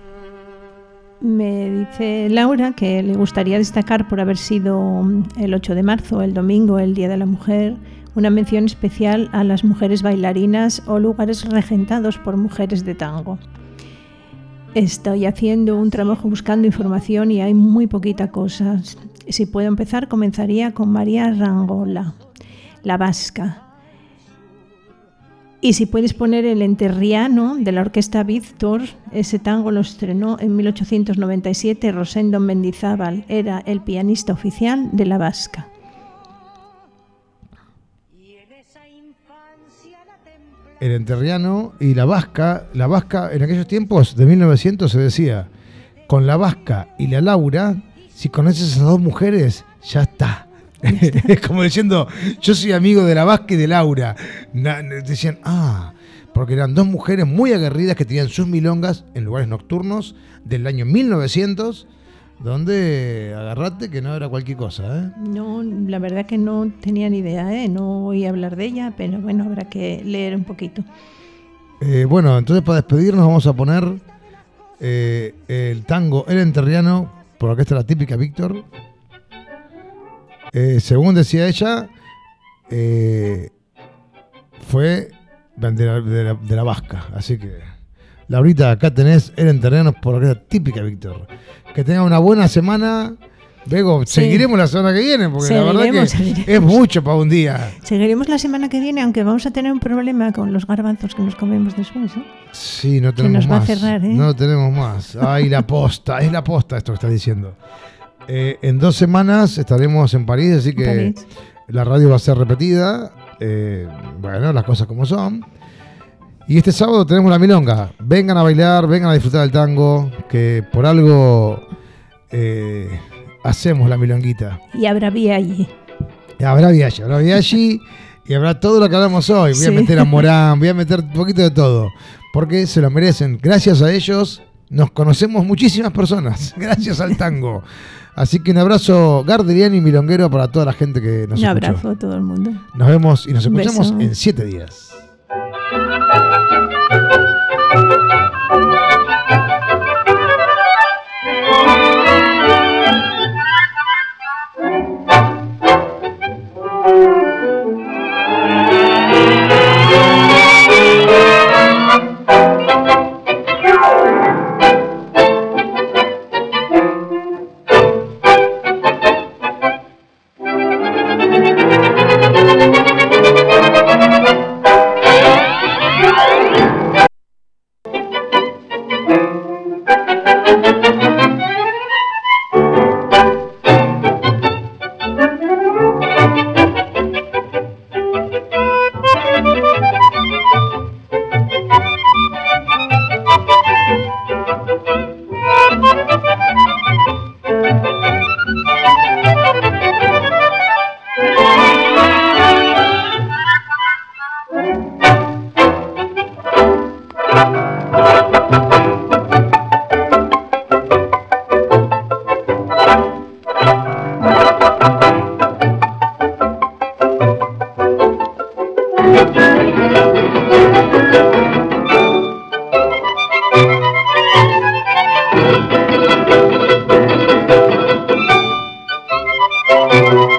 Me dice Laura que le gustaría destacar por haber sido el ocho de marzo, el domingo, el Día de la Mujer, una mención especial a las mujeres bailarinas o lugares regentados por mujeres de tango. Estoy haciendo un trabajo buscando información y hay muy poquita cosa. Si puedo empezar, comenzaría con María Rangola, la vasca. Y si puedes poner el Enterriano de la Orquesta Víctor, ese tango lo estrenó en mil ochocientos noventa y siete Rosendo Mendizábal, era el pianista oficial de la vasca. El Enterriano y la vasca, la vasca en aquellos tiempos de mil novecientos se decía, con la vasca y la Laura, si conoces a esas dos mujeres, ya está. Es como diciendo, yo soy amigo de la vasca y de Laura. Na, decían, ah, porque eran dos mujeres muy aguerridas que tenían sus milongas en lugares nocturnos del año mil novecientos, donde agarrate que no era cualquier cosa, ¿eh? No, la verdad que no tenía ni idea, ¿eh? No oí hablar de ella, pero bueno, habrá que leer un poquito. Eh, bueno, entonces para despedirnos vamos a poner eh, el tango El Enterriano, por acá está la típica Víctor. Eh, según decía ella, eh, fue de la, de, la, de la vasca. Así que, Laurita, acá tenés El Enterriano por la típica Víctor. Que tenga una buena semana. Luego, sí. Seguiremos la semana que viene, porque seguiremos, la verdad que seguiremos. Es mucho para un día. Seguiremos la semana que viene, aunque vamos a tener un problema con los garbanzos que nos comemos después, ¿eh? Sí, no tenemos que nos más. Va a cerrar, ¿eh? No tenemos más. Ay, la posta, es la posta esto que estás diciendo. Eh, en dos semanas estaremos en París, así que París. La radio va a ser repetida. Eh, bueno, las cosas como son. Y este sábado tenemos la milonga. Vengan a bailar, vengan a disfrutar del tango, que por algo eh, hacemos la milonguita. Y habrá vía allí. Y habrá viaje, habrá viaje y habrá todo lo que hablamos hoy. Voy Sí. a meter a Morán, voy a meter un poquito de todo, porque se lo merecen. Gracias a ellos nos conocemos muchísimas personas, gracias al tango. Así que un abrazo gardeliano y milonguero para toda la gente que nos Un escuchó. abrazo a todo el mundo. Nos vemos y nos Un escuchamos beso. en siete días. Thank you.